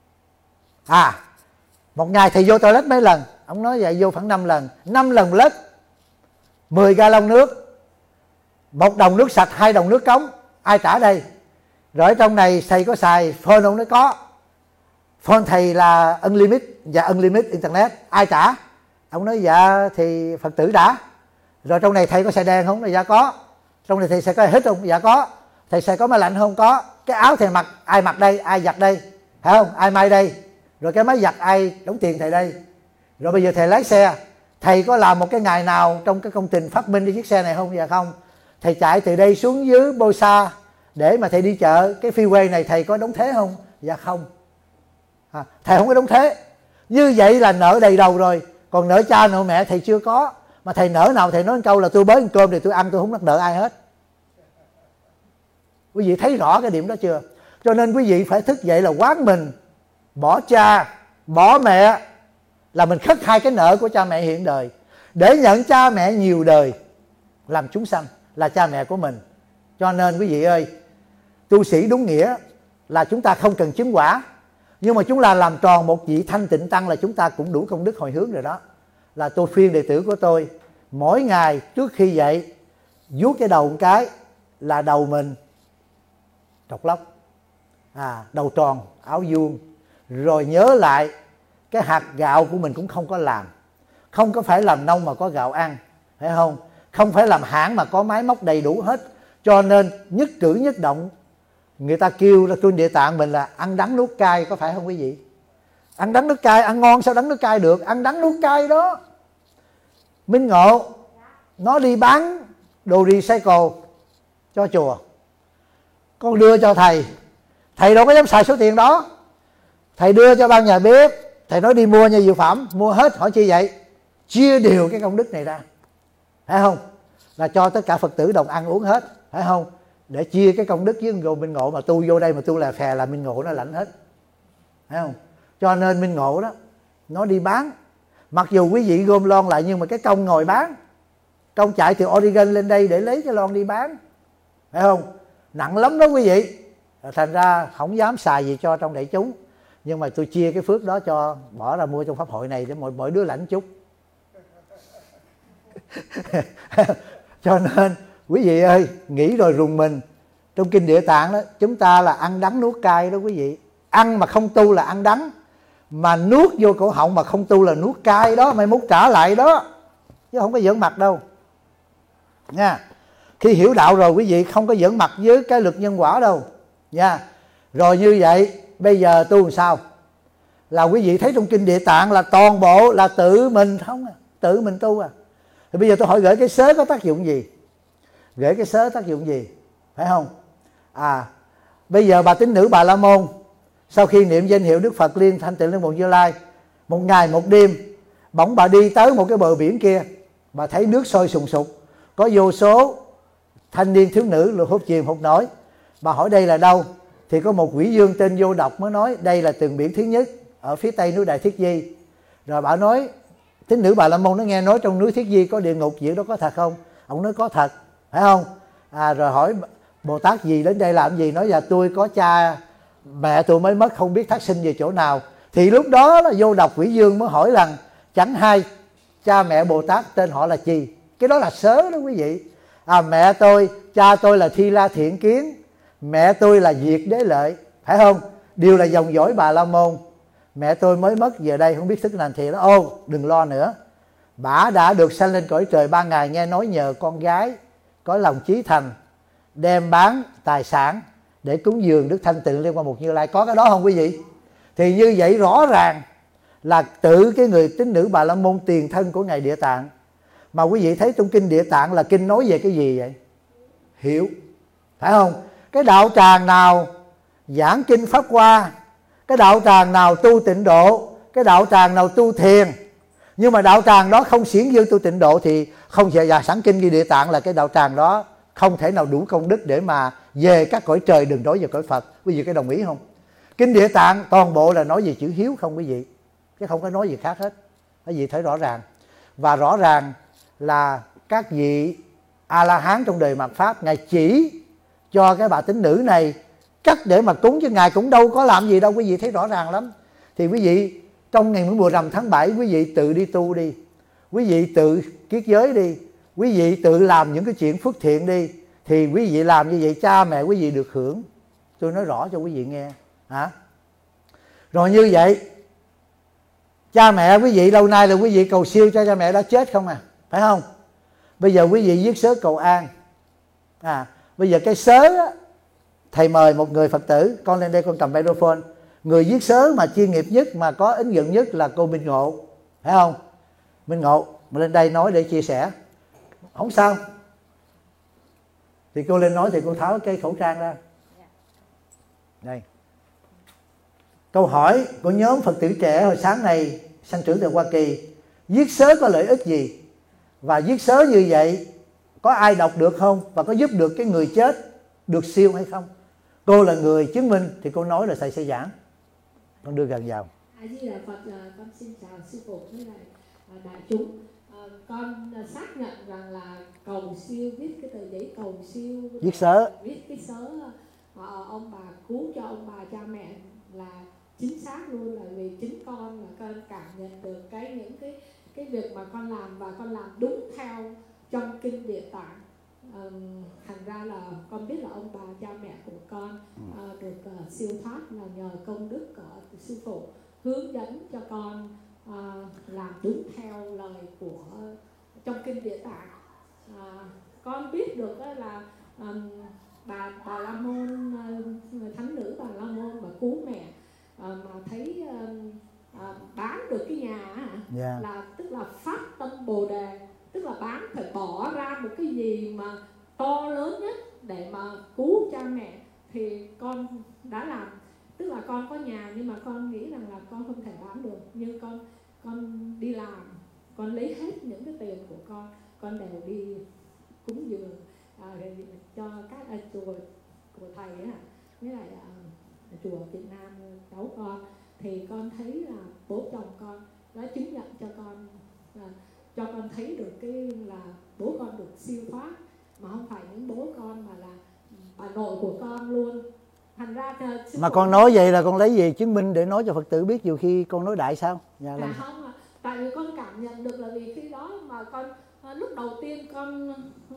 Một ngày thầy vô toilet mấy lần? Ông nói vậy vô khoảng 5 lần. 5 lần lết 10 gallon nước, 1 đồng nước sạch, 2 đồng nước cống, ai trả đây? Rồi ở trong này thầy có xài phone? Ông nói có. Phone thầy là unlimited và unlimited internet, ai trả? Ông nói dạ thì Phật tử đã. Rồi trong này thầy có xài đèn không? Dạ có. Trong này thầy xài có hít không? Dạ có. Thầy xài có máy lạnh không? Có. Cái áo thầy mặc ai mặc đây? Ai giặt đây? Phải không? Ai may đây? Rồi cái máy giặt ai đóng tiền thầy đây? Rồi bây giờ thầy lái xe, thầy có làm một cái ngày nào trong cái công trình phát minh đi chiếc xe này không? Dạ không. Thầy chạy từ đây xuống dưới Bosa để mà thầy đi chợ, cái freeway này thầy có đóng thế không? Dạ không. Thầy không có đóng thế. Như vậy là nợ đầy đầu rồi. Còn nợ cha nợ mẹ thầy chưa có. Mà thầy nợ nào thầy nói một câu là tôi bới cơm thì tôi ăn, tôi không mắc nợ ai hết. Quý vị thấy rõ cái điểm đó chưa? Cho nên quý vị phải thức dậy là quán mình, bỏ cha, bỏ mẹ, là mình khất 2 cái nợ của cha mẹ hiện đời, để nhận cha mẹ nhiều đời làm chúng sanh là cha mẹ của mình. Cho nên quý vị ơi, tu sĩ đúng nghĩa là chúng ta không cần chứng quả, nhưng mà chúng ta làm tròn một vị thanh tịnh tăng là chúng ta cũng đủ công đức hồi hướng rồi đó. Là tôi khuyên đệ tử của tôi, mỗi ngày trước khi dậy vuốt cái đầu một cái là đầu mình trọc lóc, đầu tròn, áo vuông. Rồi nhớ lại cái hạt gạo của mình cũng không có làm, không có phải làm nông mà có gạo ăn, phải không? Không phải làm hãng mà có máy móc đầy đủ hết. Cho nên nhất cử nhất động, người ta kêu là trên Địa Tạng mình là ăn đắng nuốt cay, có phải không quý vị? Ăn đắng nuốt cay, ăn ngon sao đắng nuốt cay được? Ăn đắng nuốt cay đó. Minh Ngộ nó đi bán đồ recycle cho chùa, con đưa cho thầy, thầy đâu có dám xài số tiền đó, thầy đưa cho ban nhà bếp, thầy nói đi mua nhu yếu phẩm, mua hết. Hỏi chi vậy? Chia đều cái công đức này ra, phải không? Là cho tất cả Phật tử đồng ăn uống hết, phải không? Để chia cái công đức với người Minh Ngộ. Mà tu vô đây mà tu là phè là Minh Ngộ nó lãnh hết, phải không? Cho nên Minh Ngộ đó nó đi bán, mặc dù quý vị gom lon lại, nhưng mà cái công ngồi bán, công chạy từ Oregon lên đây để lấy cái lon đi bán, phải không? Nặng lắm đó quý vị. Thành ra không dám xài gì cho trong đại chúng, nhưng mà tôi chia cái phước đó cho, bỏ ra mua trong pháp hội này để mỗi đứa lãnh chút. Cho nên quý vị ơi, nghĩ rồi rùng mình. Trong kinh Địa Tạng đó, chúng ta là ăn đắng nuốt cay đó quý vị. Ăn mà không tu là ăn đắng, mà nuốt vô cổ họng mà không tu là nuốt cay đó, mai mốt trả lại đó, chứ không có giỡn mặt đâu nha. Khi hiểu đạo rồi quý vị không có giỡn mặt với cái luật nhân quả đâu nha. Rồi như vậy bây giờ tu làm sao? Là quý vị thấy trong kinh Địa Tạng là toàn bộ là tự mình không à, tự mình tu à. Thì bây giờ tôi hỏi gửi cái sớ có tác dụng gì? Gửi cái sớ tác dụng gì? Phải không? Bây giờ bà tín nữ Bà La Môn sau khi niệm danh hiệu Đức Phật Liên Thanh Tịnh Liên Bộ Như Lai, một ngày một đêm, bỗng bà đi tới một cái bờ biển kia, bà thấy nước sôi sùng sục, có vô số thanh niên thiếu nữ hút chìm hút nổi. Bà hỏi đây là đâu? Thì có một quỷ dương tên Vô Độc mới nói đây là tường biển thứ nhất ở phía tây núi Đại Thiết Di. Rồi bà nói, tín nữ Bà La Môn nó nghe nói trong núi Thiết Di có địa ngục, chuyện đó có thật không? Ông nói có thật, phải không? Rồi hỏi Bồ Tát gì đến đây làm gì? Nói là tôi có cha mẹ tôi mới mất, không biết thác sinh về chỗ nào. Thì lúc đó là Vô Độc quỷ dương mới hỏi rằng chẳng hay cha mẹ Bồ Tát tên họ là gì? Cái đó là sớ đó quý vị. Mẹ tôi, cha tôi là Thi La Thiện Kiến, mẹ tôi là Diệt Đế Lợi, phải không? Đều là dòng dõi Bà La Môn. Mẹ tôi mới mất, giờ đây không biết thức làm thì đó. Đừng lo nữa, bả đã được sanh lên cõi trời 3 ngày, nghe nói nhờ con gái có lòng chí thành đem bán tài sản để cúng dường Đức Thanh Tịnh Liên Quan Mục Như Lai. Có cái đó không quý vị? Thì như vậy rõ ràng là tự cái người tín nữ Bà La Môn tiền thân của Ngài Địa Tạng. Mà quý vị thấy trong kinh Địa Tạng là kinh nói về cái gì vậy? Hiểu, phải không? Cái đạo tràng nào giảng kinh Pháp Hoa, cái đạo tràng nào tu tịnh độ, cái đạo tràng nào tu thiền, nhưng mà đạo tràng đó không xiển dương tu tịnh độ thì không thể giảng kinh như Địa Tạng, là cái đạo tràng đó không thể nào đủ công đức để mà về các cõi trời, đừng nói về cõi Phật. Quý vị có đồng ý không? Kinh Địa Tạng toàn bộ là nói về chữ hiếu không quý vị, chứ không có nói gì khác hết. Quý vị thấy rõ ràng. Và rõ ràng là các vị A-la-hán trong đời mạt Pháp, Ngài chỉ cho cái bà tín nữ này cách để mà cúng, chứ Ngài cũng đâu có làm gì đâu. Quý vị thấy rõ ràng lắm. Thì quý vị trong ngày mùa rằm tháng 7 quý vị tự đi tu đi, quý vị tự kiết giới đi, quý vị tự làm những cái chuyện phước thiện đi. Thì quý vị làm như vậy cha mẹ quý vị được hưởng. Tôi nói rõ cho quý vị nghe. Rồi như vậy cha mẹ quý vị lâu nay là quý vị cầu siêu cho cha mẹ đã chết không à, phải không? Bây giờ quý vị viết sớ cầu an. Bây giờ cái sớ á, thầy mời một người Phật tử, con lên đây con cầm microphone. Người viết sớ mà chuyên nghiệp nhất, mà có ứng dụng nhất là cô Minh Ngộ, phải không? Minh Ngộ mà lên đây nói để chia sẻ, không sao. Thì cô lên nói thì cô tháo cái khẩu trang ra. Đây, câu hỏi của nhóm Phật tử trẻ hồi sáng này sanh trưởng từ Hoa Kỳ: viết sớ có lợi ích gì? Và viết sớ như vậy có ai đọc được không? Và có giúp được cái người chết được siêu hay không? Cô là người chứng minh thì cô nói là thầy sẽ giảng. Con đưa gần vào. A Di Đà Phật, con xin chào sư phụ với lại đại chúng. Con xác nhận rằng là cầu siêu, viết cái tờ giấy cầu siêu, viết sớ, viết cái sớ ông bà cứu cho ông bà cha mẹ là chính xác luôn, là vì chính con là con cảm nhận được những cái việc mà con làm, và con làm đúng theo trong kinh Địa Tạng. Thành ra là con biết là ông bà cha mẹ của con được siêu thoát là nhờ công đức của sư phụ hướng dẫn cho con làm đúng theo lời của trong kinh Địa Tạng. Con biết được là bà La Môn, thánh nữ Bà La Môn mà cứu mẹ mà thấy bán được cái nhà là tức là phát tâm Bồ Đề, tức là bán phải bỏ ra một cái gì mà to lớn nhất để mà cứu cha mẹ, con có nhà nhưng mà con nghĩ rằng là con không thể bán được, nhưng con đi làm, con lấy hết những cái tiền của con đều đi cúng dường cho các chùa của thầy ấy, với lại chùa Việt Nam cháu con. Thì con thấy là bố chồng con đã chứng nhận cho con thấy được cái là bố con được siêu thoát, mà không phải những bố con mà là bà nội của con luôn. Thành ra mà con nói vậy là con lấy gì chứng minh để nói cho Phật tử biết nhiều khi con nói đại sao? Không, tại vì con cảm nhận được là vì khi đó mà con lúc đầu tiên con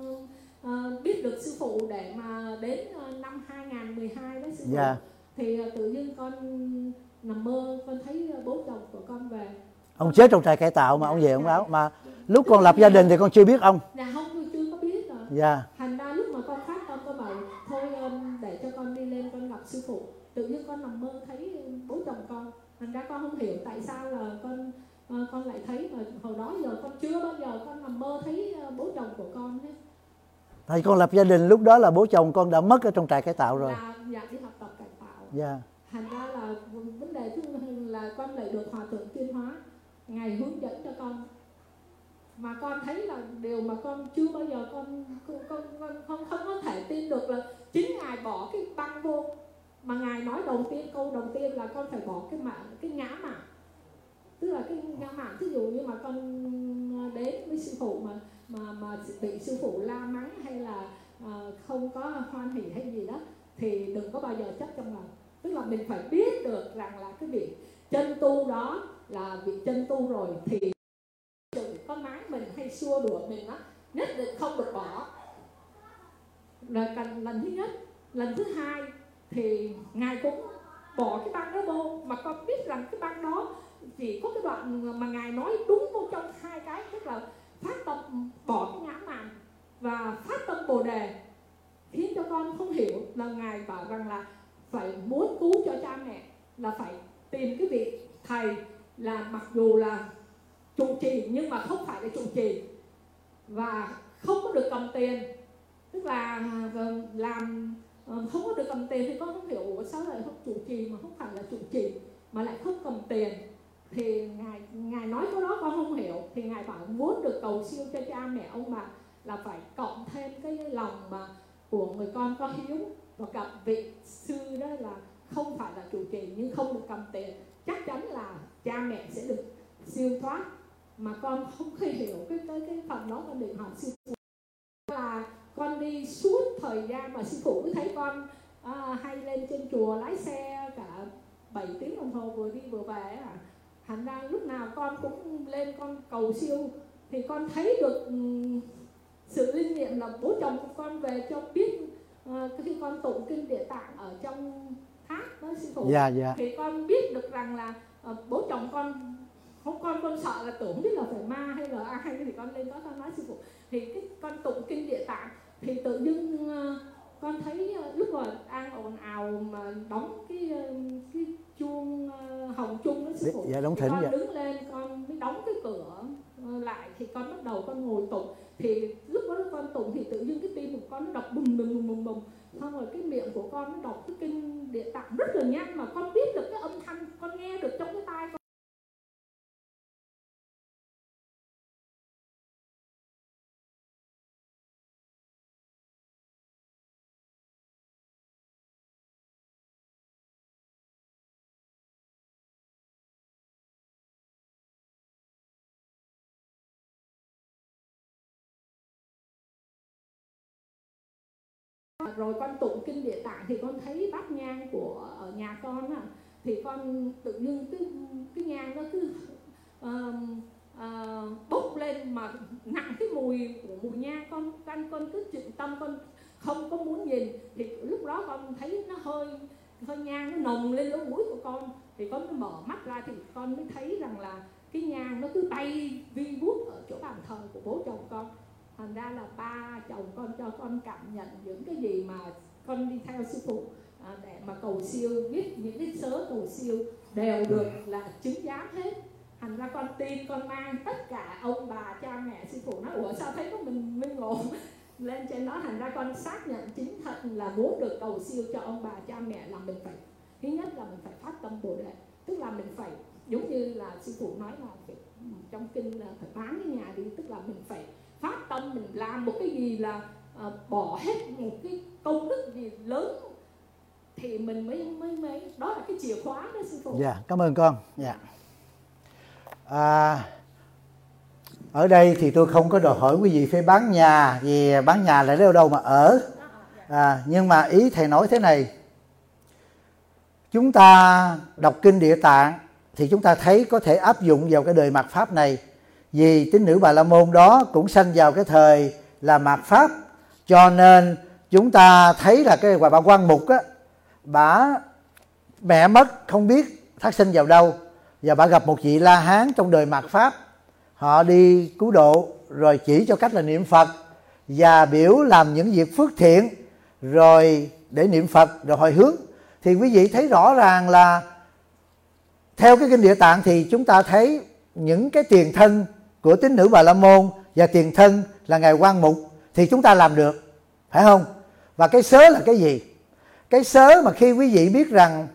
biết được sư phụ để mà đến năm 2012 đó sư phụ, thì tự dưng con nằm mơ con thấy bố chồng của con về. Ông chết trong trại cải tạo mà ông về ông báo, mà lúc con lập gia đình thì con chưa biết ông. Không, chưa có biết rồi. Thành ra lúc mà con phát tâm con bảo thôi để cho con đi lên con gặp sư phụ, tự nhiên con nằm mơ thấy bố chồng con. Thành ra con không hiểu tại sao là con lại thấy, mà hồi đó giờ con chưa bao giờ con nằm mơ thấy bố chồng của con hết. Thì con lập gia đình lúc đó là bố chồng con đã mất ở trong trại cải tạo rồi. Dạ đi học tập cải tạo. Thành ra là vấn đề thứ là con lại được Hòa Thượng Tuyên Hóa Ngài hướng dẫn cho con, mà con thấy là điều mà con chưa bao giờ con không có thể tin được là chính Ngài bỏ cái băng vô, mà Ngài nói câu đầu tiên là con phải bỏ cái ngã mạn, tức là cái ngã mạn. Ví dụ như mà con đến với sư phụ mà bị sư phụ la mắng hay là không có hoan hỉ hay gì đó thì đừng có bao giờ chấp trong lòng. Tức là mình phải biết được rằng là cái vị chân tu đó là vị chân tu rồi, thì con mắng mình hay xua đuổi mình á, nhất định không được bỏ. Là lần thứ nhất. Lần thứ hai thì Ngài cũng bỏ cái băng đó vô, mà con biết rằng cái băng đó chỉ có cái đoạn mà Ngài nói đúng vô trong hai cái, tức là phát tâm bỏ cái ngã mạn và phát tâm Bồ Đề, khiến cho con không hiểu là Ngài bảo rằng là phải muốn cứu cho cha mẹ là phải tìm cái vị thầy là mặc dù là trụ trì nhưng mà không phải là trụ trì và không có được cầm tiền, tức là làm không có được cầm tiền. Thì con không hiểu sao lại không trụ trì mà không phải là trụ trì mà lại không cầm tiền. Thì ngài nói cái đó con không hiểu, thì Ngài bảo muốn được cầu siêu cho cha mẹ ông bà là phải cộng thêm cái lòng mà của người con có hiếu, và gặp vị sư đó là không phải là trụ trì nhưng không được cầm tiền, chắc chắn là cha mẹ sẽ được siêu thoát. Mà con không thể hiểu cái phần đó, con định hỏi sư phụ là con đi suốt thời gian mà sư phụ cứ thấy con hay lên trên chùa lái xe cả 7 tiếng đồng hồ vừa đi vừa về thành ra lúc nào con cũng lên con cầu siêu, thì con thấy được sự linh nghiệm là bố chồng của con về cho biết khi con tụng kinh Địa Tạng ở trong thác đó sư phụ. Thì con biết được rằng là bố chồng con không, con sợ là tưởng biết là phải ma hay là ai, thì con lên đó con nói sư phụ. Thì cái con tụng kinh Địa Tạng thì tự dưng con thấy lúc mà đang ồn ào mà đóng cái chuông hồng chung đó sư phụ. Đóng thỉnh. Con đứng lên con mới đóng cái cửa lại, thì con bắt đầu con ngồi tụng. Thì lúc đó con tụng thì tự dưng cái tim của con nó đập bùm bùm bùm bùm, xong rồi cái miệng của con nó đọc cái kinh Địa Tạng rất là nhanh, mà con biết được cái âm thanh, con nghe được trong cái tai con. Rồi con tụng kinh Địa Tạng thì con thấy bát nhang của ở nhà con thì con tự nhiên cái nhang nó cứ bốc lên mà nặng cái mùi của mùi nhang. Con cứ chịu tâm, con không có muốn nhìn. Thì lúc đó con thấy nó hơi nhang nó nồng lên lỗ mũi của con, thì con mới mở mắt ra thì con mới thấy rằng là cái nhang nó cứ bay vi vút ở chỗ bàn thờ của bố chồng con. Thành ra là ba chồng con cho con cảm nhận những cái gì mà con đi theo sư phụ để mà cầu siêu, biết những cái sớ cầu siêu đều được là chứng giám hết. Thành ra con tin, con mang tất cả ông bà cha mẹ. Sư phụ nói ủa sao thấy có mình ngộ lên trên đó. Thành ra con xác nhận chính thật là muốn được cầu siêu cho ông bà cha mẹ là mình phải Thứ nhất là mình phải phát tâm Bồ Đề, tức là mình phải giống như là sư phụ nói là phải, trong kinh là phải bán cái nhà đi, tức là mình phải phát tâm mình làm một cái gì là bỏ hết một cái công đức gì lớn thì mình mới đó là cái chìa khóa đó sư phụ. Dạ, cảm ơn con. Dạ. Ở đây thì tôi không có đòi hỏi quý vị phải bán nhà, vì bán nhà lại đâu đâu mà ở. Nhưng mà ý thầy nói thế này, chúng ta đọc kinh Địa Tạng thì chúng ta thấy có thể áp dụng vào cái đời mạt Pháp này, vì tín nữ Bà La Môn đó cũng sanh vào cái thời là mạt Pháp, cho nên chúng ta thấy là cái bà Quan Mục á, bà mẹ mất không biết thác sinh vào đâu, và bà gặp một vị La Hán trong đời mạt Pháp, họ đi cứu độ rồi chỉ cho cách là niệm Phật và biểu làm những việc phước thiện rồi để niệm Phật rồi hồi hướng. Thì quý vị thấy rõ ràng là theo cái kinh Địa Tạng thì chúng ta thấy những cái tiền thân của tín nữ Bà La Môn và tiền thân là ngài Quan Mục thì chúng ta làm được, phải không? Và cái sớ là cái gì? Cái sớ mà khi quý vị biết rằng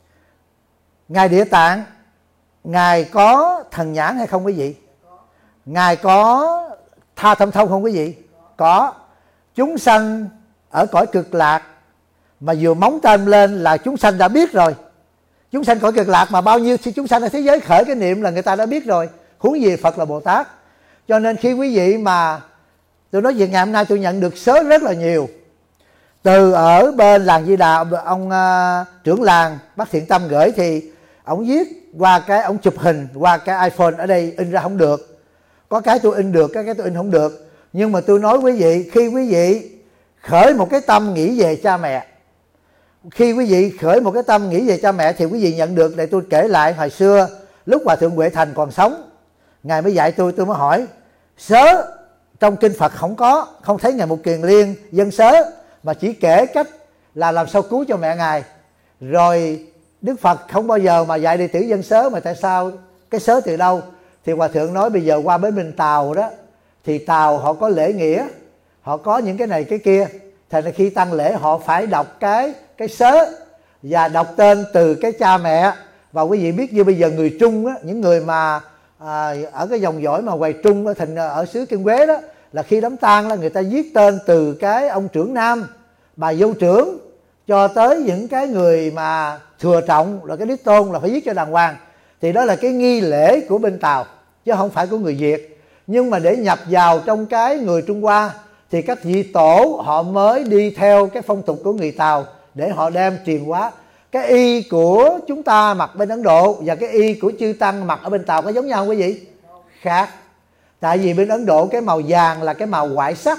ngài Địa Tạng, ngài có thần nhãn hay không quý vị? Ngài có tha tâm thông không quý vị? Có. Chúng sanh ở cõi cực lạc mà vừa móng tên lên là chúng sanh đã biết rồi. Chúng sanh cõi cực lạc mà bao nhiêu chúng sanh ở thế giới khởi cái niệm là người ta đã biết rồi, huống gì Phật là Bồ Tát. Cho nên khi quý vị mà tôi nói về ngày hôm nay tôi nhận được sớ rất là nhiều. Từ ở bên làng Di Đà, ông trưởng làng bác Thiện Tâm gửi thì ông viết qua cái, ông chụp hình qua cái iPhone, ở đây in ra không được. Có cái tôi in được, cái tôi in không được. Nhưng mà tôi nói quý vị, khi quý vị khởi một cái tâm nghĩ về cha mẹ, khi quý vị khởi một cái tâm nghĩ về cha mẹ thì quý vị nhận được. Để tôi kể lại hồi xưa lúc Hòa Thượng Huệ Thành còn sống, ngài mới dạy tôi mới hỏi sớ trong kinh Phật không thấy ngài Mục Kiền Liên dân sớ, mà chỉ kể cách là làm sao cứu cho mẹ ngài. Rồi Đức Phật không bao giờ mà dạy đệ tử dân sớ, mà tại sao cái sớ từ đâu? Thì Hòa Thượng nói bây giờ qua bến Bình Tàu đó, thì Tàu họ có lễ nghĩa, họ có những cái này cái kia, thành ra khi tăng lễ họ phải đọc cái sớ và đọc tên từ cái cha mẹ. Và quý vị biết như bây giờ người Trung á, những người mà ở cái dòng dõi mà Hoài Trung ở xứ Kiên Quế đó, là khi đám tang là người ta viết tên từ cái ông trưởng nam, bà dâu trưởng, cho tới những cái người mà thừa trọng, rồi cái đích tôn là phải viết cho đàng hoàng. Thì đó là cái nghi lễ của bên Tàu chứ không phải của người Việt. Nhưng mà để nhập vào trong cái người Trung Hoa thì các vị tổ họ mới đi theo cái phong tục của người Tàu để họ đem truyền hóa. Cái y của chúng ta mặc bên Ấn Độ và cái y của chư tăng mặc ở bên Tàu có giống nhau không quý vị? Khác. Tại vì bên Ấn Độ cái màu vàng là cái màu ngoại sắc,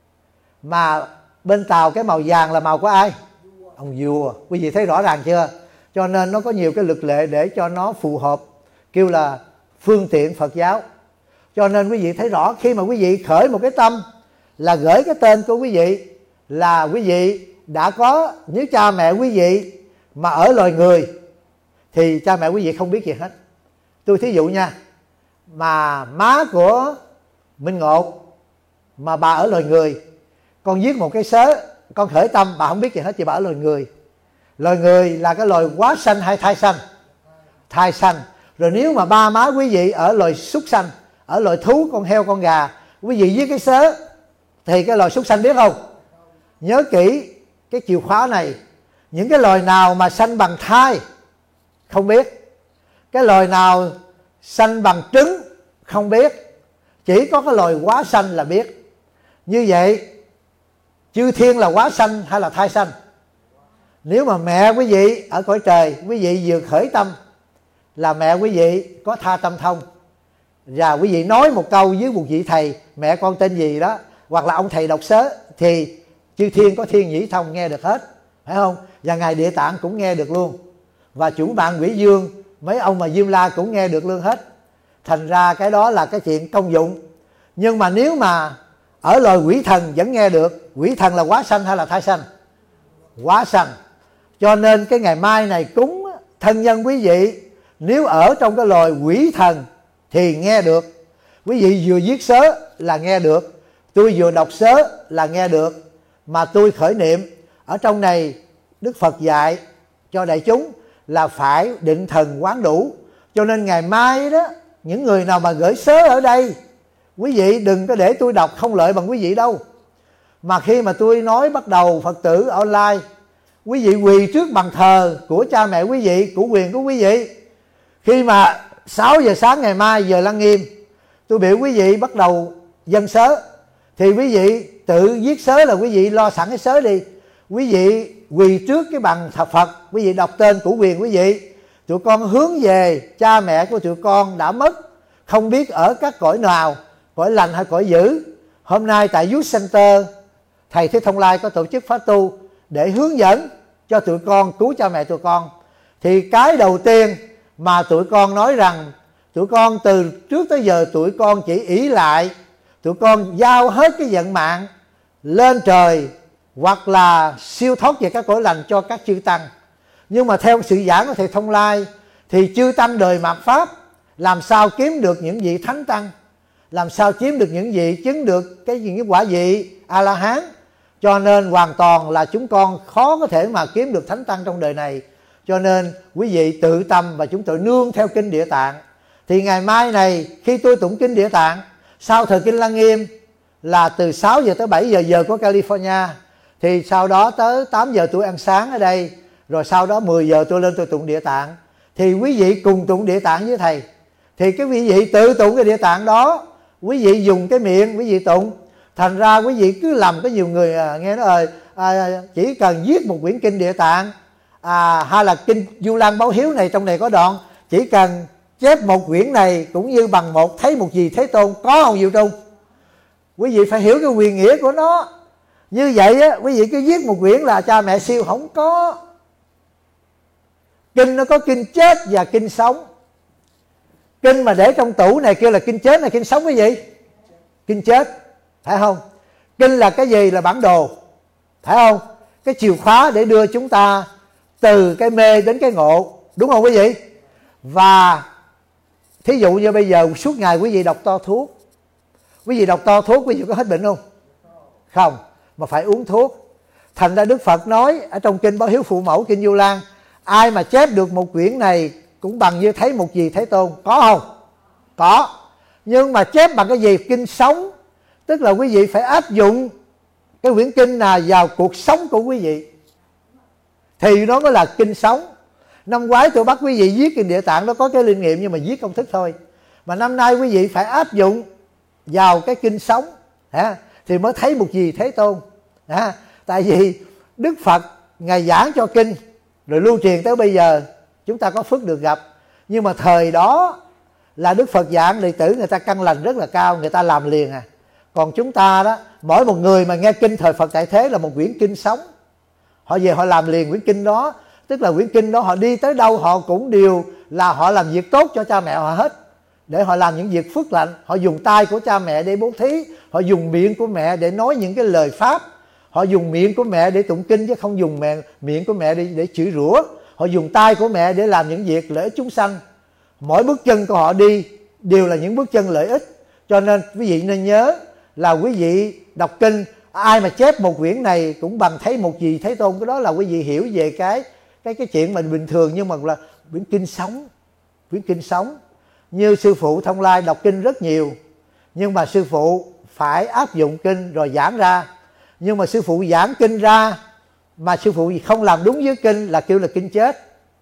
mà bên Tàu cái màu vàng là màu của ai? Ông vua. Quý vị thấy rõ ràng chưa? Cho nên nó có nhiều cái luật lệ để cho nó phù hợp, kêu là phương tiện Phật giáo. Cho nên quý vị thấy rõ, khi mà quý vị khởi một cái tâm là gửi cái tên của quý vị, là quý vị đã có, nếu cha mẹ quý vị mà ở loài người thì cha mẹ quý vị không biết gì hết. Tôi thí dụ nha, mà má của Minh Ngộ mà bà ở loài người, con viết một cái sớ, con khởi tâm, bà không biết gì hết, chỉ bà ở loài người. Loài người là cái loài quá sanh hay thai sanh? Thai sanh. Rồi nếu mà ba má quý vị ở loài súc sanh, ở loài thú, con heo, con gà, quý vị viết cái sớ thì cái loài súc sanh biết không? Nhớ kỹ cái chìa khóa này. Những cái loài nào mà sanh bằng thai không biết, cái loài nào sanh bằng trứng không biết, chỉ có cái loài quá sanh là biết. Như vậy chư thiên là quá sanh hay là thai sanh? Nếu mà mẹ quý vị ở cõi trời, quý vị vừa khởi tâm là mẹ quý vị có tha tâm thông, và quý vị nói một câu với một vị thầy, mẹ con tên gì đó, hoặc là ông thầy đọc sớ, thì chư thiên có thiên nhĩ thông nghe được hết, phải không? Và ngài Địa Tạng cũng nghe được luôn, và chủ bạn Quỷ Dương, mấy ông mà Diêm La cũng nghe được luôn hết. Thành ra cái đó là cái chuyện công dụng. Nhưng mà nếu mà ở loài quỷ thần vẫn nghe được, quỷ thần là quá sanh hay là thai sanh? Quá sanh. Cho nên cái ngày mai này cúng thân nhân quý vị, nếu ở trong cái loài quỷ thần thì nghe được. Quý vị vừa viết sớ là nghe được, tôi vừa đọc sớ là nghe được. Mà tôi khởi niệm ở trong này, Đức Phật dạy cho đại chúng là phải định thần quán đủ. Cho nên ngày mai đó, những người nào mà gửi sớ ở đây, quý vị đừng có để tôi đọc không lợi bằng quý vị đâu. Mà khi mà tôi nói bắt đầu Phật tử online, quý vị quỳ trước bàn thờ của cha mẹ quý vị, của quyền của quý vị. Khi mà 6 giờ sáng ngày mai giờ Lăng Nghiêm, tôi biểu quý vị bắt đầu dâng sớ, thì quý vị tự viết sớ là quý vị lo sẵn cái sớ đi. Quý vị quỳ trước cái bàn thờ Phật, quý vị đọc tên của quyền quý vị. Tụi con hướng về cha mẹ của tụi con đã mất, không biết ở các cõi nào, cõi lành hay cõi dữ. Hôm nay tại Youth Center, Thầy Thích Thông Lai có tổ chức pháp tu để hướng dẫn cho tụi con cứu cha mẹ tụi con. Thì cái đầu tiên mà tụi con nói rằng tụi con từ trước tới giờ tụi con chỉ ỷ lại, tụi con giao hết cái vận mạng lên trời hoặc là siêu thoát về các cõi lành cho các chư tăng. Nhưng mà theo sự giảng của Thầy Thông Lai thì chư tăng đời mạt Pháp làm sao kiếm được những vị thánh tăng, làm sao chiếm được những vị chứng được những cái quả vị A-la-hán. Cho nên hoàn toàn là chúng con khó có thể mà kiếm được thánh tăng trong đời này. Cho nên quý vị tự tâm và chúng tôi nương theo kinh Địa Tạng. Thì ngày mai này khi tôi tụng kinh Địa Tạng, sau thời kinh Lăng Nghiêm là từ 6 giờ tới 7 giờ giờ của California, thì sau đó tới 8 giờ tôi ăn sáng ở đây, rồi sau đó 10 giờ tôi lên tôi tụng Địa Tạng. Thì quý vị cùng tụng Địa Tạng với Thầy. Thì cái quý vị tự tụng cái Địa Tạng đó, quý vị dùng cái miệng quý vị tụng. Thành ra quý vị cứ làm có nhiều người nghe nói chỉ cần viết một quyển kinh Địa Tạng hay là kinh Du Lan Báo Hiếu này, trong này có đoạn chỉ cần chép một quyển này cũng như bằng một thấy một gì Thế Tôn. Có không Diệu Trung? Quý vị phải hiểu cái quyền nghĩa của nó. Như vậy á, quý vị cứ viết một quyển là cha mẹ siêu, không có. Kinh nó có kinh chết và kinh sống. Kinh mà để trong tủ này kêu là kinh chết, là kinh sống cái gì? Kinh chết, phải không? Kinh là cái gì? Là bản đồ, phải không? Cái chìa khóa để đưa chúng ta từ cái mê đến cái ngộ, đúng không quý vị? Và thí dụ như bây giờ suốt ngày quý vị đọc to thuốc, quý vị đọc to thuốc quý vị có hết bệnh không? Không, mà phải uống thuốc. Thành ra Đức Phật nói ở trong kinh Báo Hiếu Phụ Mẫu, kinh Du Lan, ai mà chép được một quyển này cũng bằng như thấy một gì Thế Tôn. Có không? Có. Nhưng mà chép bằng cái gì? Kinh sống. Tức là quý vị phải áp dụng cái quyển kinh nào vào cuộc sống của quý vị, thì nó mới là kinh sống. Năm ngoái tôi bắt quý vị viết kinh Địa Tạng, nó có cái linh nghiệm nhưng mà viết công thức thôi. Mà năm nay quý vị phải áp dụng vào cái kinh sống thì mới thấy một gì Thế Tôn. Tại vì Đức Phật Ngài giảng cho kinh rồi lưu truyền tới bây giờ, chúng ta có phước được gặp. Nhưng mà thời đó là Đức Phật giảng, đệ tử người ta căn lành rất là cao, người ta làm liền à. Còn chúng ta đó, mỗi một người mà nghe kinh thời Phật tại thế là một quyển kinh sống. Họ về họ làm liền quyển kinh đó. Tức là quyển kinh đó họ đi tới đâu họ cũng đều là họ làm việc tốt cho cha mẹ họ hết, để họ làm những việc phước lành. Họ dùng tay của cha mẹ để bố thí, họ dùng miệng của mẹ để nói những cái lời pháp, họ dùng miệng của mẹ để tụng kinh chứ không dùng miệng của mẹ để chửi rủa. Họ dùng tay của mẹ để làm những việc lợi ích chúng sanh. Mỗi bước chân của họ đi đều là những bước chân lợi ích. Cho nên quý vị nên nhớ là quý vị đọc kinh, ai mà chép một quyển này cũng bằng thấy một gì Thế Tôn. Cái đó là quý vị hiểu về cái chuyện mà bình thường, nhưng mà là quyển kinh sống. Quyển kinh sống. Như sư phụ Thông Lai đọc kinh rất nhiều, nhưng mà sư phụ phải áp dụng kinh rồi giảng ra. Nhưng mà sư phụ giảng kinh ra mà sư phụ không làm đúng với kinh là kêu là kinh chết.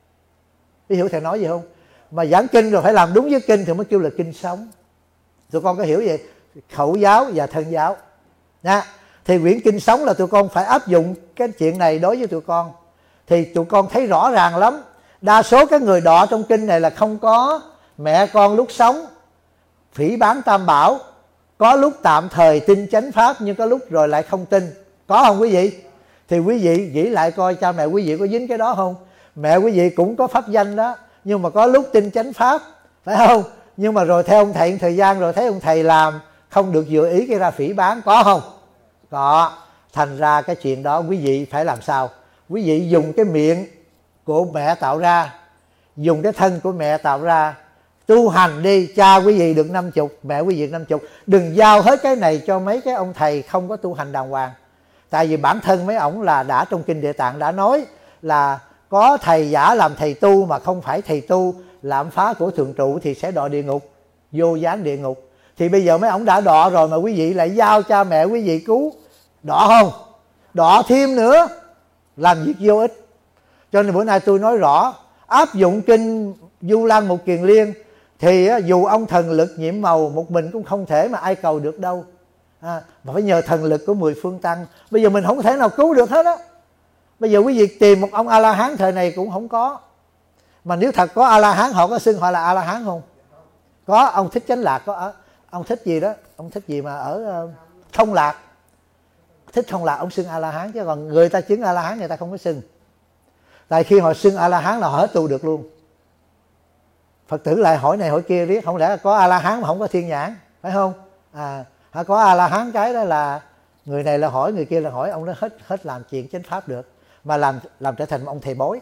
Biết hiểu thầy nói gì không? Mà giảng kinh rồi phải làm đúng với kinh thì mới kêu là kinh sống. Tụi con có hiểu vậy? Khẩu giáo và thân giáo nha. Thì quyển kinh sống là tụi con phải áp dụng cái chuyện này đối với tụi con. Thì tụi con thấy rõ ràng lắm. Đa số các người đọ trong kinh này là không có mẹ con lúc sống, phỉ báng tam bảo, có lúc tạm thời tin chánh pháp nhưng có lúc rồi lại không tin. Có không quý vị? Thì quý vị nghĩ lại coi cha mẹ quý vị có dính cái đó không? Mẹ quý vị cũng có pháp danh đó, nhưng mà có lúc tin chánh pháp, phải không? Nhưng mà rồi theo ông thầy thời gian rồi thấy ông thầy làm không được dự ý cái ra phỉ báng. Có không? Có. Thành ra cái chuyện đó quý vị phải làm sao? Quý vị dùng cái miệng của mẹ tạo ra, dùng cái thân của mẹ tạo ra, tu hành đi. Cha quý vị được 50, mẹ quý vị được 50. Đừng giao hết cái này cho mấy cái ông thầy không có tu hành đàng hoàng. Tại vì bản thân mấy ổng là đã trong kinh Địa Tạng đã nói là có thầy giả làm thầy tu mà không phải thầy tu, lạm phá của thượng trụ thì sẽ đọa địa ngục, vô gián địa ngục. Thì bây giờ mấy ông đã đọa rồi mà quý vị lại giao cha mẹ quý vị cứu, đọa không? Đọa thêm nữa, làm việc vô ích. Cho nên bữa nay tôi nói rõ, áp dụng kinh Du Lan Một Kiền Liên thì dù ông thần lực nhiệm màu một mình cũng không thể mà ai cầu được đâu, mà phải nhờ thần lực của 10 phương tăng. Bây giờ mình không thể nào cứu được hết á. Bây giờ quý vị tìm một ông A-la-hán thời này cũng không có. Mà nếu thật có A-la-hán, họ có xưng họ là A-la-hán không? Có. Ông Thích Chánh Lạc có, ông Thích gì đó, ông Thích gì mà ở Thông Lạc, Thích Thông Lạc ông xưng A-la-hán, chứ còn người ta chứng A-la-hán người ta không có xưng. Tại khi họ xưng A-la-hán là họ hết tu được luôn. Phật tử lại hỏi này hỏi kia riết, không lẽ có A-la-hán mà không có thiên nhãn, phải không? Có A-la-hán cái đó là người này là hỏi, người kia là hỏi, ông đó hết làm chuyện chánh pháp được, mà làm trở thành một ông thầy bói.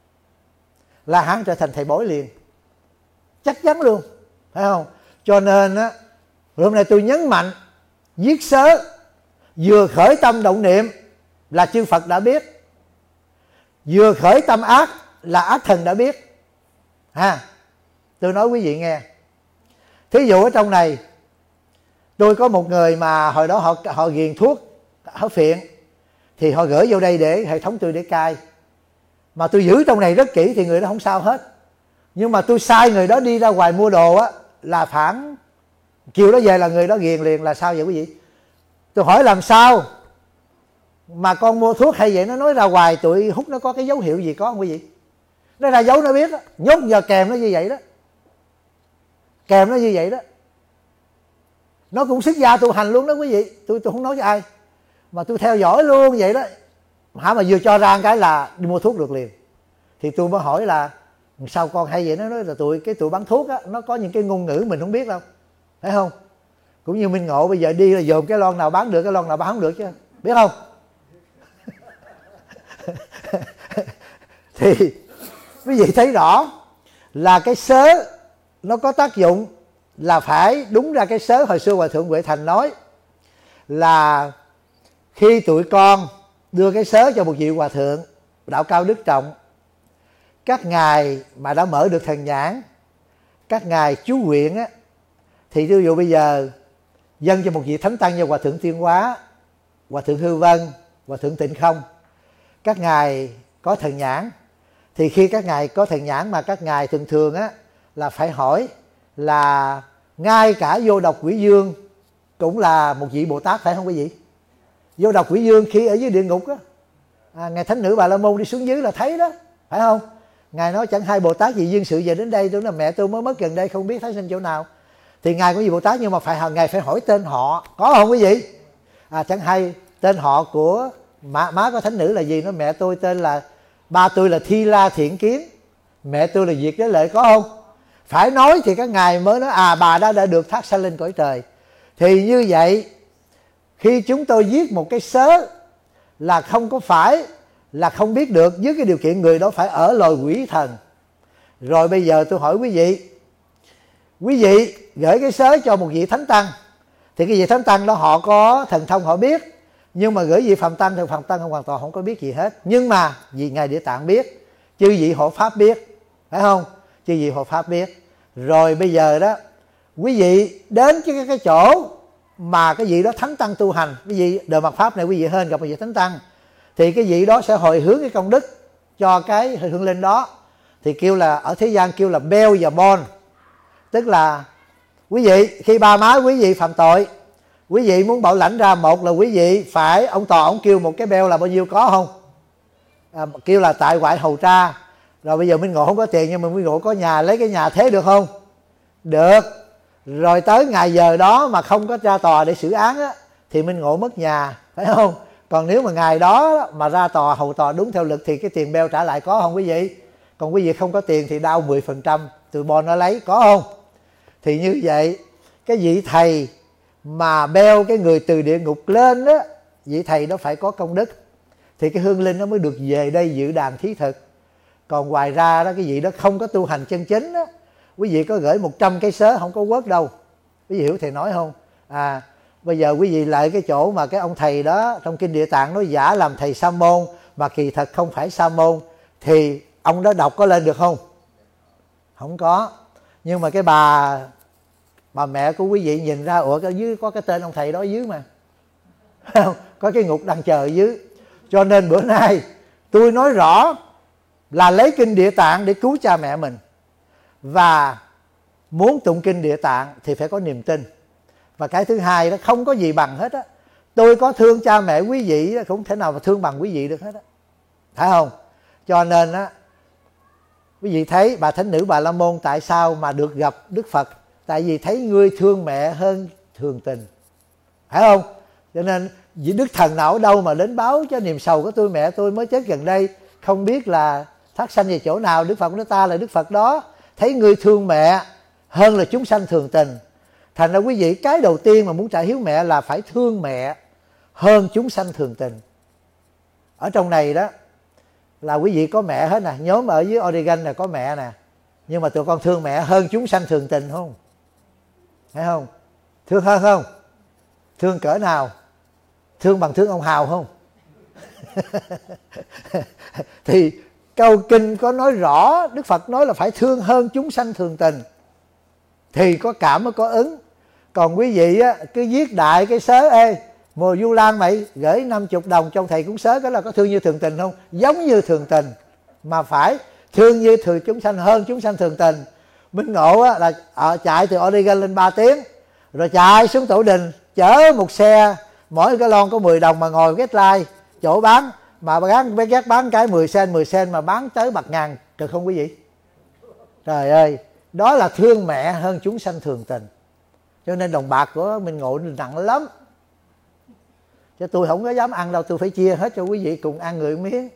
La-hán trở thành thầy bói liền, chắc chắn luôn, phải không? Cho nên á, hôm nay tôi nhấn mạnh, viết sớ vừa khởi tâm động niệm là chư Phật đã biết, vừa khởi tâm ác là ác thần đã biết. Tôi nói quý vị nghe, thí dụ ở trong này tôi có một người mà hồi đó họ ghiền thuốc hở phiện, thì họ gửi vô đây để hệ thống tôi để cai, mà tôi giữ trong này rất kỹ thì người đó không sao hết. Nhưng mà tôi sai người đó đi ra ngoài mua đồ á, là phản chiều đó về là người đó ghiền liền. Là sao vậy quý vị? Tôi hỏi làm sao mà con mua thuốc hay vậy, nó nói ra ngoài tụi hút nó có cái dấu hiệu gì có không quý vị? Nó ra dấu nó biết đó, nhốt giờ kèm nó như vậy đó, kèm nó như vậy đó. Nó cũng xuất gia tu hành luôn đó quý vị. Tôi không nói cho ai, mà tôi theo dõi luôn vậy đó. Mà vừa cho ra cái là đi mua thuốc được liền. Thì tôi mới hỏi là sao con hay vậy? Nó nói là tụi bán thuốc á, nó có những cái ngôn ngữ mình không biết đâu, phải không? Cũng như Minh Ngộ bây giờ đi là dòm cái lon nào bán được, cái lon nào bán không được chứ, biết không? Thì quý vị thấy rõ là cái sớ nó có tác dụng là phải đúng ra cái sớ. Hồi xưa Hòa Thượng Huệ Thành nói là khi tụi con đưa cái sớ cho một vị hòa thượng đạo cao đức trọng, các ngài mà đã mở được thần nhãn, các ngài chú nguyện á, thì ví dụ bây giờ dâng cho một vị thánh tăng như Hòa Thượng Tiên Hóa, Hòa Thượng Hư Vân, Hòa Thượng Tịnh Không, các ngài có thần nhãn. Thì khi các ngài có thần nhãn mà các ngài thường thường á là phải hỏi là ngay cả Vô Độc Quỷ Dương cũng là một vị Bồ Tát, phải không quý vị? Vô Độc Quỷ Dương khi ở dưới địa ngục á, ngài Thánh Nữ Bà La Môn đi xuống dưới là thấy đó, phải không? Ngài nói chẳng hay Bồ Tát gì duyên sự về đến đây, tôi nói mẹ tôi mới mất gần đây không biết Thái sinh chỗ nào. Thì ngài có gì Bồ Tát, nhưng mà ngài phải hỏi tên họ, có không quý vị? Chẳng hay tên họ của má có Thánh Nữ là gì? Nói mẹ tôi tên là, ba tôi là Thi La Thiện Kiến, mẹ tôi là Diệt Đế Lệ, có không? Phải nói thì các ngài mới nói bà đã được thác sanh lên cõi trời. Thì như vậy khi chúng tôi viết một cái sớ là không có phải là không biết được, với cái điều kiện người đó phải ở loài quỷ thần. Rồi bây giờ tôi hỏi quý vị gửi cái sớ cho một vị thánh tăng, thì cái vị thánh tăng đó họ có thần thông họ biết, nhưng mà gửi vị phàm tăng thì phàm tăng hoàn toàn không có biết gì hết. Nhưng mà vì ngài Địa Tạng biết, chư vị hộ pháp biết, phải không? Chư vị hộ pháp biết. Rồi bây giờ đó quý vị đến cái chỗ mà cái vị đó thánh tăng tu hành, cái vị Đời Mạt Pháp này quý vị hên gặp một vị thánh tăng, thì cái vị đó sẽ hồi hướng cái công đức cho cái hương linh đó. Thì kêu là ở thế gian kêu là bell và bon, tức là quý vị khi ba má quý vị phạm tội, quý vị muốn bảo lãnh ra, một là quý vị phải ông tòa ông kêu một cái bell là bao nhiêu, có không? Kêu là tại ngoại hầu tra. Rồi bây giờ Minh Ngộ không có tiền, nhưng mà Minh Ngộ có nhà, lấy cái nhà thế được không? Được. Rồi tới ngày giờ đó mà không có ra tòa để xử án á, thì Minh Ngộ mất nhà, phải không? Còn nếu mà ngày đó mà ra tòa hầu tòa đúng theo luật thì cái tiền bell trả lại, có không quý vị? Còn quý vị không có tiền thì đau 10%, tụi bon nó lấy, có không? Thì như vậy cái vị thầy mà bell cái người từ địa ngục lên đó, vị thầy đó phải có công đức thì cái hương linh nó mới được về đây dự đàn thí thực. Còn ngoài ra đó cái vị đó không có tu hành chân chính đó, quý vị có gửi 100 cái sớ không có quớt đâu. Quý vị hiểu thầy nói không? Bây giờ quý vị lại cái chỗ mà cái ông thầy đó trong kinh Địa Tạng nói giả làm thầy sa môn mà kỳ thật không phải sa môn, thì ông đó đọc có lên được không? Không có. Nhưng mà cái bà mẹ của quý vị nhìn ra, ủa cái dưới có cái tên ông thầy đó dưới mà có cái ngục đang chờ dưới. Cho nên bữa nay tôi nói rõ là lấy kinh Địa Tạng để cứu cha mẹ mình, và muốn tụng kinh Địa Tạng thì phải có niềm tin. Và cái thứ hai đó, không có gì bằng hết á. Tôi có thương cha mẹ quý vị cũng không thể nào mà thương bằng quý vị được hết á, phải không? Cho nên á, quý vị thấy bà Thánh Nữ Bà La Môn tại sao mà được gặp Đức Phật? Tại vì thấy ngươi thương mẹ hơn thường tình, phải không? Cho nên vị Đức Thần nào ở đâu mà đến báo cho niềm sầu của tôi, mẹ tôi mới chết gần đây, không biết là thác sanh về chỗ nào. Đức Phật nói ta là Đức Phật đó, thấy ngươi thương mẹ hơn là chúng sanh thường tình. Thành ra quý vị, cái đầu tiên mà muốn trả hiếu mẹ là phải thương mẹ hơn chúng sanh thường tình. Ở trong này đó là quý vị có mẹ hết nè, nhóm ở dưới Oregon là có mẹ nè, nhưng mà tụi con thương mẹ hơn chúng sanh thường tình không? Thấy không? Thương hơn không? Thương cỡ nào? Thương bằng thương ông Hào không? Thì câu kinh có nói rõ, Đức Phật nói là phải thương hơn chúng sanh thường tình thì có cảm mới có ứng. Còn quý vị á, cứ viết đại cái sớ, ê Mùa Du Lan mày gửi 50 đồng trong thầy cúng sớ, cái là có thương như thường tình không? Giống như thường tình, mà phải thương như thường chúng sanh hơn chúng sanh thường tình. Minh Ngộ á, là chạy từ Oregon lên 3 tiếng, rồi chạy xuống Tổ Đình, chở một xe, mỗi cái lon có 10 đồng mà ngồi ghét lai chỗ bán, mà bán cái 10 sen mà bán tới bạc ngàn, được không quý vị? Trời ơi, đó là thương mẹ hơn chúng sanh thường tình. Cho nên đồng bạc của Minh Ngộ nặng lắm, chứ tôi không có dám ăn đâu, tôi phải chia hết cho quý vị cùng ăn người miếng.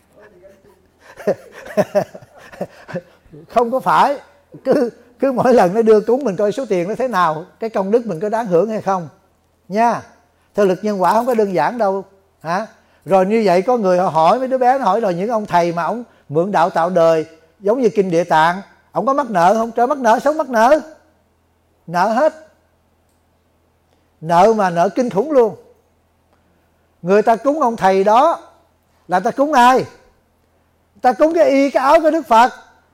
Không có phải cứ mỗi lần nó đưa cúng mình coi số tiền nó thế nào, cái công đức mình có đáng hưởng hay không nha. Theo lực nhân quả không có đơn giản đâu hả. Rồi như vậy có người họ hỏi, mấy đứa bé nó hỏi, rồi những ông thầy mà ông mượn đạo tạo đời giống như kinh Địa Tạng, ông có mắc nợ không? Trời, mắc nợ, sống mắc nợ, nợ hết, nợ mà nợ kinh khủng luôn. Người ta cúng ông thầy đó là ta cúng ai? Ta cúng cái y cái áo của Đức Phật,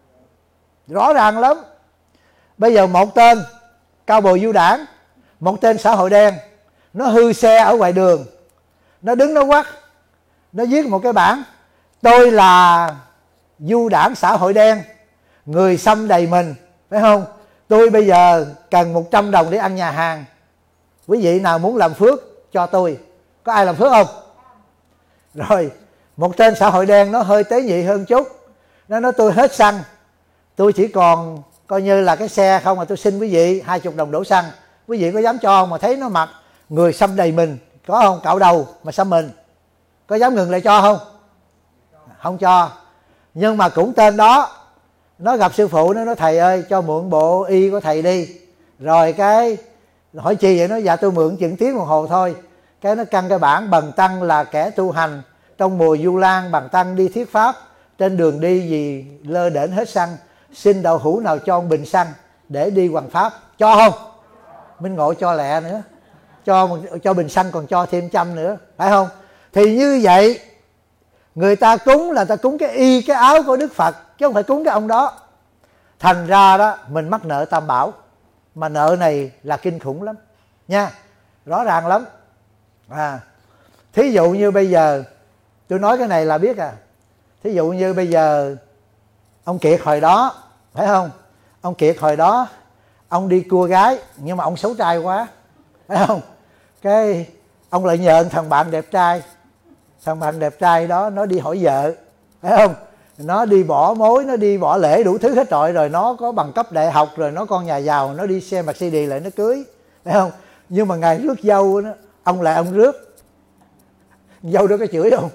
rõ ràng lắm. Bây giờ một tên cao bồi du đảng, một tên xã hội đen, nó hư xe ở ngoài đường, nó đứng nó quát, nó viết một cái bảng: tôi là du đảng xã hội đen, người xăm đầy mình, phải không? Tôi bây giờ cần 100 đồng để ăn nhà hàng, quý vị nào muốn làm phước cho tôi? Có ai làm phước không? Rồi một tên xã hội đen nó hơi tế nhị hơn chút, nó nói tôi hết xăng, tôi chỉ còn coi như là cái xe không, mà tôi xin quý vị 20 đồng đổ xăng, quý vị có dám cho không? Mà thấy nó mặc người xăm đầy mình, có không? Cạo đầu mà xăm mình, có dám ngừng lại cho không? Không cho. Nhưng mà cũng tên đó, nó gặp sư phụ, nó nói thầy ơi cho mượn bộ y của thầy đi. Rồi cái hỏi chi vậy? Nó dạ tôi mượn chừng tiếng đồng hồ thôi. Cái nó căng cái bảng: bần tăng là kẻ tu hành trong mùa Du Lan, bần tăng đi thuyết pháp, trên đường đi vì lơ đễnh hết xăng, xin đạo hữu nào cho một bình xăng để đi hoằng pháp. Cho không? Minh Ngộ cho lẹ nữa, cho bình xăng còn cho thêm 100 nữa, phải không? Thì như vậy người ta cúng là ta cúng cái y cái áo của Đức Phật, chứ không phải cúng cái ông đó. Thành ra đó mình mắc nợ Tam Bảo, mà nợ này là kinh khủng lắm nha, rõ ràng lắm. Thí dụ như bây giờ tôi nói cái này là biết thí dụ như bây giờ ông Kiệt hồi đó, phải không? Ông Kiệt hồi đó ông đi cua gái, nhưng mà ông xấu trai quá, phải không? Cái ông lại nhờ thằng bạn đẹp trai, thằng bạn đẹp trai đó nó đi hỏi vợ, phải không? Nó đi bỏ mối, nó đi bỏ lễ đủ thứ hết trọi, rồi nó có bằng cấp đại học, rồi nó con nhà giàu, nó đi xe Mercedes lại nó cưới, phải không? Nhưng mà ngày rước dâu đó, ông lại ông rước dâu đó có chửi không?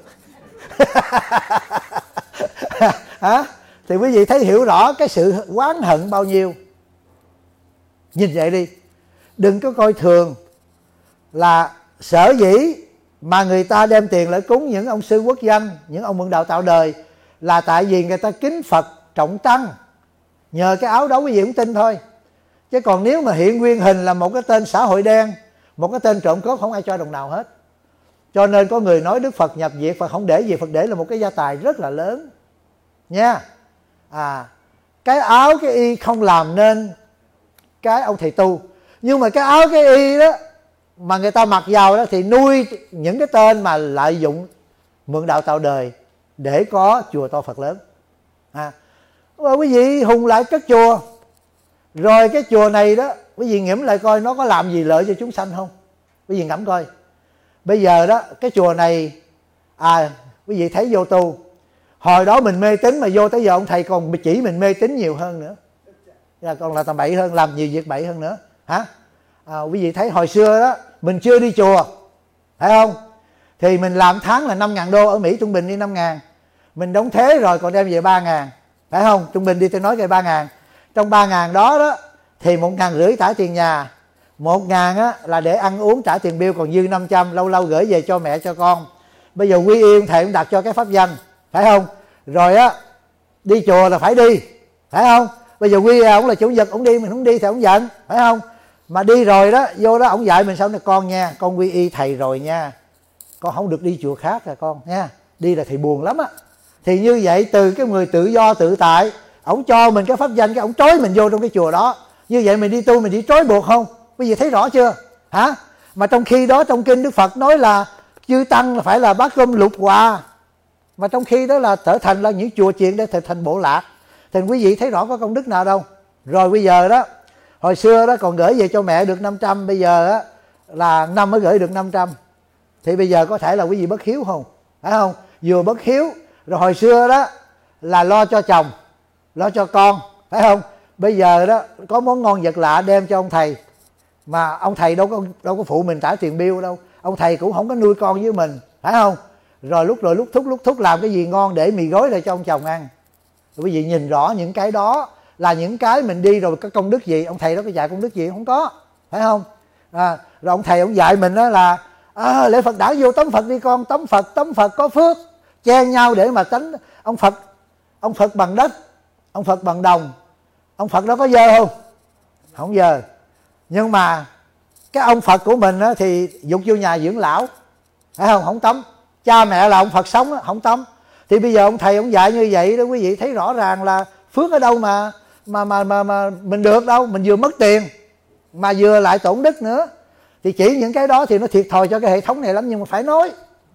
Hả? Thì quý vị thấy hiểu rõ cái sự oán hận bao nhiêu. Nhìn vậy đi, đừng có coi thường là sở dĩ mà người ta đem tiền lại cúng những ông sư quốc danh, những ông mượn đạo tạo đời, là tại vì người ta kính Phật trọng tăng. Nhờ cái áo đó quý vị cũng tin thôi. Chứ còn nếu mà hiện nguyên hình là một cái tên xã hội đen, một cái tên trộm cướp, không ai cho đồng nào hết. Cho nên có người nói Đức Phật nhập diệt, Phật không để gì, Phật để là một cái gia tài rất là lớn. nha. Cái áo cái y không làm nên cái ông thầy tu, nhưng mà cái áo cái y đó mà người ta mặc vào đó thì nuôi những cái tên mà lợi dụng mượn đạo tạo đời để có chùa to Phật lớn. Quý vị hùng lại cất chùa, rồi cái chùa này đó quý vị ngẫm lại coi nó có làm gì lợi cho chúng sanh không? Quý vị ngẫm coi. Bây giờ đó cái chùa này quý vị thấy vô tu, hồi đó mình mê tín mà vô tới giờ ông thầy còn chỉ mình mê tín nhiều hơn nữa, còn là tầm bậy hơn, làm nhiều việc bậy hơn nữa hả? Quý vị thấy hồi xưa đó mình chưa đi chùa, phải không, thì mình làm tháng là 5.000 đô, ở Mỹ trung bình đi 5.000, mình đóng thế rồi còn đem về 3.000, phải không? Trung bình đi tôi nói cái 3.000, trong 3.000 đó thì 1.500 trả tiền nhà, 1.000 á là để ăn uống trả tiền bill, còn dư 500 lâu lâu gửi về cho mẹ cho con. Bây giờ quy y thầy cũng đặt cho cái pháp danh, phải không? Rồi á đi chùa là phải đi, phải không? Bây giờ quy y ông là chủ nhật ông đi, mình không đi thì ông giận, phải không? Mà đi rồi đó vô đó ông dạy mình sao nè, con nha, con quy y thầy rồi nha, con không được đi chùa khác rồi con nha, đi là thầy buồn lắm á. Thì như vậy từ cái người tự do tự tại, ông cho mình cái pháp danh, cái ông trói mình vô trong cái chùa đó. Như vậy mình đi tu mình bị trói buộc không? Quý vị thấy rõ chưa hả? Mà trong khi đó trong kinh Đức Phật nói là chư tăng là phải là bát cơm lục hòa, mà trong khi đó là trở thành là những chùa chiền để trở thành bộ lạc. Thì quý vị thấy rõ có công đức nào đâu. Rồi bây giờ đó, hồi xưa đó còn gửi về cho mẹ được 500, bây giờ á là năm mới gửi được 500. Thì bây giờ có thể là quý vị bất hiếu không? Phải không? Vừa bất hiếu, rồi hồi xưa đó là lo cho chồng, lo cho con, phải không? Bây giờ đó có món ngon vật lạ đem cho ông thầy, mà ông thầy đâu có phụ mình trả tiền bill đâu, ông thầy cũng không có nuôi con với mình, phải không? Rồi lúc thúc làm cái gì ngon để mì gói lại cho ông chồng ăn. Rồi quý vị nhìn rõ những cái đó là những cái mình đi rồi có công đức gì, ông thầy đó có dạy công đức gì không có, phải không? Rồi ông thầy ông dạy mình đó là lễ Phật đản vô tấm Phật đi con, tấm Phật có phước, chen nhau để mà tránh ông Phật bằng đất, ông Phật bằng đồng, ông Phật đó có dơ không? Không dơ. Nhưng mà cái ông Phật của mình á, thì dục vô nhà dưỡng lão, phải không? Không tắm. Cha mẹ là ông Phật sống á, không tắm. Thì bây giờ ông thầy ông dạy như vậy đó, quý vị thấy rõ ràng là phước ở đâu mà mình được đâu, mình vừa mất tiền mà vừa lại tổn đức nữa. Thì chỉ những cái đó thì nó thiệt thòi cho cái hệ thống này lắm, nhưng mà phải nói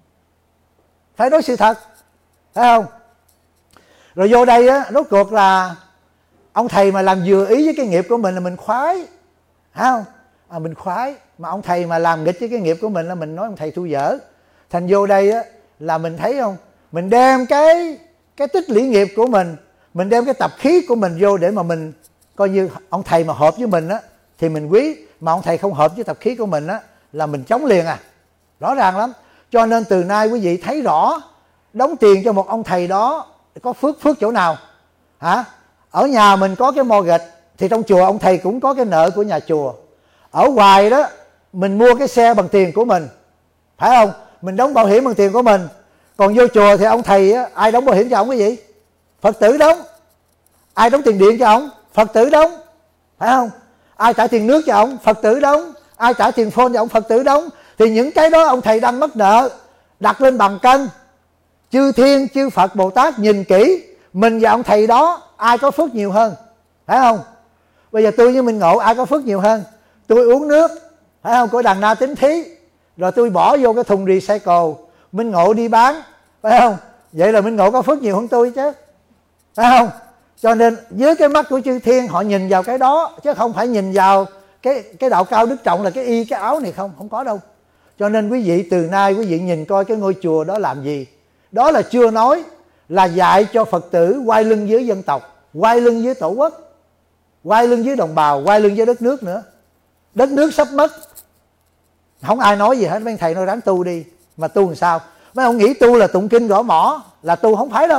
sự thật, phải không? Rồi vô đây á, rốt cuộc là ông thầy mà làm vừa ý với cái nghiệp của mình là mình khoái, phải không? Mình khoái. Mà ông thầy mà làm nghịch với cái nghiệp của mình là mình nói ông thầy tu dở. Thành vô đây á là mình thấy không, mình đem cái tích lũy nghiệp của mình đem cái tập khí của mình vô để mà mình coi như ông thầy mà hợp với mình á thì mình quý, mà ông thầy không hợp với tập khí của mình á là mình chống liền rõ ràng lắm. Cho nên từ nay quý vị thấy rõ, đóng tiền cho một ông thầy đó có phước chỗ nào hả? Ở nhà mình có cái mortgage thì trong chùa ông thầy cũng có cái nợ của nhà chùa. Ở ngoài đó mình mua cái xe bằng tiền của mình, phải không? Mình đóng bảo hiểm bằng tiền của mình. Còn vô chùa thì ông thầy á, ai đóng bảo hiểm cho ông cái gì? Phật tử đóng. Ai đóng tiền điện cho ông? Phật tử đóng, phải không? Ai trả tiền nước cho ông? Phật tử đóng. Ai trả tiền phone cho ông? Phật tử đóng. Thì những cái đó ông thầy đang mắc nợ, đặt lên bằng cân. Chư Thiên, chư Phật, Bồ Tát nhìn kỹ mình và ông thầy đó ai có phước nhiều hơn, phải không? Bây giờ tôi với Minh Ngộ ai có phước nhiều hơn? Tôi uống nước, phải không, của Đàn Na Tín Thí, rồi tôi bỏ vô cái thùng recycle, Minh Ngộ đi bán, phải không? Vậy là Minh Ngộ có phước nhiều hơn tôi chứ, phải không? Cho nên dưới cái mắt của chư thiên họ nhìn vào cái đó, chứ không phải nhìn vào cái đạo cao đức trọng là cái y cái áo này, không có đâu. Cho nên quý vị từ nay quý vị nhìn coi cái ngôi chùa đó làm gì. Đó là chưa nói là dạy cho Phật tử quay lưng với dân tộc, quay lưng với tổ quốc, quay lưng với đồng bào, quay lưng với đất nước nữa. Đất nước sắp mất, không ai nói gì hết. Mấy thầy nói ráng tu đi. Mà tu làm sao? Mấy ông nghĩ tu là tụng kinh gõ mõ là tu, không phải đâu.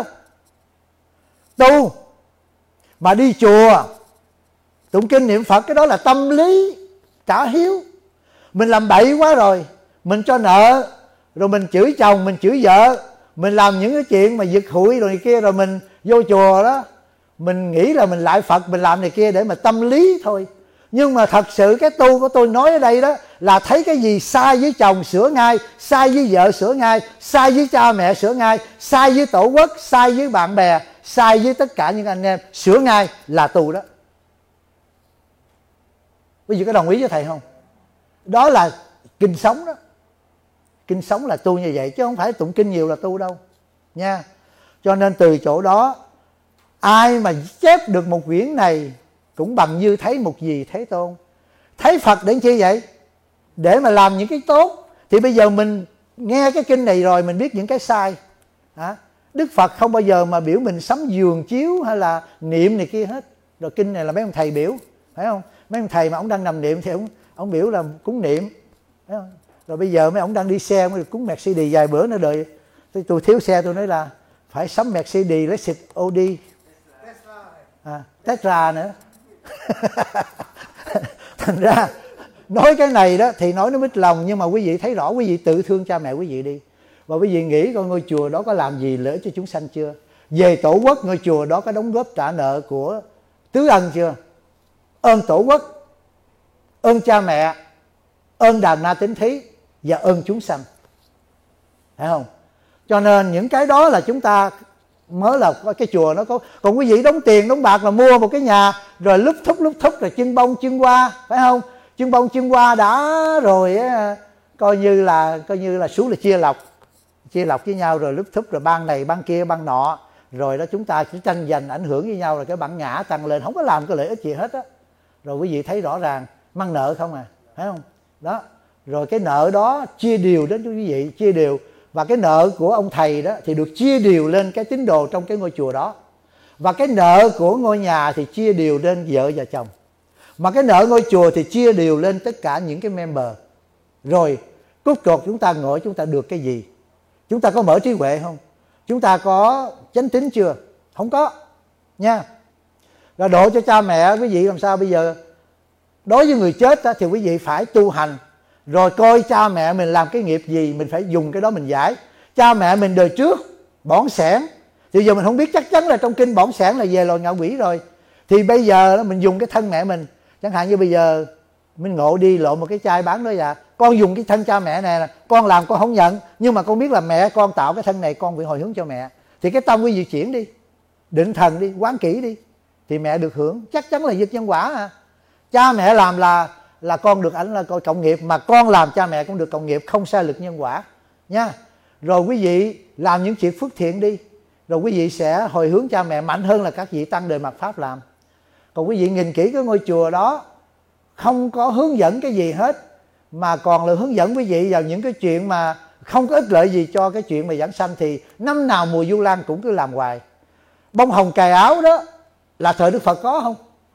Tu mà đi chùa tụng kinh niệm Phật, cái đó là tâm lý trả hiếu. Mình làm bậy quá rồi, mình cho nợ, rồi mình chửi chồng, mình chửi vợ, mình làm những cái chuyện mà giật hụi rồi này kia, rồi mình vô chùa đó mình nghĩ là mình lại Phật, mình làm này kia để mà tâm lý thôi. Nhưng mà thật sự cái tu của tôi nói ở đây đó là thấy cái gì sai với chồng sửa ngay, sai với vợ sửa ngay, sai với cha mẹ sửa ngay, sai với tổ quốc, sai với bạn bè, sai với tất cả những anh em, sửa ngay là tù đó. Quý vị có đồng ý với thầy không? Đó là kinh sống đó. Kinh sống là tu như vậy, chứ không phải tụng kinh nhiều là tu đâu nha. Cho nên từ chỗ đó, ai mà chép được một quyển này cũng bằng như thấy một gì Thế Tôn. Thấy Phật để chi vậy? Để mà làm những cái tốt. Thì bây giờ mình nghe cái kinh này rồi mình biết những cái sai. Đức Phật không bao giờ mà biểu mình sắm giường chiếu hay là niệm này kia hết. Rồi kinh này là mấy ông thầy biểu, phải không? Mấy ông thầy mà ông đang nằm niệm thì ông biểu là cúng niệm, phải không? Rồi bây giờ mấy ông đang đi xe mới được cúng Mercedes, vài bữa nữa đợi tôi thiếu xe, tôi nói là phải sắm Mercedes lấy xịt Audi, Tesla nữa. Thành ra nói cái này đó thì nói nó mít lòng, nhưng mà quý vị thấy rõ, quý vị tự thương cha mẹ quý vị đi. Và quý vị nghĩ coi ngôi chùa đó có làm gì lợi cho chúng sanh chưa? Về Tổ quốc, ngôi chùa đó có đóng góp trả nợ của tứ ân chưa? Ơn Tổ quốc, ơn cha mẹ, ơn Đàm Na Tín Thí và ơn chúng sanh, phải không? Cho nên những cái đó là chúng ta mới là cái chùa nó có. Còn quý vị đóng tiền đóng bạc là mua một cái nhà rồi lúc thúc rồi chân bông chân hoa, phải không? Chân bông chân hoa đã rồi coi như là xuống là chia lọc với nhau, rồi lúc thúc rồi ban này ban kia ban nọ, rồi đó chúng ta chỉ tranh giành ảnh hưởng với nhau, rồi cái bản ngã tăng lên, không có làm cái lợi ích gì hết á. Rồi quý vị thấy rõ ràng mang nợ không à, phải không? Đó, rồi cái nợ đó chia đều đến cho quý vị, chia đều. Và cái nợ của ông thầy đó thì được chia đều lên cái tín đồ trong cái ngôi chùa đó. Và cái nợ của ngôi nhà thì chia đều lên vợ và chồng. Mà cái nợ ngôi chùa thì chia đều lên tất cả những cái member. Rồi cuối cùng chúng ta ngồi chúng ta được cái gì? Chúng ta có mở trí huệ không? Chúng ta có chánh tín chưa? Không có nha. Rồi độ cho cha mẹ quý vị làm sao bây giờ? Đối với người chết đó, thì quý vị phải tu hành, rồi coi cha mẹ mình làm cái nghiệp gì, mình phải dùng cái đó mình giải. Cha mẹ mình đời trước bỏng sẻn, thì giờ mình không biết chắc chắn là trong kinh bỏng sẻn là về loài ngạ quỷ rồi. Thì bây giờ mình dùng cái thân mẹ mình. Chẳng hạn như bây giờ mình ngộ đi lộ một cái chai bán đó, dạ con dùng cái thân cha mẹ này, con làm con không nhận, nhưng mà con biết là mẹ con tạo cái thân này, con phải hồi hướng cho mẹ. Thì cái tâm quý vị chuyển đi, định thần đi, quán kỹ đi, thì mẹ được hưởng, chắc chắn là việc nhân quả à. Cha mẹ làm là con được ảnh là cộng nghiệp, mà con làm cha mẹ cũng được cộng nghiệp, không sai lực nhân quả nha. Rồi quý vị làm những chuyện phước thiện đi, rồi quý vị sẽ hồi hướng cha mẹ mạnh hơn là các vị tăng đời mạt pháp làm. Còn quý vị nhìn kỹ cái ngôi chùa đó không có hướng dẫn cái gì hết, mà còn là hướng dẫn quý vị vào những cái chuyện mà không có ích lợi gì cho cái chuyện mà giảng sanh, thì năm nào mùa Du Lan cũng cứ làm hoài. Bông hồng cài áo đó là thời Đức Phật có không?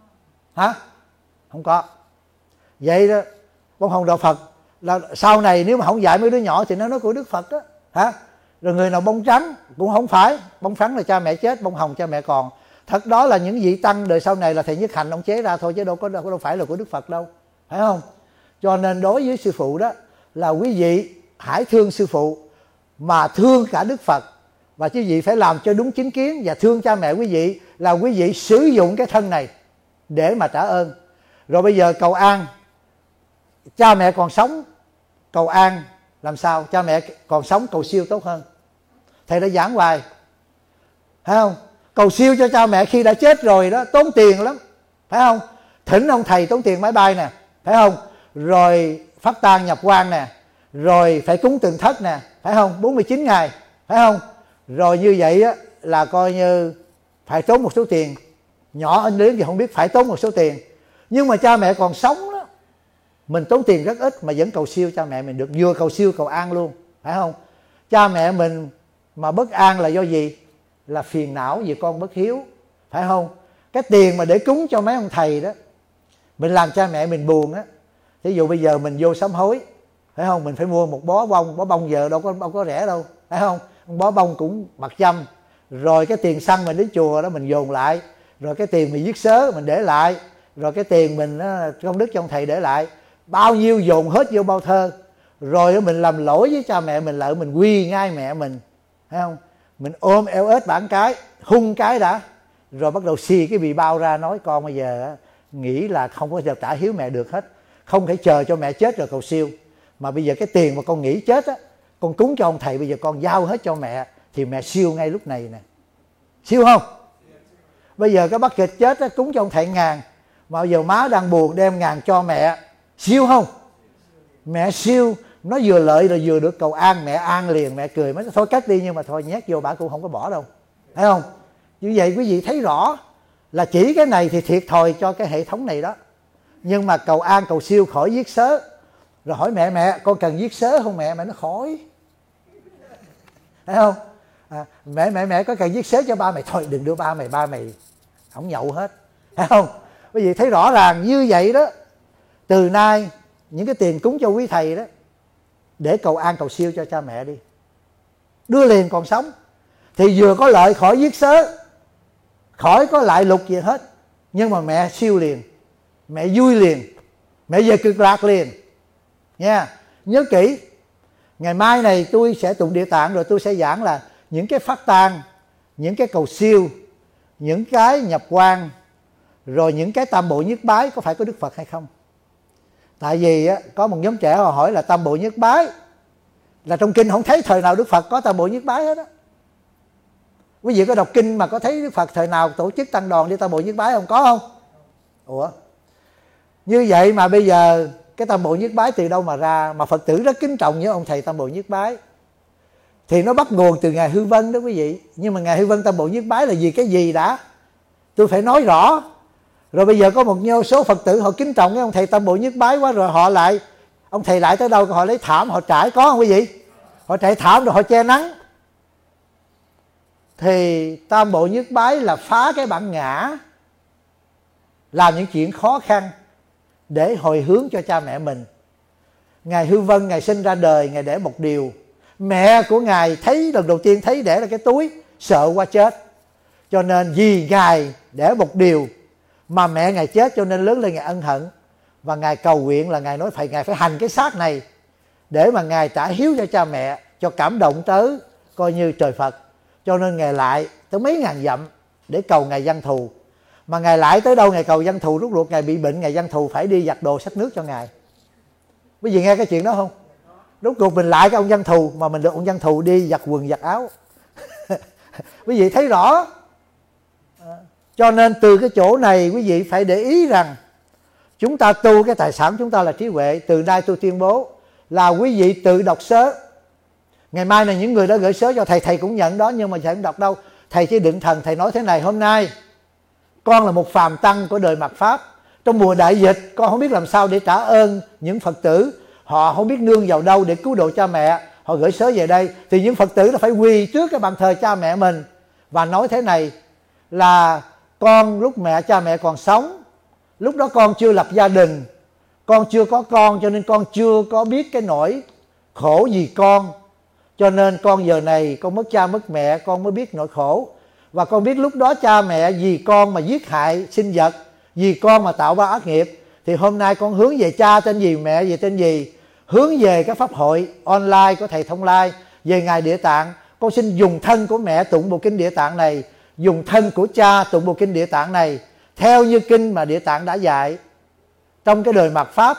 Hả? Không có. Vậy đó, bông hồng đạo Phật là sau này nếu mà không dạy mấy đứa nhỏ thì nó nói của Đức Phật đó, hả? Rồi người nào bông trắng cũng không phải, bông trắng là cha mẹ chết, bông hồng cha mẹ còn. Thật đó là những vị tăng đời sau này là thầy Nhất Hạnh ông chế ra thôi, chứ đâu phải là của Đức Phật đâu, phải không? Cho nên đối với sư phụ đó là quý vị hãy thương sư phụ mà thương cả Đức Phật, và quý vị phải làm cho đúng chính kiến, và thương cha mẹ quý vị là quý vị sử dụng cái thân này để mà trả ơn. Rồi bây giờ cầu an, cha mẹ còn sống cầu an làm sao? Cha mẹ còn sống cầu siêu tốt hơn. Thầy đã giảng hoài, phải không? Cầu siêu cho cha mẹ khi đã chết rồi đó tốn tiền lắm, phải không? Thỉnh ông thầy tốn tiền máy bay nè, phải không? Rồi phát tang nhập quan nè, rồi phải cúng tượng thất nè, phải không? 49 ngày, phải không? Rồi như vậy á, là coi như phải tốn một số tiền. Nhỏ anh lớn thì không biết phải tốn một số tiền. Nhưng mà cha mẹ còn sống đó, mình tốn tiền rất ít mà vẫn cầu siêu cha mẹ mình được, vừa cầu siêu cầu an luôn, phải không? Cha mẹ mình mà bất an là do gì? Là phiền não vì con bất hiếu, phải không? Cái tiền mà để cúng cho mấy ông thầy đó, mình làm cha mẹ mình buồn á. Thí dụ bây giờ mình vô sám hối, phải không? Mình phải mua một bó bông giờ đâu có rẻ đâu, phải không? Bó bông cũng bạc trăm. Rồi cái tiền xăng mình đến chùa đó mình dồn lại, rồi cái tiền mình viết sớ mình để lại, rồi cái tiền mình công đức trong thầy để lại, bao nhiêu dồn hết vô bao thơ. Rồi mình làm lỗi với cha mẹ mình lại, mình quy ngay mẹ mình, phải không? Mình ôm eo ếch bản cái, hung cái đã, rồi bắt đầu xì cái bì bao ra nói con bây giờ nghĩ là không có giờ trả hiếu mẹ được hết, không thể chờ cho mẹ chết rồi cầu siêu, mà bây giờ cái tiền mà con nghĩ chết á, con cúng cho ông thầy, bây giờ con giao hết cho mẹ thì mẹ siêu ngay lúc này nè. Siêu không? Bây giờ cái bucket chết á, cúng cho ông thầy 1.000, mà giờ má đang buồn đem 1.000 cho mẹ, siêu không? Mẹ siêu, nó vừa lợi rồi vừa được cầu an, mẹ an liền, mẹ cười mới thôi cất đi, nhưng mà thôi nhét vô bà cũng không có bỏ đâu, thấy không? Như vậy quý vị thấy rõ là chỉ cái này thì thiệt thòi cho cái hệ thống này đó. Nhưng mà cầu an cầu siêu khỏi giết sớ. Rồi hỏi mẹ con cần giết sớ không mẹ? Mẹ nó khỏi, thấy không? Mẹ có cần giết sớ cho ba mày? Thôi đừng đưa ba mày ổng nhậu hết, thấy không? Quý vị thấy rõ ràng như vậy đó. Từ nay những cái tiền cúng cho quý thầy đó để cầu an cầu siêu cho cha mẹ đi, đưa liền còn sống thì vừa có lợi khỏi giết sớ, khỏi có lại lục gì hết, nhưng mà mẹ siêu liền, mẹ vui liền, mẹ về cực lạc liền nha. Nhớ kỹ, ngày mai này tôi sẽ tụng Địa Tạng rồi tôi sẽ giảng là những cái phát tang, những cái cầu siêu, những cái nhập quan, rồi những cái tam bộ nhất bái có phải có Đức Phật hay không. Tại vì á, có một nhóm trẻ họ hỏi là tam bộ nhất bái là trong kinh không thấy thời nào Đức Phật có tam bộ nhất bái hết á. Quý vị có đọc kinh mà có thấy Đức Phật thời nào tổ chức tăng đoàn đi tam bộ nhất bái không? Có không? Ủa, như vậy mà bây giờ cái tam bộ nhất bái từ đâu mà ra, mà Phật tử rất kính trọng với ông thầy tam bộ nhất bái, thì nó bắt nguồn từ Ngài Hư Vân đó quý vị. Nhưng mà Ngài Hư Vân tam bộ nhất bái là vì cái gì đã, tôi phải nói rõ. Rồi bây giờ có một số Phật tử họ kính trọng cái ông thầy tam bộ nhất bái quá, rồi họ lại, ông thầy lại tới đâu họ lấy thảm họ trải, có không quý vị? Họ trải thảm rồi họ che nắng. Thì tam bộ nhất bái là phá cái bản ngã, làm những chuyện khó khăn để hồi hướng cho cha mẹ mình. Ngài Hư Vân, Ngài sinh ra đời, Ngài để một điều. Mẹ của Ngài thấy lần đầu tiên thấy để là cái túi, sợ qua chết. Cho nên vì Ngài để một điều mà mẹ Ngài chết, cho nên lớn lên Ngài ân hận. Và Ngài cầu nguyện là Ngài nói Ngài phải hành cái xác này để mà Ngài trả hiếu cho cha mẹ, cho cảm động tới coi như trời Phật. Cho nên Ngài lại tới mấy ngàn dặm để cầu Ngài Văn Thù. Mà Ngài lại tới đâu Ngài cầu Văn Thù, rút ruột Ngài bị bệnh, Ngài Văn Thù phải đi giặt đồ xách nước cho Ngài. Quý vị nghe cái chuyện đó không? Rút cuộc mình lại cái ông Văn Thù, mà mình được ông Văn Thù đi giặt quần giặt áo. Quý vị thấy rõ. Cho nên từ cái chỗ này quý vị phải để ý rằng chúng ta tu cái tài sản chúng ta là trí huệ. Từ nay tôi tuyên bố là quý vị tự đọc sớ. Ngày mai này những người đã gửi sớ cho thầy, thầy cũng nhận đó, nhưng mà thầy không đọc đâu. Thầy chỉ định thần, thầy nói thế này: hôm nay con là một phàm tăng của đời mạt Pháp. Trong mùa đại dịch con không biết làm sao để trả ơn những Phật tử, họ không biết nương vào đâu để cứu độ cha mẹ, họ gửi sớ về đây. Thì những Phật tử nó phải quỳ trước cái bàn thờ cha mẹ mình và nói thế này là: con lúc cha mẹ còn sống, lúc đó con chưa lập gia đình, con chưa có con, cho nên con chưa có biết cái nỗi khổ vì con. Cho nên con giờ này con mất cha mất mẹ, con mới biết nỗi khổ. Và con biết lúc đó cha mẹ vì con mà giết hại sinh vật, vì con mà tạo ba ác nghiệp. Thì hôm nay con hướng về cha tên gì, mẹ về tên gì, hướng về các pháp hội online của thầy Thông Lai, về Ngài Địa Tạng. Con xin dùng thân của mẹ tụng bộ kinh Địa Tạng này, dùng thân của cha tụng bộ kinh Địa Tạng này theo như kinh mà Địa Tạng đã dạy. Trong cái đời mạt Pháp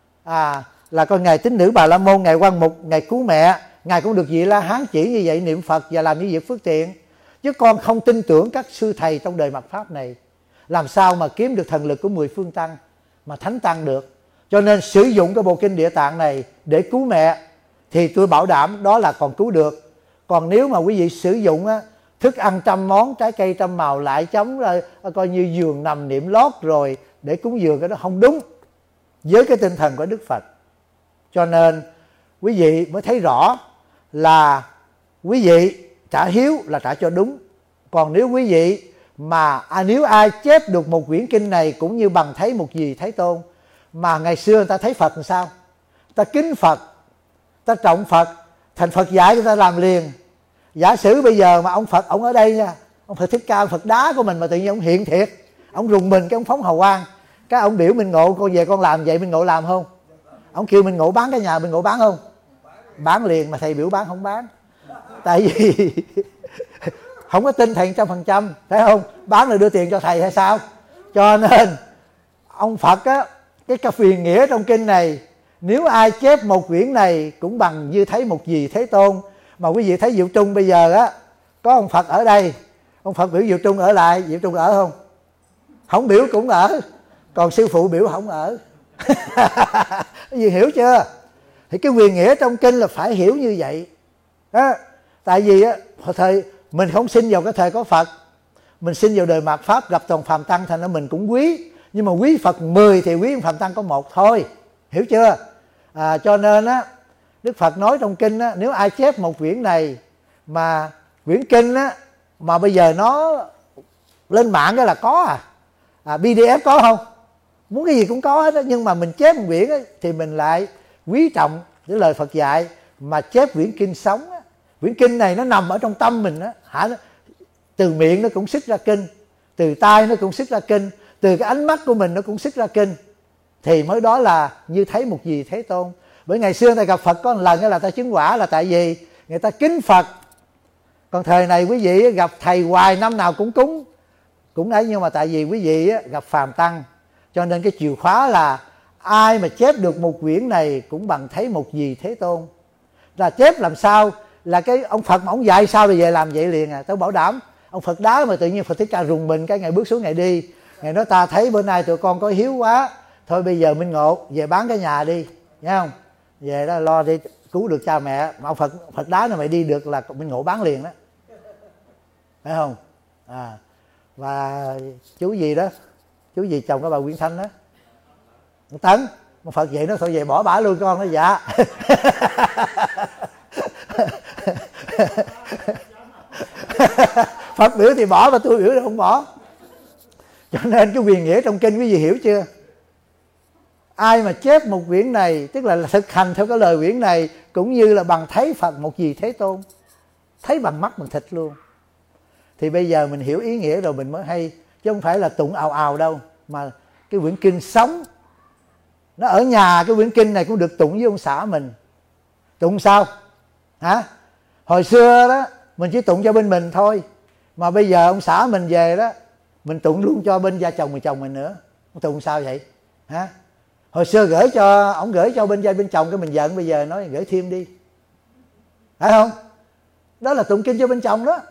là con Ngài Tín Nữ Bà La Môn, Ngài Quan Mục, Ngài Cứu Mẹ, Ngài cũng được vị La Hán chỉ như vậy, niệm Phật và làm những việc phước tiện. Chứ con không tin tưởng các sư thầy trong đời mạt Pháp này, làm sao mà kiếm được thần lực của 10 phương tăng mà thánh tăng được. Cho nên sử dụng cái bộ kinh Địa Tạng này để cứu mẹ thì tôi bảo đảm đó là còn cứu được. Còn nếu mà quý vị sử dụng thức ăn 100 món, trái cây 100 màu lại chấm coi như giường nằm niệm lót rồi để cúng dường, cái đó không đúng với cái tinh thần của Đức Phật. Cho nên quý vị mới thấy rõ là quý vị trả hiếu là trả cho đúng. Còn nếu quý vị mà nếu ai chép được một quyển kinh này cũng như bằng thấy một gì Thế Tôn, mà ngày xưa người ta thấy Phật làm sao, ta kính Phật, ta trọng Phật, thành Phật dạy người ta làm liền. Giả sử bây giờ mà ông Phật, ông ở đây nha, ông Phật Thích Ca, Phật đá của mình mà tự nhiên ông hiện thiệt, ông rùng mình cái ông phóng hào quang, cái ông biểu Minh Ngộ con về con làm vậy, Minh Ngộ làm không? Ông kêu Minh Ngộ bán cái nhà, Minh Ngộ bán không? Bán liền. Mà thầy biểu bán không bán, tại vì không có tin thầy 100%, thấy không? Bán là đưa tiền cho thầy hay sao? Cho nên ông Phật á, cái phiền nghĩa trong kinh này, nếu ai chép một quyển này cũng bằng như thấy một gì Thế Tôn. Mà quý vị thấy Diệu Trung bây giờ á, có ông Phật ở đây ông Phật biểu Diệu Trung ở lại, Diệu Trung ở không? Không biểu cũng ở, còn sư phụ biểu không ở. Gì hiểu chưa? Thì cái quyền nghĩa trong kinh là phải hiểu như vậy đó. Tại vì á, thời mình không sinh vào cái thời có Phật, mình sinh vào đời mạt Pháp gặp toàn phàm tăng, thành ra mình cũng quý. Nhưng mà quý Phật 10 thì quý phàm tăng có 1 thôi. Hiểu chưa? Cho nên á, Đức Phật nói trong kinh á, nếu ai chép một quyển này mà quyển kinh á, mà bây giờ nó lên mạng cái là có PDF có không? Muốn cái gì cũng có hết á. Nhưng mà mình chép một quyển á, thì mình lại quý trọng cái lời Phật dạy mà chép quyển kinh sống á. Quyển kinh này nó nằm ở trong tâm mình á, từ miệng nó cũng xuất ra kinh, từ tai nó cũng xuất ra kinh, từ cái ánh mắt của mình nó cũng xuất ra kinh, thì mới đó là như thấy một vị Thế Tôn. Bởi ngày xưa người ta gặp Phật có một lần là ta chứng quả, là tại vì người ta kính Phật. Còn thời này quý vị gặp thầy hoài, năm nào cũng cúng cũng ấy, nhưng mà tại vì quý vị gặp phàm tăng, cho nên cái chìa khóa là ai mà chép được một quyển này cũng bằng thấy một vị Thế Tôn. Là chép làm sao là cái ông Phật mà ông dạy sao thì về làm vậy liền tôi bảo đảm. Ông Phật đá mà tự nhiên Phật Thích Ca rùng mình cái ngày bước xuống ngày đi, ngày nói ta thấy bữa nay tụi con có hiếu quá, thôi bây giờ minh ngộ về bán cái nhà đi, nghe không, về đó lo đi cứu được cha mẹ. Mà ông Phật đá này mày đi được là minh ngộ bán liền đó, phải không? Và chú gì đó, chú gì chồng của bà Nguyễn Thanh đó, ông Tấn, ông Phật vậy nó thôi về bỏ bả luôn con. Nó dạ. Phật biểu thì bỏ, mà tôi biểu thì không bỏ. Cho nên cái quyền nghĩa trong kinh quý vị hiểu chưa? Ai mà chép một quyển này, tức là thực hành theo cái lời quyển này, cũng như là bằng thấy Phật một vị Thế Tôn, thấy bằng mắt bằng thịt luôn. Thì bây giờ mình hiểu ý nghĩa rồi mình mới hay, chứ không phải là tụng ào ào đâu. Mà cái quyển kinh sống, nó ở nhà cái quyển kinh này cũng được tụng với ông xã mình. Tụng sao? Hồi xưa đó mình chỉ tụng cho bên mình thôi, mà bây giờ ông xã mình về đó, mình tụng luôn cho bên gia chồng mình nữa. Ông tụng sao vậy? Hồi xưa ông gửi cho bên gia bên chồng, cái mình giận, bây giờ nói gửi thêm đi, phải không? Đó là tụng kinh cho bên chồng đó.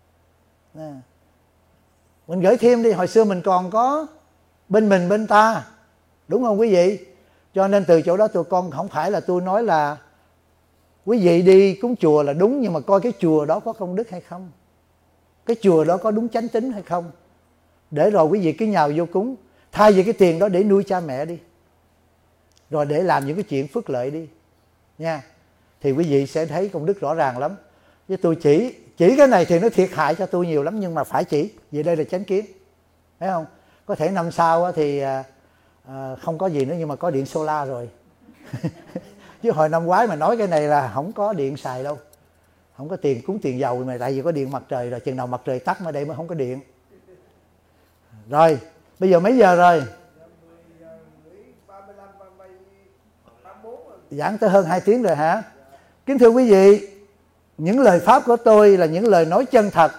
Mình gửi thêm đi. Hồi xưa mình còn có bên mình bên ta, đúng không quý vị? Cho nên từ chỗ đó tụi con không phải là tôi nói là quý vị đi cúng chùa là đúng, nhưng mà coi cái chùa đó có công đức hay không, cái chùa đó có đúng chánh tín hay không, để rồi quý vị cứ nhào vô cúng, thay vì cái tiền đó để nuôi cha mẹ đi, rồi để làm những cái chuyện phước lợi đi nha, thì quý vị sẽ thấy công đức rõ ràng lắm. Với tôi chỉ cái này thì nó thiệt hại cho tôi nhiều lắm, nhưng mà phải chỉ vì đây là chánh kiến, thấy không? Có thể năm sau thì không có gì nữa, nhưng mà có điện solar rồi. Chứ hồi năm ngoái mà nói cái này là không có điện xài đâu, không có tiền cúng tiền dầu mà, tại vì có điện mặt trời rồi, chừng nào mặt trời tắt mà đây mới không có điện. Rồi bây giờ mấy giờ rồi? Giảng tới hơn 2 tiếng rồi hả? Kính thưa quý vị, những lời pháp của tôi là những lời nói chân thật.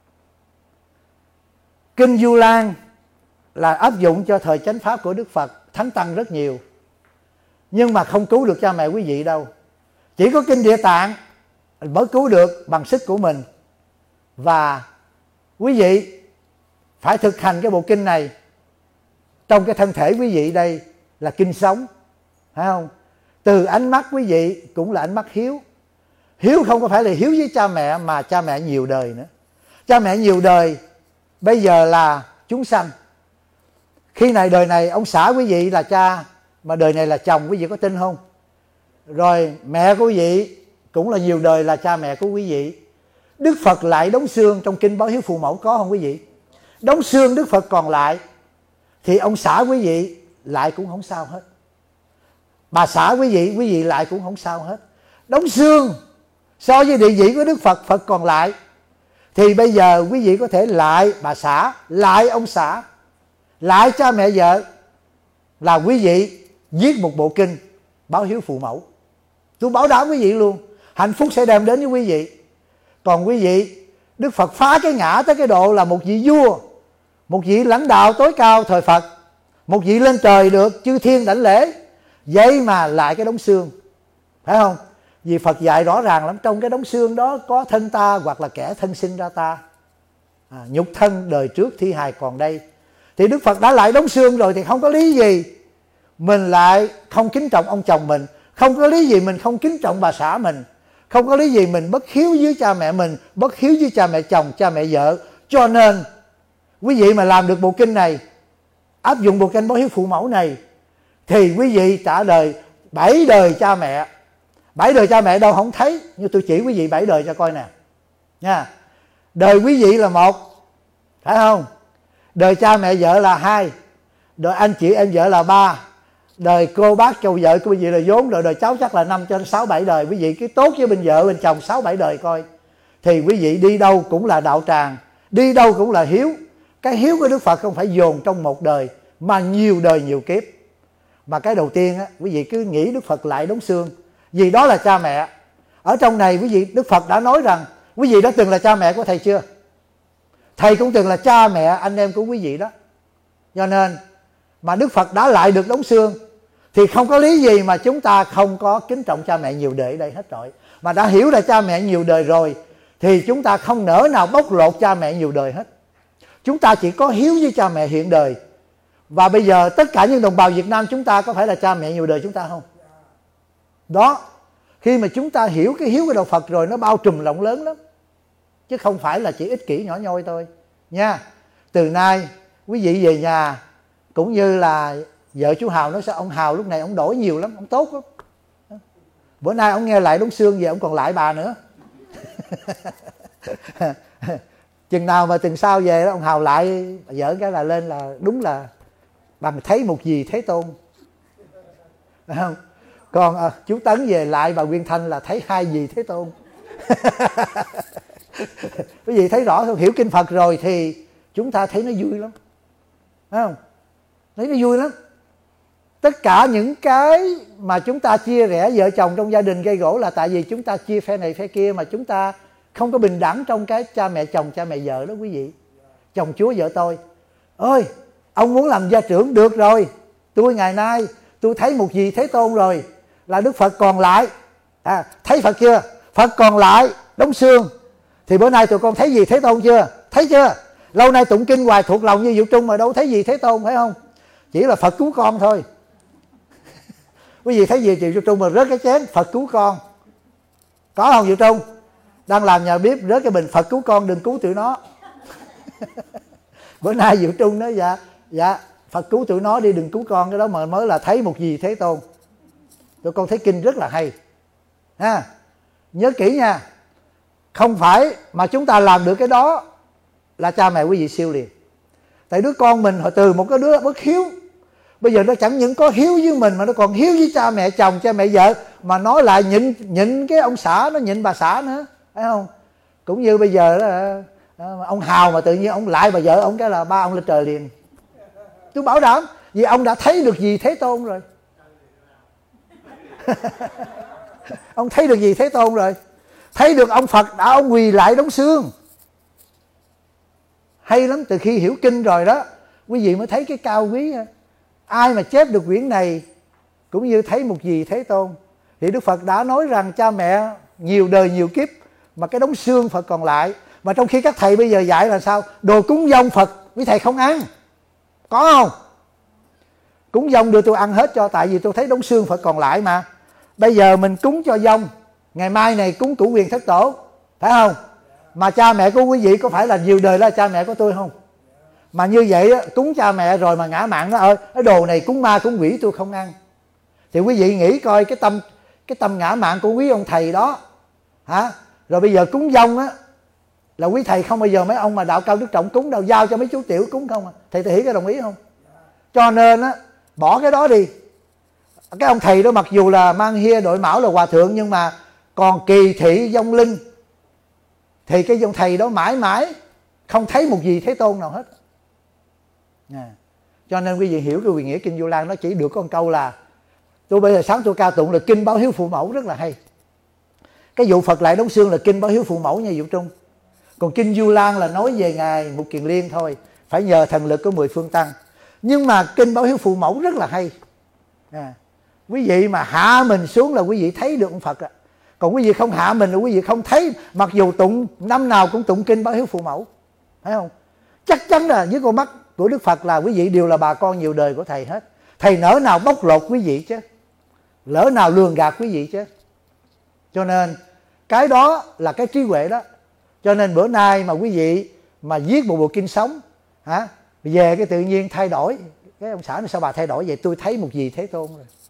Kinh Du Lan là áp dụng cho thời chánh pháp của Đức Phật, Thánh Tăng rất nhiều, nhưng mà không cứu được cha mẹ quý vị đâu. Chỉ có kinh Địa Tạng mới cứu được bằng sức của mình. Và quý vị phải thực hành cái bộ kinh này trong cái thân thể quý vị. Đây là kinh sống, phải không? Từ ánh mắt quý vị cũng là ánh mắt hiếu. Hiếu không có phải là hiếu với cha mẹ, mà cha mẹ nhiều đời nữa. Cha mẹ nhiều đời bây giờ là chúng sanh. Khi này đời này ông xã quý vị là cha, mà đời này là chồng, quý vị có tin không? Rồi mẹ của quý vị cũng là nhiều đời là cha mẹ của quý vị. Đức Phật lại đóng xương, trong kinh báo hiếu phụ mẫu có không quý vị? Đóng xương Đức Phật còn lại, thì ông xã quý vị lại cũng không sao hết. Bà xã quý vị lại cũng không sao hết. Đóng xương so với địa vị của Đức Phật, Phật còn lại, thì bây giờ quý vị có thể lại bà xã, lại ông xã, lại cha mẹ vợ, là quý vị viết một bộ kinh báo hiếu phụ mẫu. Tôi bảo đảm quý vị luôn, hạnh phúc sẽ đem đến với quý vị. Còn quý vị, Đức Phật phá cái ngã tới cái độ là một vị vua, một vị lãnh đạo tối cao thời Phật, một vị lên trời được chư thiên đảnh lễ, vậy mà lại cái đống xương, phải không? Vì Phật dạy rõ ràng lắm, trong cái đống xương đó có thân ta hoặc là kẻ thân sinh ra ta. nhục thân đời trước thi hài còn đây. Thì Đức Phật đã lại đóng xương rồi thì không có lý gì mình lại không kính trọng ông chồng mình, không có lý gì mình không kính trọng bà xã mình, không có lý gì mình bất hiếu với cha mẹ mình, bất hiếu với cha mẹ chồng, cha mẹ vợ. Cho nên quý vị mà làm được bộ kinh này, áp dụng bộ kinh báo hiếu phụ mẫu này, thì quý vị trả đời 7 đời cha mẹ. 7 đời cha mẹ đâu không thấy, nhưng tôi chỉ quý vị 7 đời cho coi nè nha. Đời quý vị là 1, phải không? Đời cha mẹ vợ là 2, đời anh chị em vợ là 3, đời cô bác chồng vợ của quý vị là vốn, rồi đời cháu chắc là 5 cho đến 6 7 đời. Quý vị cứ tốt với bên vợ bên chồng 6 7 đời coi, thì quý vị đi đâu cũng là đạo tràng, đi đâu cũng là hiếu. Cái hiếu của Đức Phật không phải dồn trong một đời mà nhiều đời nhiều kiếp. Mà cái đầu tiên á, quý vị cứ nghĩ Đức Phật lại đóng xương, vì đó là cha mẹ. Ở trong này quý vị, Đức Phật đã nói rằng quý vị đã từng là cha mẹ của thầy chưa? Thầy cũng từng là cha mẹ anh em của quý vị đó. Cho nên mà Đức Phật đã lại được đóng xương thì không có lý gì mà chúng ta không có kính trọng cha mẹ nhiều đời ở đây hết rồi. Mà đã hiểu là cha mẹ nhiều đời rồi thì chúng ta không nỡ nào bóc lột cha mẹ nhiều đời hết. Chúng ta chỉ có hiếu với cha mẹ hiện đời. Và bây giờ tất cả những đồng bào Việt Nam chúng ta có phải là cha mẹ nhiều đời chúng ta không? Đó, khi mà chúng ta hiểu cái hiếu của đạo Phật rồi, nó bao trùm rộng lớn lắm, chứ không phải là chỉ ích kỷ nhỏ nhoi thôi nha. Từ nay quý vị về nhà, cũng như là vợ chú Hào nói sao ông Hào lúc này ông đổi nhiều lắm, ông tốt lắm. Bữa nay ông nghe lại đóng xương về ông còn lại bà nữa. Chừng nào mà tuần sau về đó ông Hào lại vợ cái là lên là đúng là bằng thấy một gì Thế Tôn, phải không? Còn chú Tấn về lại bà Nguyên Thanh là thấy 2 gì Thế Tôn. Quý vị thấy rõ không? Hiểu kinh Phật rồi thì chúng ta thấy nó vui lắm, phải không? Thấy nó vui lắm. Tất cả những cái mà chúng ta chia rẽ vợ chồng trong gia đình gây gỗ là tại vì chúng ta chia phe này phe kia, mà chúng ta không có bình đẳng trong cái cha mẹ chồng cha mẹ vợ đó quý vị. Chồng chúa vợ tôi ơi, ông muốn làm gia trưởng được rồi, tôi ngày nay tôi thấy một gì Thế Tôn rồi, là Đức Phật còn lại. Thấy Phật chưa? Phật còn lại đóng xương. Thì bữa nay tụi con thấy gì Thế Tôn chưa? Thấy chưa? Lâu nay tụng kinh hoài thuộc lòng như Diệu Trung mà đâu thấy gì Thế Tôn, phải không? Chỉ là Phật cứu con thôi. Quý vị thấy gì Diệu Trung mà rớt cái chén Phật cứu con, có không Diệu Trung? Đang làm nhà bếp rớt cái bình Phật cứu con, đừng cứu tụi nó. Bữa nay Diệu Trung nói dạ Phật cứu tụi nó đi, đừng cứu con. Cái đó mà mới là thấy một gì Thế Tôn. Tụi con thấy kinh rất là hay ha. Nhớ kỹ nha, không phải mà chúng ta làm được cái đó là cha mẹ quý vị siêu liền. Tại đứa con mình hồi từ một cái đứa bất hiếu, bây giờ nó chẳng những có hiếu với mình mà nó còn hiếu với cha mẹ chồng cha mẹ vợ, mà nó lại nhịn cái ông xã, nó nhịn bà xã nữa, phải không? Cũng như bây giờ đó, ông Hào mà tự nhiên ông lại bà vợ ông cái là ba ông lên trời liền. Tôi bảo đảm vì ông đã thấy được gì Thế Tôn rồi. Ông thấy được gì Thế Tôn rồi, thấy được ông Phật đã ông quỳ lại đóng xương. Hay lắm, từ khi hiểu kinh rồi đó quý vị mới thấy cái cao quý. Ai mà chép được quyển này cũng như thấy một gì Thế Tôn. Thì Đức Phật đã nói rằng cha mẹ nhiều đời nhiều kiếp mà cái đống xương Phật còn lại. Mà trong khi các thầy bây giờ dạy là sao? Đồ cúng dông Phật quý thầy không ăn, có không? Cúng dông đưa tôi ăn hết cho, tại vì tôi thấy đống xương Phật còn lại mà. Bây giờ mình cúng cho dông, ngày mai này cúng cửu quyền thất tổ, phải không? Mà cha mẹ của quý vị có phải là nhiều đời là cha mẹ của tôi không? Mà như vậy cúng cha mẹ rồi mà ngã mạn nó ơi, cái đồ này cúng ma cúng quỷ tôi không ăn. Thì quý vị nghĩ coi cái tâm ngã mạn của quý ông thầy đó hả? Rồi bây giờ cúng dông á là quý thầy không bao giờ mấy ông mà đạo cao đức trọng cúng đâu, giao cho mấy chú tiểu cúng không à. Thầy hiểu cái đồng ý không? Cho nên á bỏ cái đó đi. Cái ông thầy đó mặc dù là mang hia đội mão là hòa thượng, nhưng mà còn kỳ thị vong linh thì cái ông thầy đó mãi mãi không thấy một gì Thế Tôn nào hết. Cho nên quý vị hiểu cái quyền nghĩa kinh Vô Lan nó chỉ được có một câu là, tôi bây giờ sáng tôi ca tụng là kinh báo hiếu phụ mẫu rất là hay. Cái vụ Phật lại đóng xương là kinh báo hiếu phụ mẫu nha Diệu Trung. Còn kinh Vu Lan là nói về ngài Mục Kiền Liên thôi, phải nhờ thần lực của 10 phương tăng. Nhưng mà kinh báo hiếu phụ mẫu rất là hay. Quý vị mà hạ mình xuống là quý vị thấy được ông Phật ạ. Còn quý vị không hạ mình là quý vị không thấy, mặc dù tụng năm nào cũng tụng kinh báo hiếu phụ mẫu. phải không? Chắc chắn là với con mắt của Đức Phật là quý vị đều là bà con nhiều đời của Thầy hết. Thầy nỡ nào bóc lột quý vị chứ, lỡ nào lường gạt quý vị chứ. Cho nên cái đó là cái trí huệ đó. Cho nên bữa nay mà quý vị mà viết một bộ kinh sống về cái tự nhiên thay đổi. Cái ông xã này sao bà thay đổi vậy? Tôi thấy một gì Thế Tôn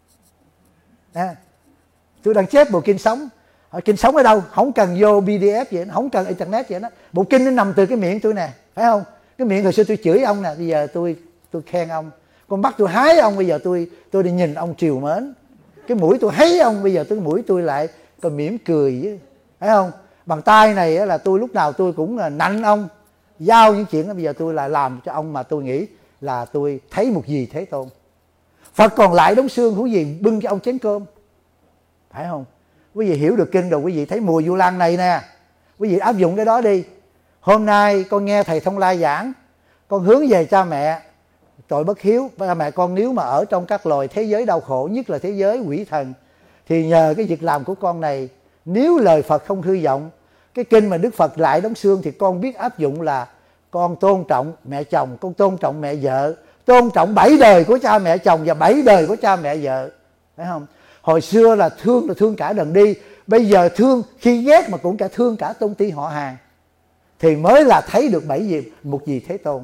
rồi. Tôi đang chép bộ kinh sống. Kinh sống ở đâu? Không cần vô PDF vậy, không cần internet vậy đó. Bộ kinh nó nằm từ cái miệng tôi nè, phải không? Cái miệng hồi xưa tôi chửi ông nè, bây giờ tôi khen ông. Con mắt tôi hái ông, bây giờ tôi đi nhìn ông triều mến. Cái mũi tôi hấy ông, bây giờ cái mũi tôi lại còn mỉm cười chứ, phải không? Bằng tay này là tôi lúc nào tôi cũng là nạnh ông, giao những chuyện đó, bây giờ tôi lại làm cho ông mà tôi nghĩ là tôi thấy một gì Thế Tôn. Phật còn lại đống xương, huống gì bưng cho ông chén cơm, phải không? Quý vị hiểu được kinh rồi, quý vị thấy mùi Vu Lan này nè, quý vị áp dụng cái đó đi. Hôm nay con nghe Thầy Thông Lai giảng, con hướng về cha mẹ tội bất hiếu. Cha mẹ con nếu mà ở trong các loài thế giới đau khổ, nhất là thế giới quỷ thần, thì nhờ cái việc làm của con này, nếu lời Phật không hư vọng, cái kinh mà Đức Phật lại đóng xương, thì con biết áp dụng là con tôn trọng mẹ chồng, con tôn trọng mẹ vợ, tôn trọng 7 đời của cha mẹ chồng và 7 đời của cha mẹ vợ, phải không? Hồi xưa là thương cả đần đi, bây giờ thương khi ghét mà cũng cả thương cả tôn ti họ hàng, thì mới là thấy được một gì Thế Tôn.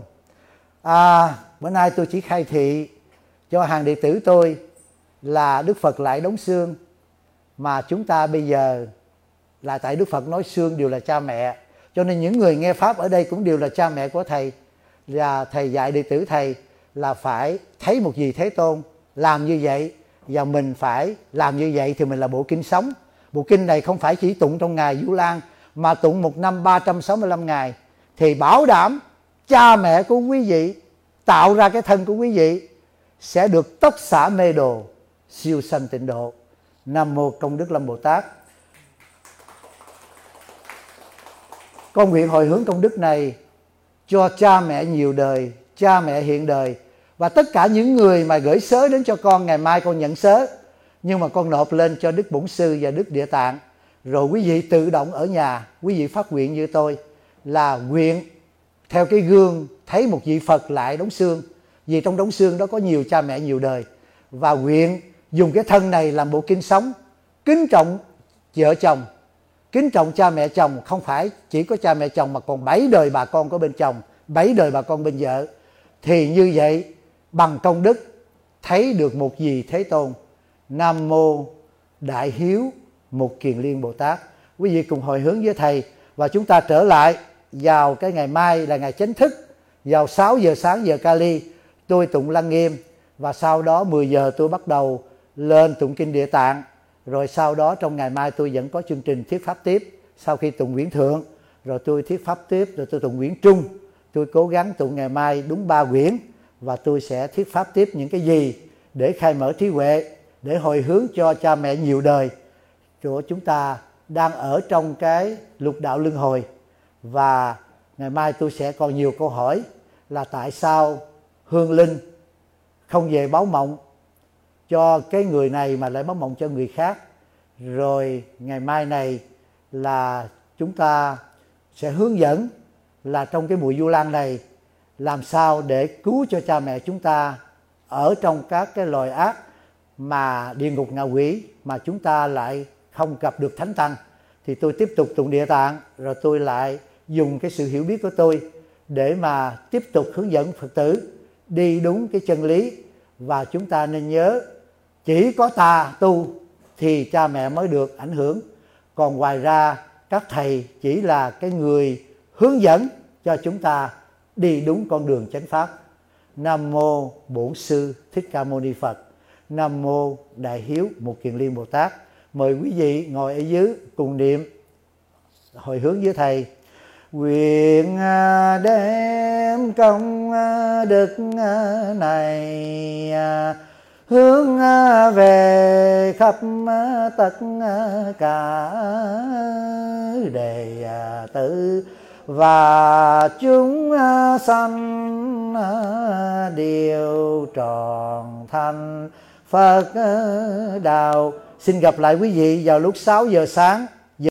Bữa nay tôi chỉ khai thị cho hàng đệ tử tôi là Đức Phật lại đóng xương, mà chúng ta bây giờ là tại Đức Phật nói xương đều là cha mẹ, cho nên những người nghe Pháp ở đây cũng đều là cha mẹ của Thầy. Và Thầy dạy đệ tử Thầy là phải thấy một gì Thế Tôn, làm như vậy, và mình phải làm như vậy thì mình là bộ kinh sống. Bộ kinh này không phải chỉ tụng trong ngày Vu Lan, mà tụng một năm 365 ngày, thì bảo đảm cha mẹ của quý vị tạo ra cái thân của quý vị sẽ được tốc xả mê đồ, siêu sanh tịnh độ. Nam mô Công Đức Lâm Bồ Tát. Con nguyện hồi hướng công đức này cho cha mẹ nhiều đời, cha mẹ hiện đời, và tất cả những người mà gửi sớ đến cho con. Ngày mai con nhận sớ, nhưng mà con nộp lên cho Đức Bổn Sư và Đức Địa Tạng. Rồi quý vị tự động ở nhà, quý vị phát nguyện như tôi là nguyện theo cái gương thấy một vị Phật lại đóng xương, vì trong đống xương đó có nhiều cha mẹ nhiều đời, và nguyện dùng cái thân này làm bộ kinh sống, kính trọng vợ chồng, kính trọng cha mẹ chồng. Không phải chỉ có cha mẹ chồng mà còn 7 đời bà con có bên chồng, 7 đời bà con bên vợ. Thì như vậy bằng công đức thấy được một gì Thế Tôn. Nam mô Đại Hiếu Một Kiền Liên Bồ Tát. Quý vị cùng hồi hướng với Thầy, và chúng ta trở lại vào cái ngày mai là ngày chánh thức. Vào 6 giờ sáng giờ Kali tôi tụng Lăng Nghiêm, và sau đó 10 giờ tôi bắt đầu lên tụng kinh Địa Tạng. Rồi sau đó trong ngày mai tôi vẫn có chương trình thuyết pháp tiếp. Sau khi tụng Quyển Thượng rồi tôi thuyết pháp tiếp, rồi tôi tụng Quyển Trung. Tôi cố gắng tụng ngày mai đúng 3 quyển, và tôi sẽ thuyết pháp tiếp những cái gì để khai mở trí huệ, để hồi hướng cho cha mẹ nhiều đời của chúng ta đang ở trong cái lục đạo luân hồi. Và ngày mai tôi sẽ còn nhiều câu hỏi là tại sao hương linh không về báo mộng cho cái người này mà lại báo mộng cho người khác. Rồi ngày mai này là chúng ta sẽ hướng dẫn là trong cái mùi Vu Lan này làm sao để cứu cho cha mẹ chúng ta ở trong các cái loài ác mà địa ngục ngạ quỷ, mà chúng ta lại không gặp được thánh tăng. Thì tôi tiếp tục tụng Địa Tạng, rồi tôi lại dùng cái sự hiểu biết của tôi để mà tiếp tục hướng dẫn Phật tử đi đúng cái chân lý. Và chúng ta nên nhớ, chỉ có ta tu thì cha mẹ mới được ảnh hưởng, còn ngoài ra các thầy chỉ là cái người hướng dẫn cho chúng ta đi đúng con đường chánh pháp. Nam mô Bổn Sư Thích Ca Mâu Ni Phật. Nam mô Đại Hiếu Một Kiền Liên Bồ Tát. Mời quý vị ngồi ở dưới cùng niệm hồi hướng với Thầy. Nguyện đem công đức này hướng về khắp tất cả đệ tử và chúng sanh đều tròn thành Phật đạo. Xin gặp lại quý vị vào lúc 6 giờ sáng